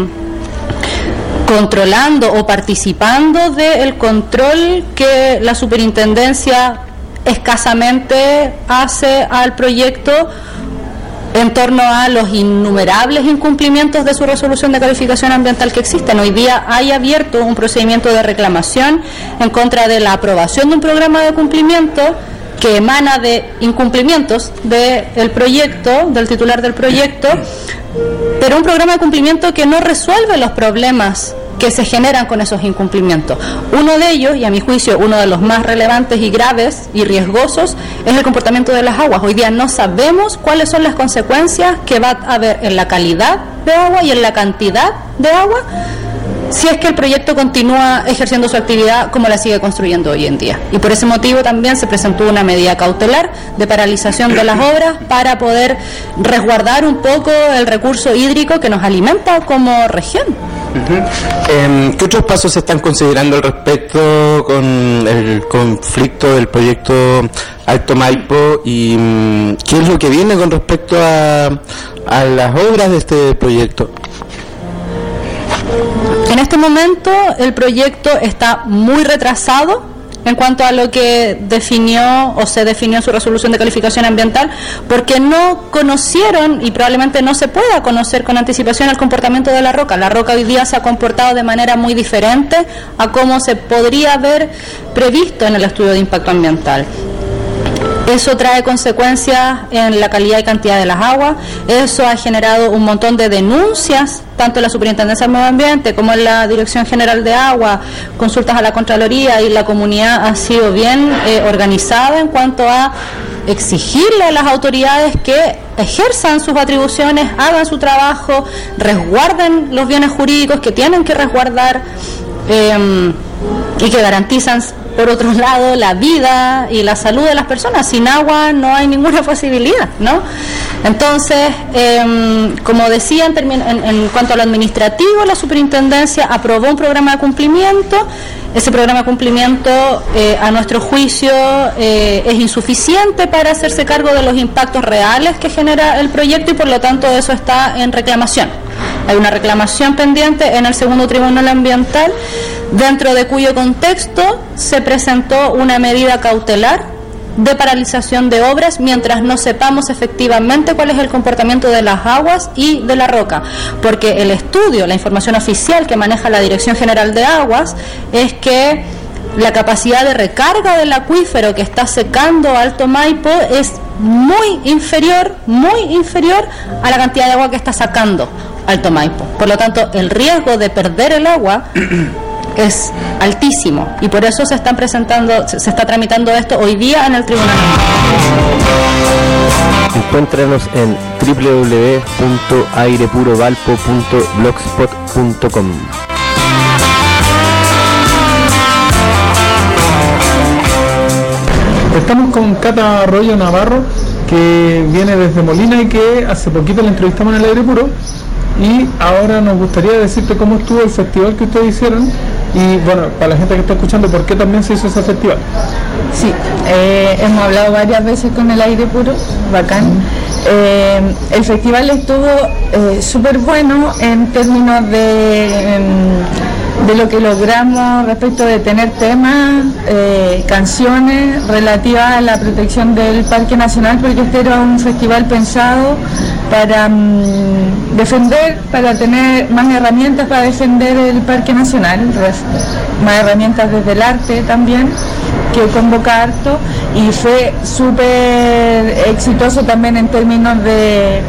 controlando o participando del control que la superintendencia escasamente hace al proyecto en torno a los innumerables incumplimientos de su resolución de calificación ambiental que existen. Hoy día hay abierto un procedimiento de reclamación en contra de la aprobación de un programa de cumplimiento que emana de incumplimientos del proyecto, del titular del proyecto, pero un programa de cumplimiento que no resuelve los problemas que se generan con esos incumplimientos. Uno de ellos, y a mi juicio uno de los más relevantes y graves y riesgosos, es el comportamiento de las aguas. Hoy día no sabemos cuáles son las consecuencias que va a haber en la calidad de agua y en la cantidad de agua si es que el proyecto continúa ejerciendo su actividad como la sigue construyendo hoy en día. Y por ese motivo también se presentó una medida cautelar de paralización de las obras para poder resguardar un poco el recurso hídrico que nos alimenta como región. ¿Qué otros pasos se están considerando al respecto con el conflicto del proyecto Alto Maipo y qué es lo que viene con respecto a las obras de este proyecto? En este momento el proyecto está muy retrasado en cuanto a lo que definió o se definió en su resolución de calificación ambiental, porque no conocieron y probablemente no se pueda conocer con anticipación el comportamiento de la roca. La roca hoy día se ha comportado de manera muy diferente a cómo se podría haber previsto en el estudio de impacto ambiental. Eso trae consecuencias en la calidad y cantidad de las aguas. Eso ha generado un montón de denuncias, tanto en la Superintendencia del Medio Ambiente como en la Dirección General de Agua, consultas a la Contraloría, y la comunidad ha sido bien organizada en cuanto a exigirle a las autoridades que ejerzan sus atribuciones, hagan su trabajo, resguarden los bienes jurídicos que tienen que resguardar y que garantizan, por otro lado, la vida y la salud de las personas. Sin agua no hay ninguna posibilidad, ¿no? Entonces, como decía, en cuanto a lo administrativo, la Superintendencia aprobó un programa de cumplimiento. Ese programa de cumplimiento, a nuestro juicio, es insuficiente para hacerse cargo de los impactos reales que genera el proyecto, y por lo tanto eso está en reclamación. Hay una reclamación pendiente en el segundo tribunal ambiental, dentro de cuyo contexto se presentó una medida cautelar de paralización de obras mientras no sepamos efectivamente cuál es el comportamiento de las aguas y de la roca, porque el estudio, la información oficial que maneja la Dirección General de Aguas es que la capacidad de recarga del acuífero que está secando Alto Maipo es muy inferior a la cantidad de agua que está sacando Alto Maipo. Por lo tanto, el riesgo de perder el agua es altísimo, y por eso se está tramitando esto hoy día en el tribunal. Encuéntranos en www.airepurovalpo.blogspot.com. Estamos con Cata Arroyo Navarro, que viene desde Molina y que hace poquito la entrevistamos en el Aire Puro, y ahora nos gustaría decirte cómo estuvo el festival que ustedes hicieron, y bueno, para la gente que está escuchando, ¿por qué también se hizo ese festival? Sí, hemos hablado varias veces con el Aire Puro, bacán. El festival estuvo súper bueno en términos de lo que logramos respecto de tener temas, canciones relativas a la protección del Parque Nacional, porque este era un festival pensado para defender, para tener más herramientas para defender el Parque Nacional, más herramientas desde el arte también, que convoca harto, y fue súper exitoso también en términos de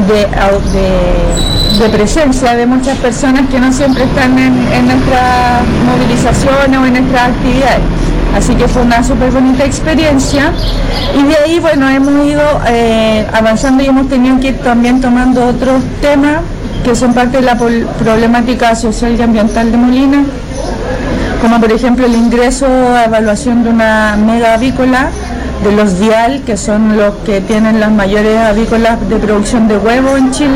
presencia de muchas personas que no siempre están en nuestras movilizaciones o en nuestras actividades. Así que fue una súper bonita experiencia, y de ahí, bueno, hemos ido avanzando y hemos tenido que ir también tomando otros temas que son parte de la problemática social y ambiental de Molina, como por ejemplo el ingreso a evaluación de una mega avícola, de los Dial, que son los que tienen las mayores avícolas de producción de huevo en Chile.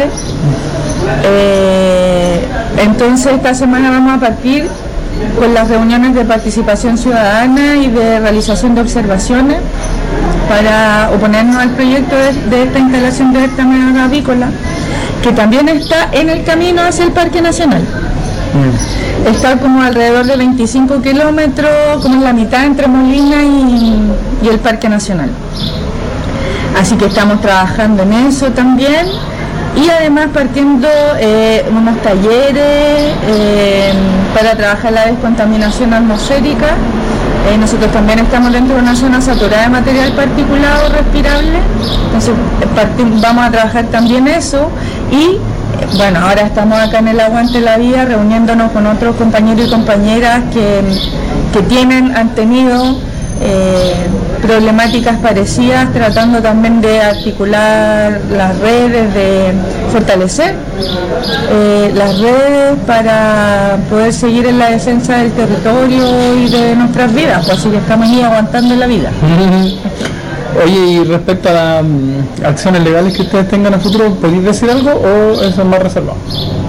Entonces esta semana vamos a partir con las reuniones de participación ciudadana y de realización de observaciones para oponernos al proyecto de esta instalación de esta mega avícola, que también está en el camino hacia el Parque Nacional. Está como alrededor de 25 kilómetros, como en la mitad entre Molina y el Parque Nacional. Así que estamos trabajando en eso también, y además partiendo unos talleres para trabajar la descontaminación atmosférica. Nosotros también estamos dentro de una zona saturada de material particulado respirable, entonces vamos a trabajar también eso. Y bueno, ahora estamos acá en el Aguante la Vida reuniéndonos con otros compañeros y compañeras que han tenido problemáticas parecidas, tratando también de articular las redes, de fortalecer las redes para poder seguir en la defensa del territorio y de nuestras vidas, pues así que estamos ahí aguantando la vida. Oye, y respecto a las acciones legales que ustedes tengan a futuro, ¿podéis decir algo o eso es más reservado?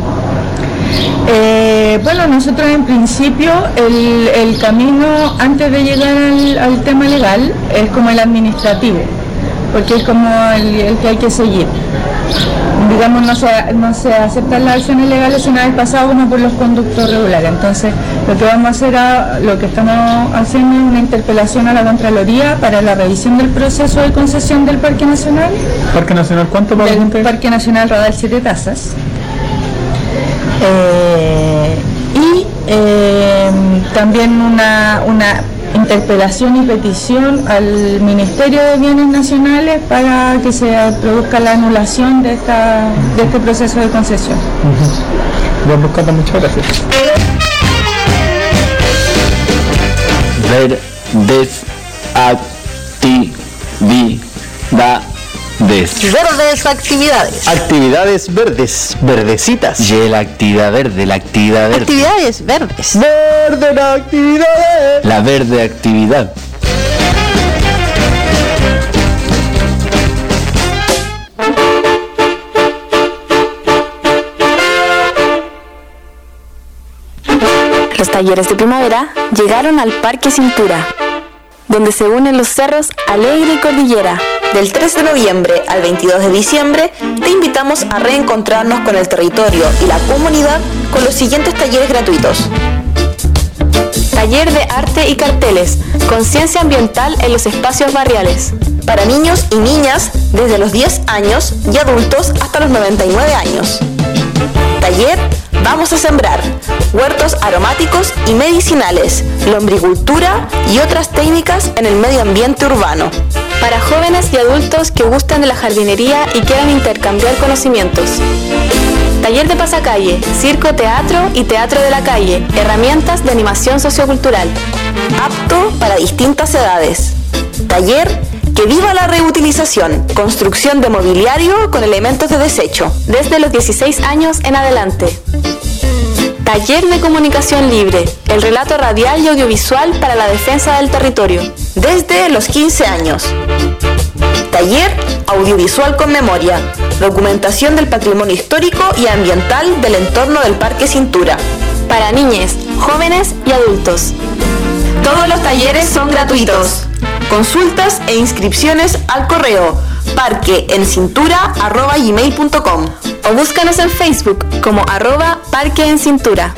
Bueno, nosotros en principio el camino antes de llegar al tema legal es como el administrativo, porque es como el que hay que seguir. digamos, no se aceptan las acciones legales una vez pasado uno por los conductos regulares. Entonces, lo que vamos a hacer, lo que estamos haciendo es una interpelación a la Contraloría para la revisión del proceso de concesión del Parque Nacional. ¿Parque Nacional cuánto para la gente? Parque Nacional Radal Siete Tazas. También una interpelación y petición al Ministerio de Bienes Nacionales para que se produzca la anulación de este proceso de concesión. Bien buscada, muchas gracias. Verdes actividades. Actividades verdes, verdecitas. Y la actividad verde, Actividades verdes. Verde la actividad. La verde actividad. Los talleres de primavera llegaron al Parque Cintura, donde se unen los cerros Alegre y Cordillera. Del 3 de noviembre al 22 de diciembre te invitamos a reencontrarnos con el territorio y la comunidad con los siguientes talleres gratuitos. Taller de arte y carteles, conciencia ambiental en los espacios barriales. Para niños y niñas desde los 10 años y adultos hasta los 99 años. Taller Vamos a sembrar, huertos aromáticos y medicinales, lombricultura y otras técnicas en el medio ambiente urbano. Para jóvenes y adultos que gustan de la jardinería y quieran intercambiar conocimientos. Taller de pasacalle, circo, teatro y teatro de la calle, herramientas de animación sociocultural. Apto para distintas edades. Taller Que viva la reutilización, construcción de mobiliario con elementos de desecho. Desde los 16 años en adelante. Taller de comunicación libre, el relato radial y audiovisual para la defensa del territorio. Desde los 15 años. Taller audiovisual con memoria, documentación del patrimonio histórico y ambiental del entorno del Parque Cintura. Para niñas, jóvenes y adultos. Todos los talleres son gratuitos. Consultas e inscripciones al correo parqueencintura@gmail.com o búscanos en Facebook como @parqueencintura.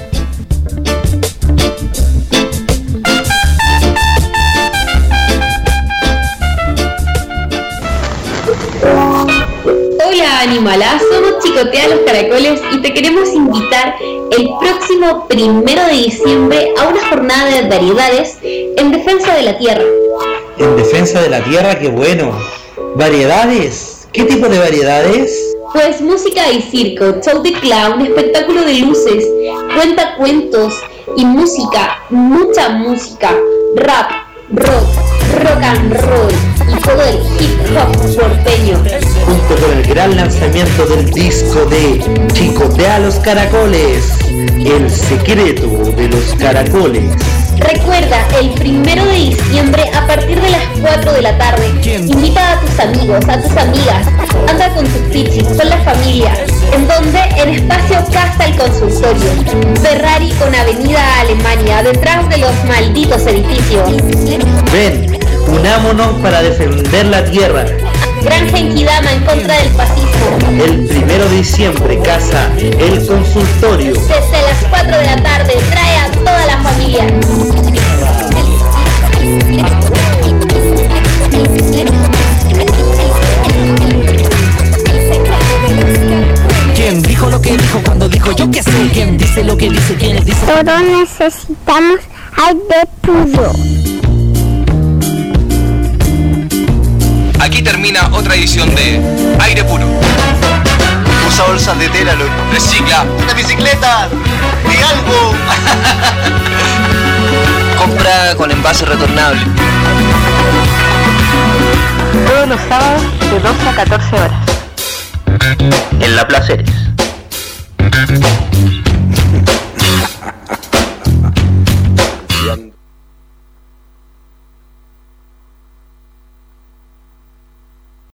Hola Animalá, somos Chicotea los Caracoles y te queremos invitar el próximo 1 de diciembre a una jornada de variedades en defensa de la tierra. En defensa de la tierra, qué bueno. ¿Variedades? ¿Qué tipo de variedades? Pues música y circo, show de clown, espectáculo de luces, cuentacuentos y música, mucha música, rap, rock, rock and roll y todo el hip hop porteño. Junto con el gran lanzamiento del disco de Chicotea los Caracoles, El secreto de los caracoles. Recuerda, el 1 de diciembre a partir de las 4 de la tarde, invita a tus amigos, a tus amigas, anda con tus pichis, con la familia, en donde en espacio Casa el Consultorio, Ferrari con Avenida Alemania, detrás de los malditos edificios. Ven, unámonos para defender la tierra. Gran Genkidama en contra del fascismo. El 1 de diciembre, Casa el Consultorio. Desde las 4 de la tarde, trae a toda la familia. ¿Quién dijo lo que dijo cuando dijo yo qué sé? ¿Quién dice lo que dice? ¿Quiénes dicen? Todos necesitamos aire puro. Aquí termina otra edición de Aire Puro. Usa bolsas de tela, loco. Recicla. Una bicicleta. Di algo. Compra con envase retornable. Todos los sábados de 12 a 14 horas. En La Placeres.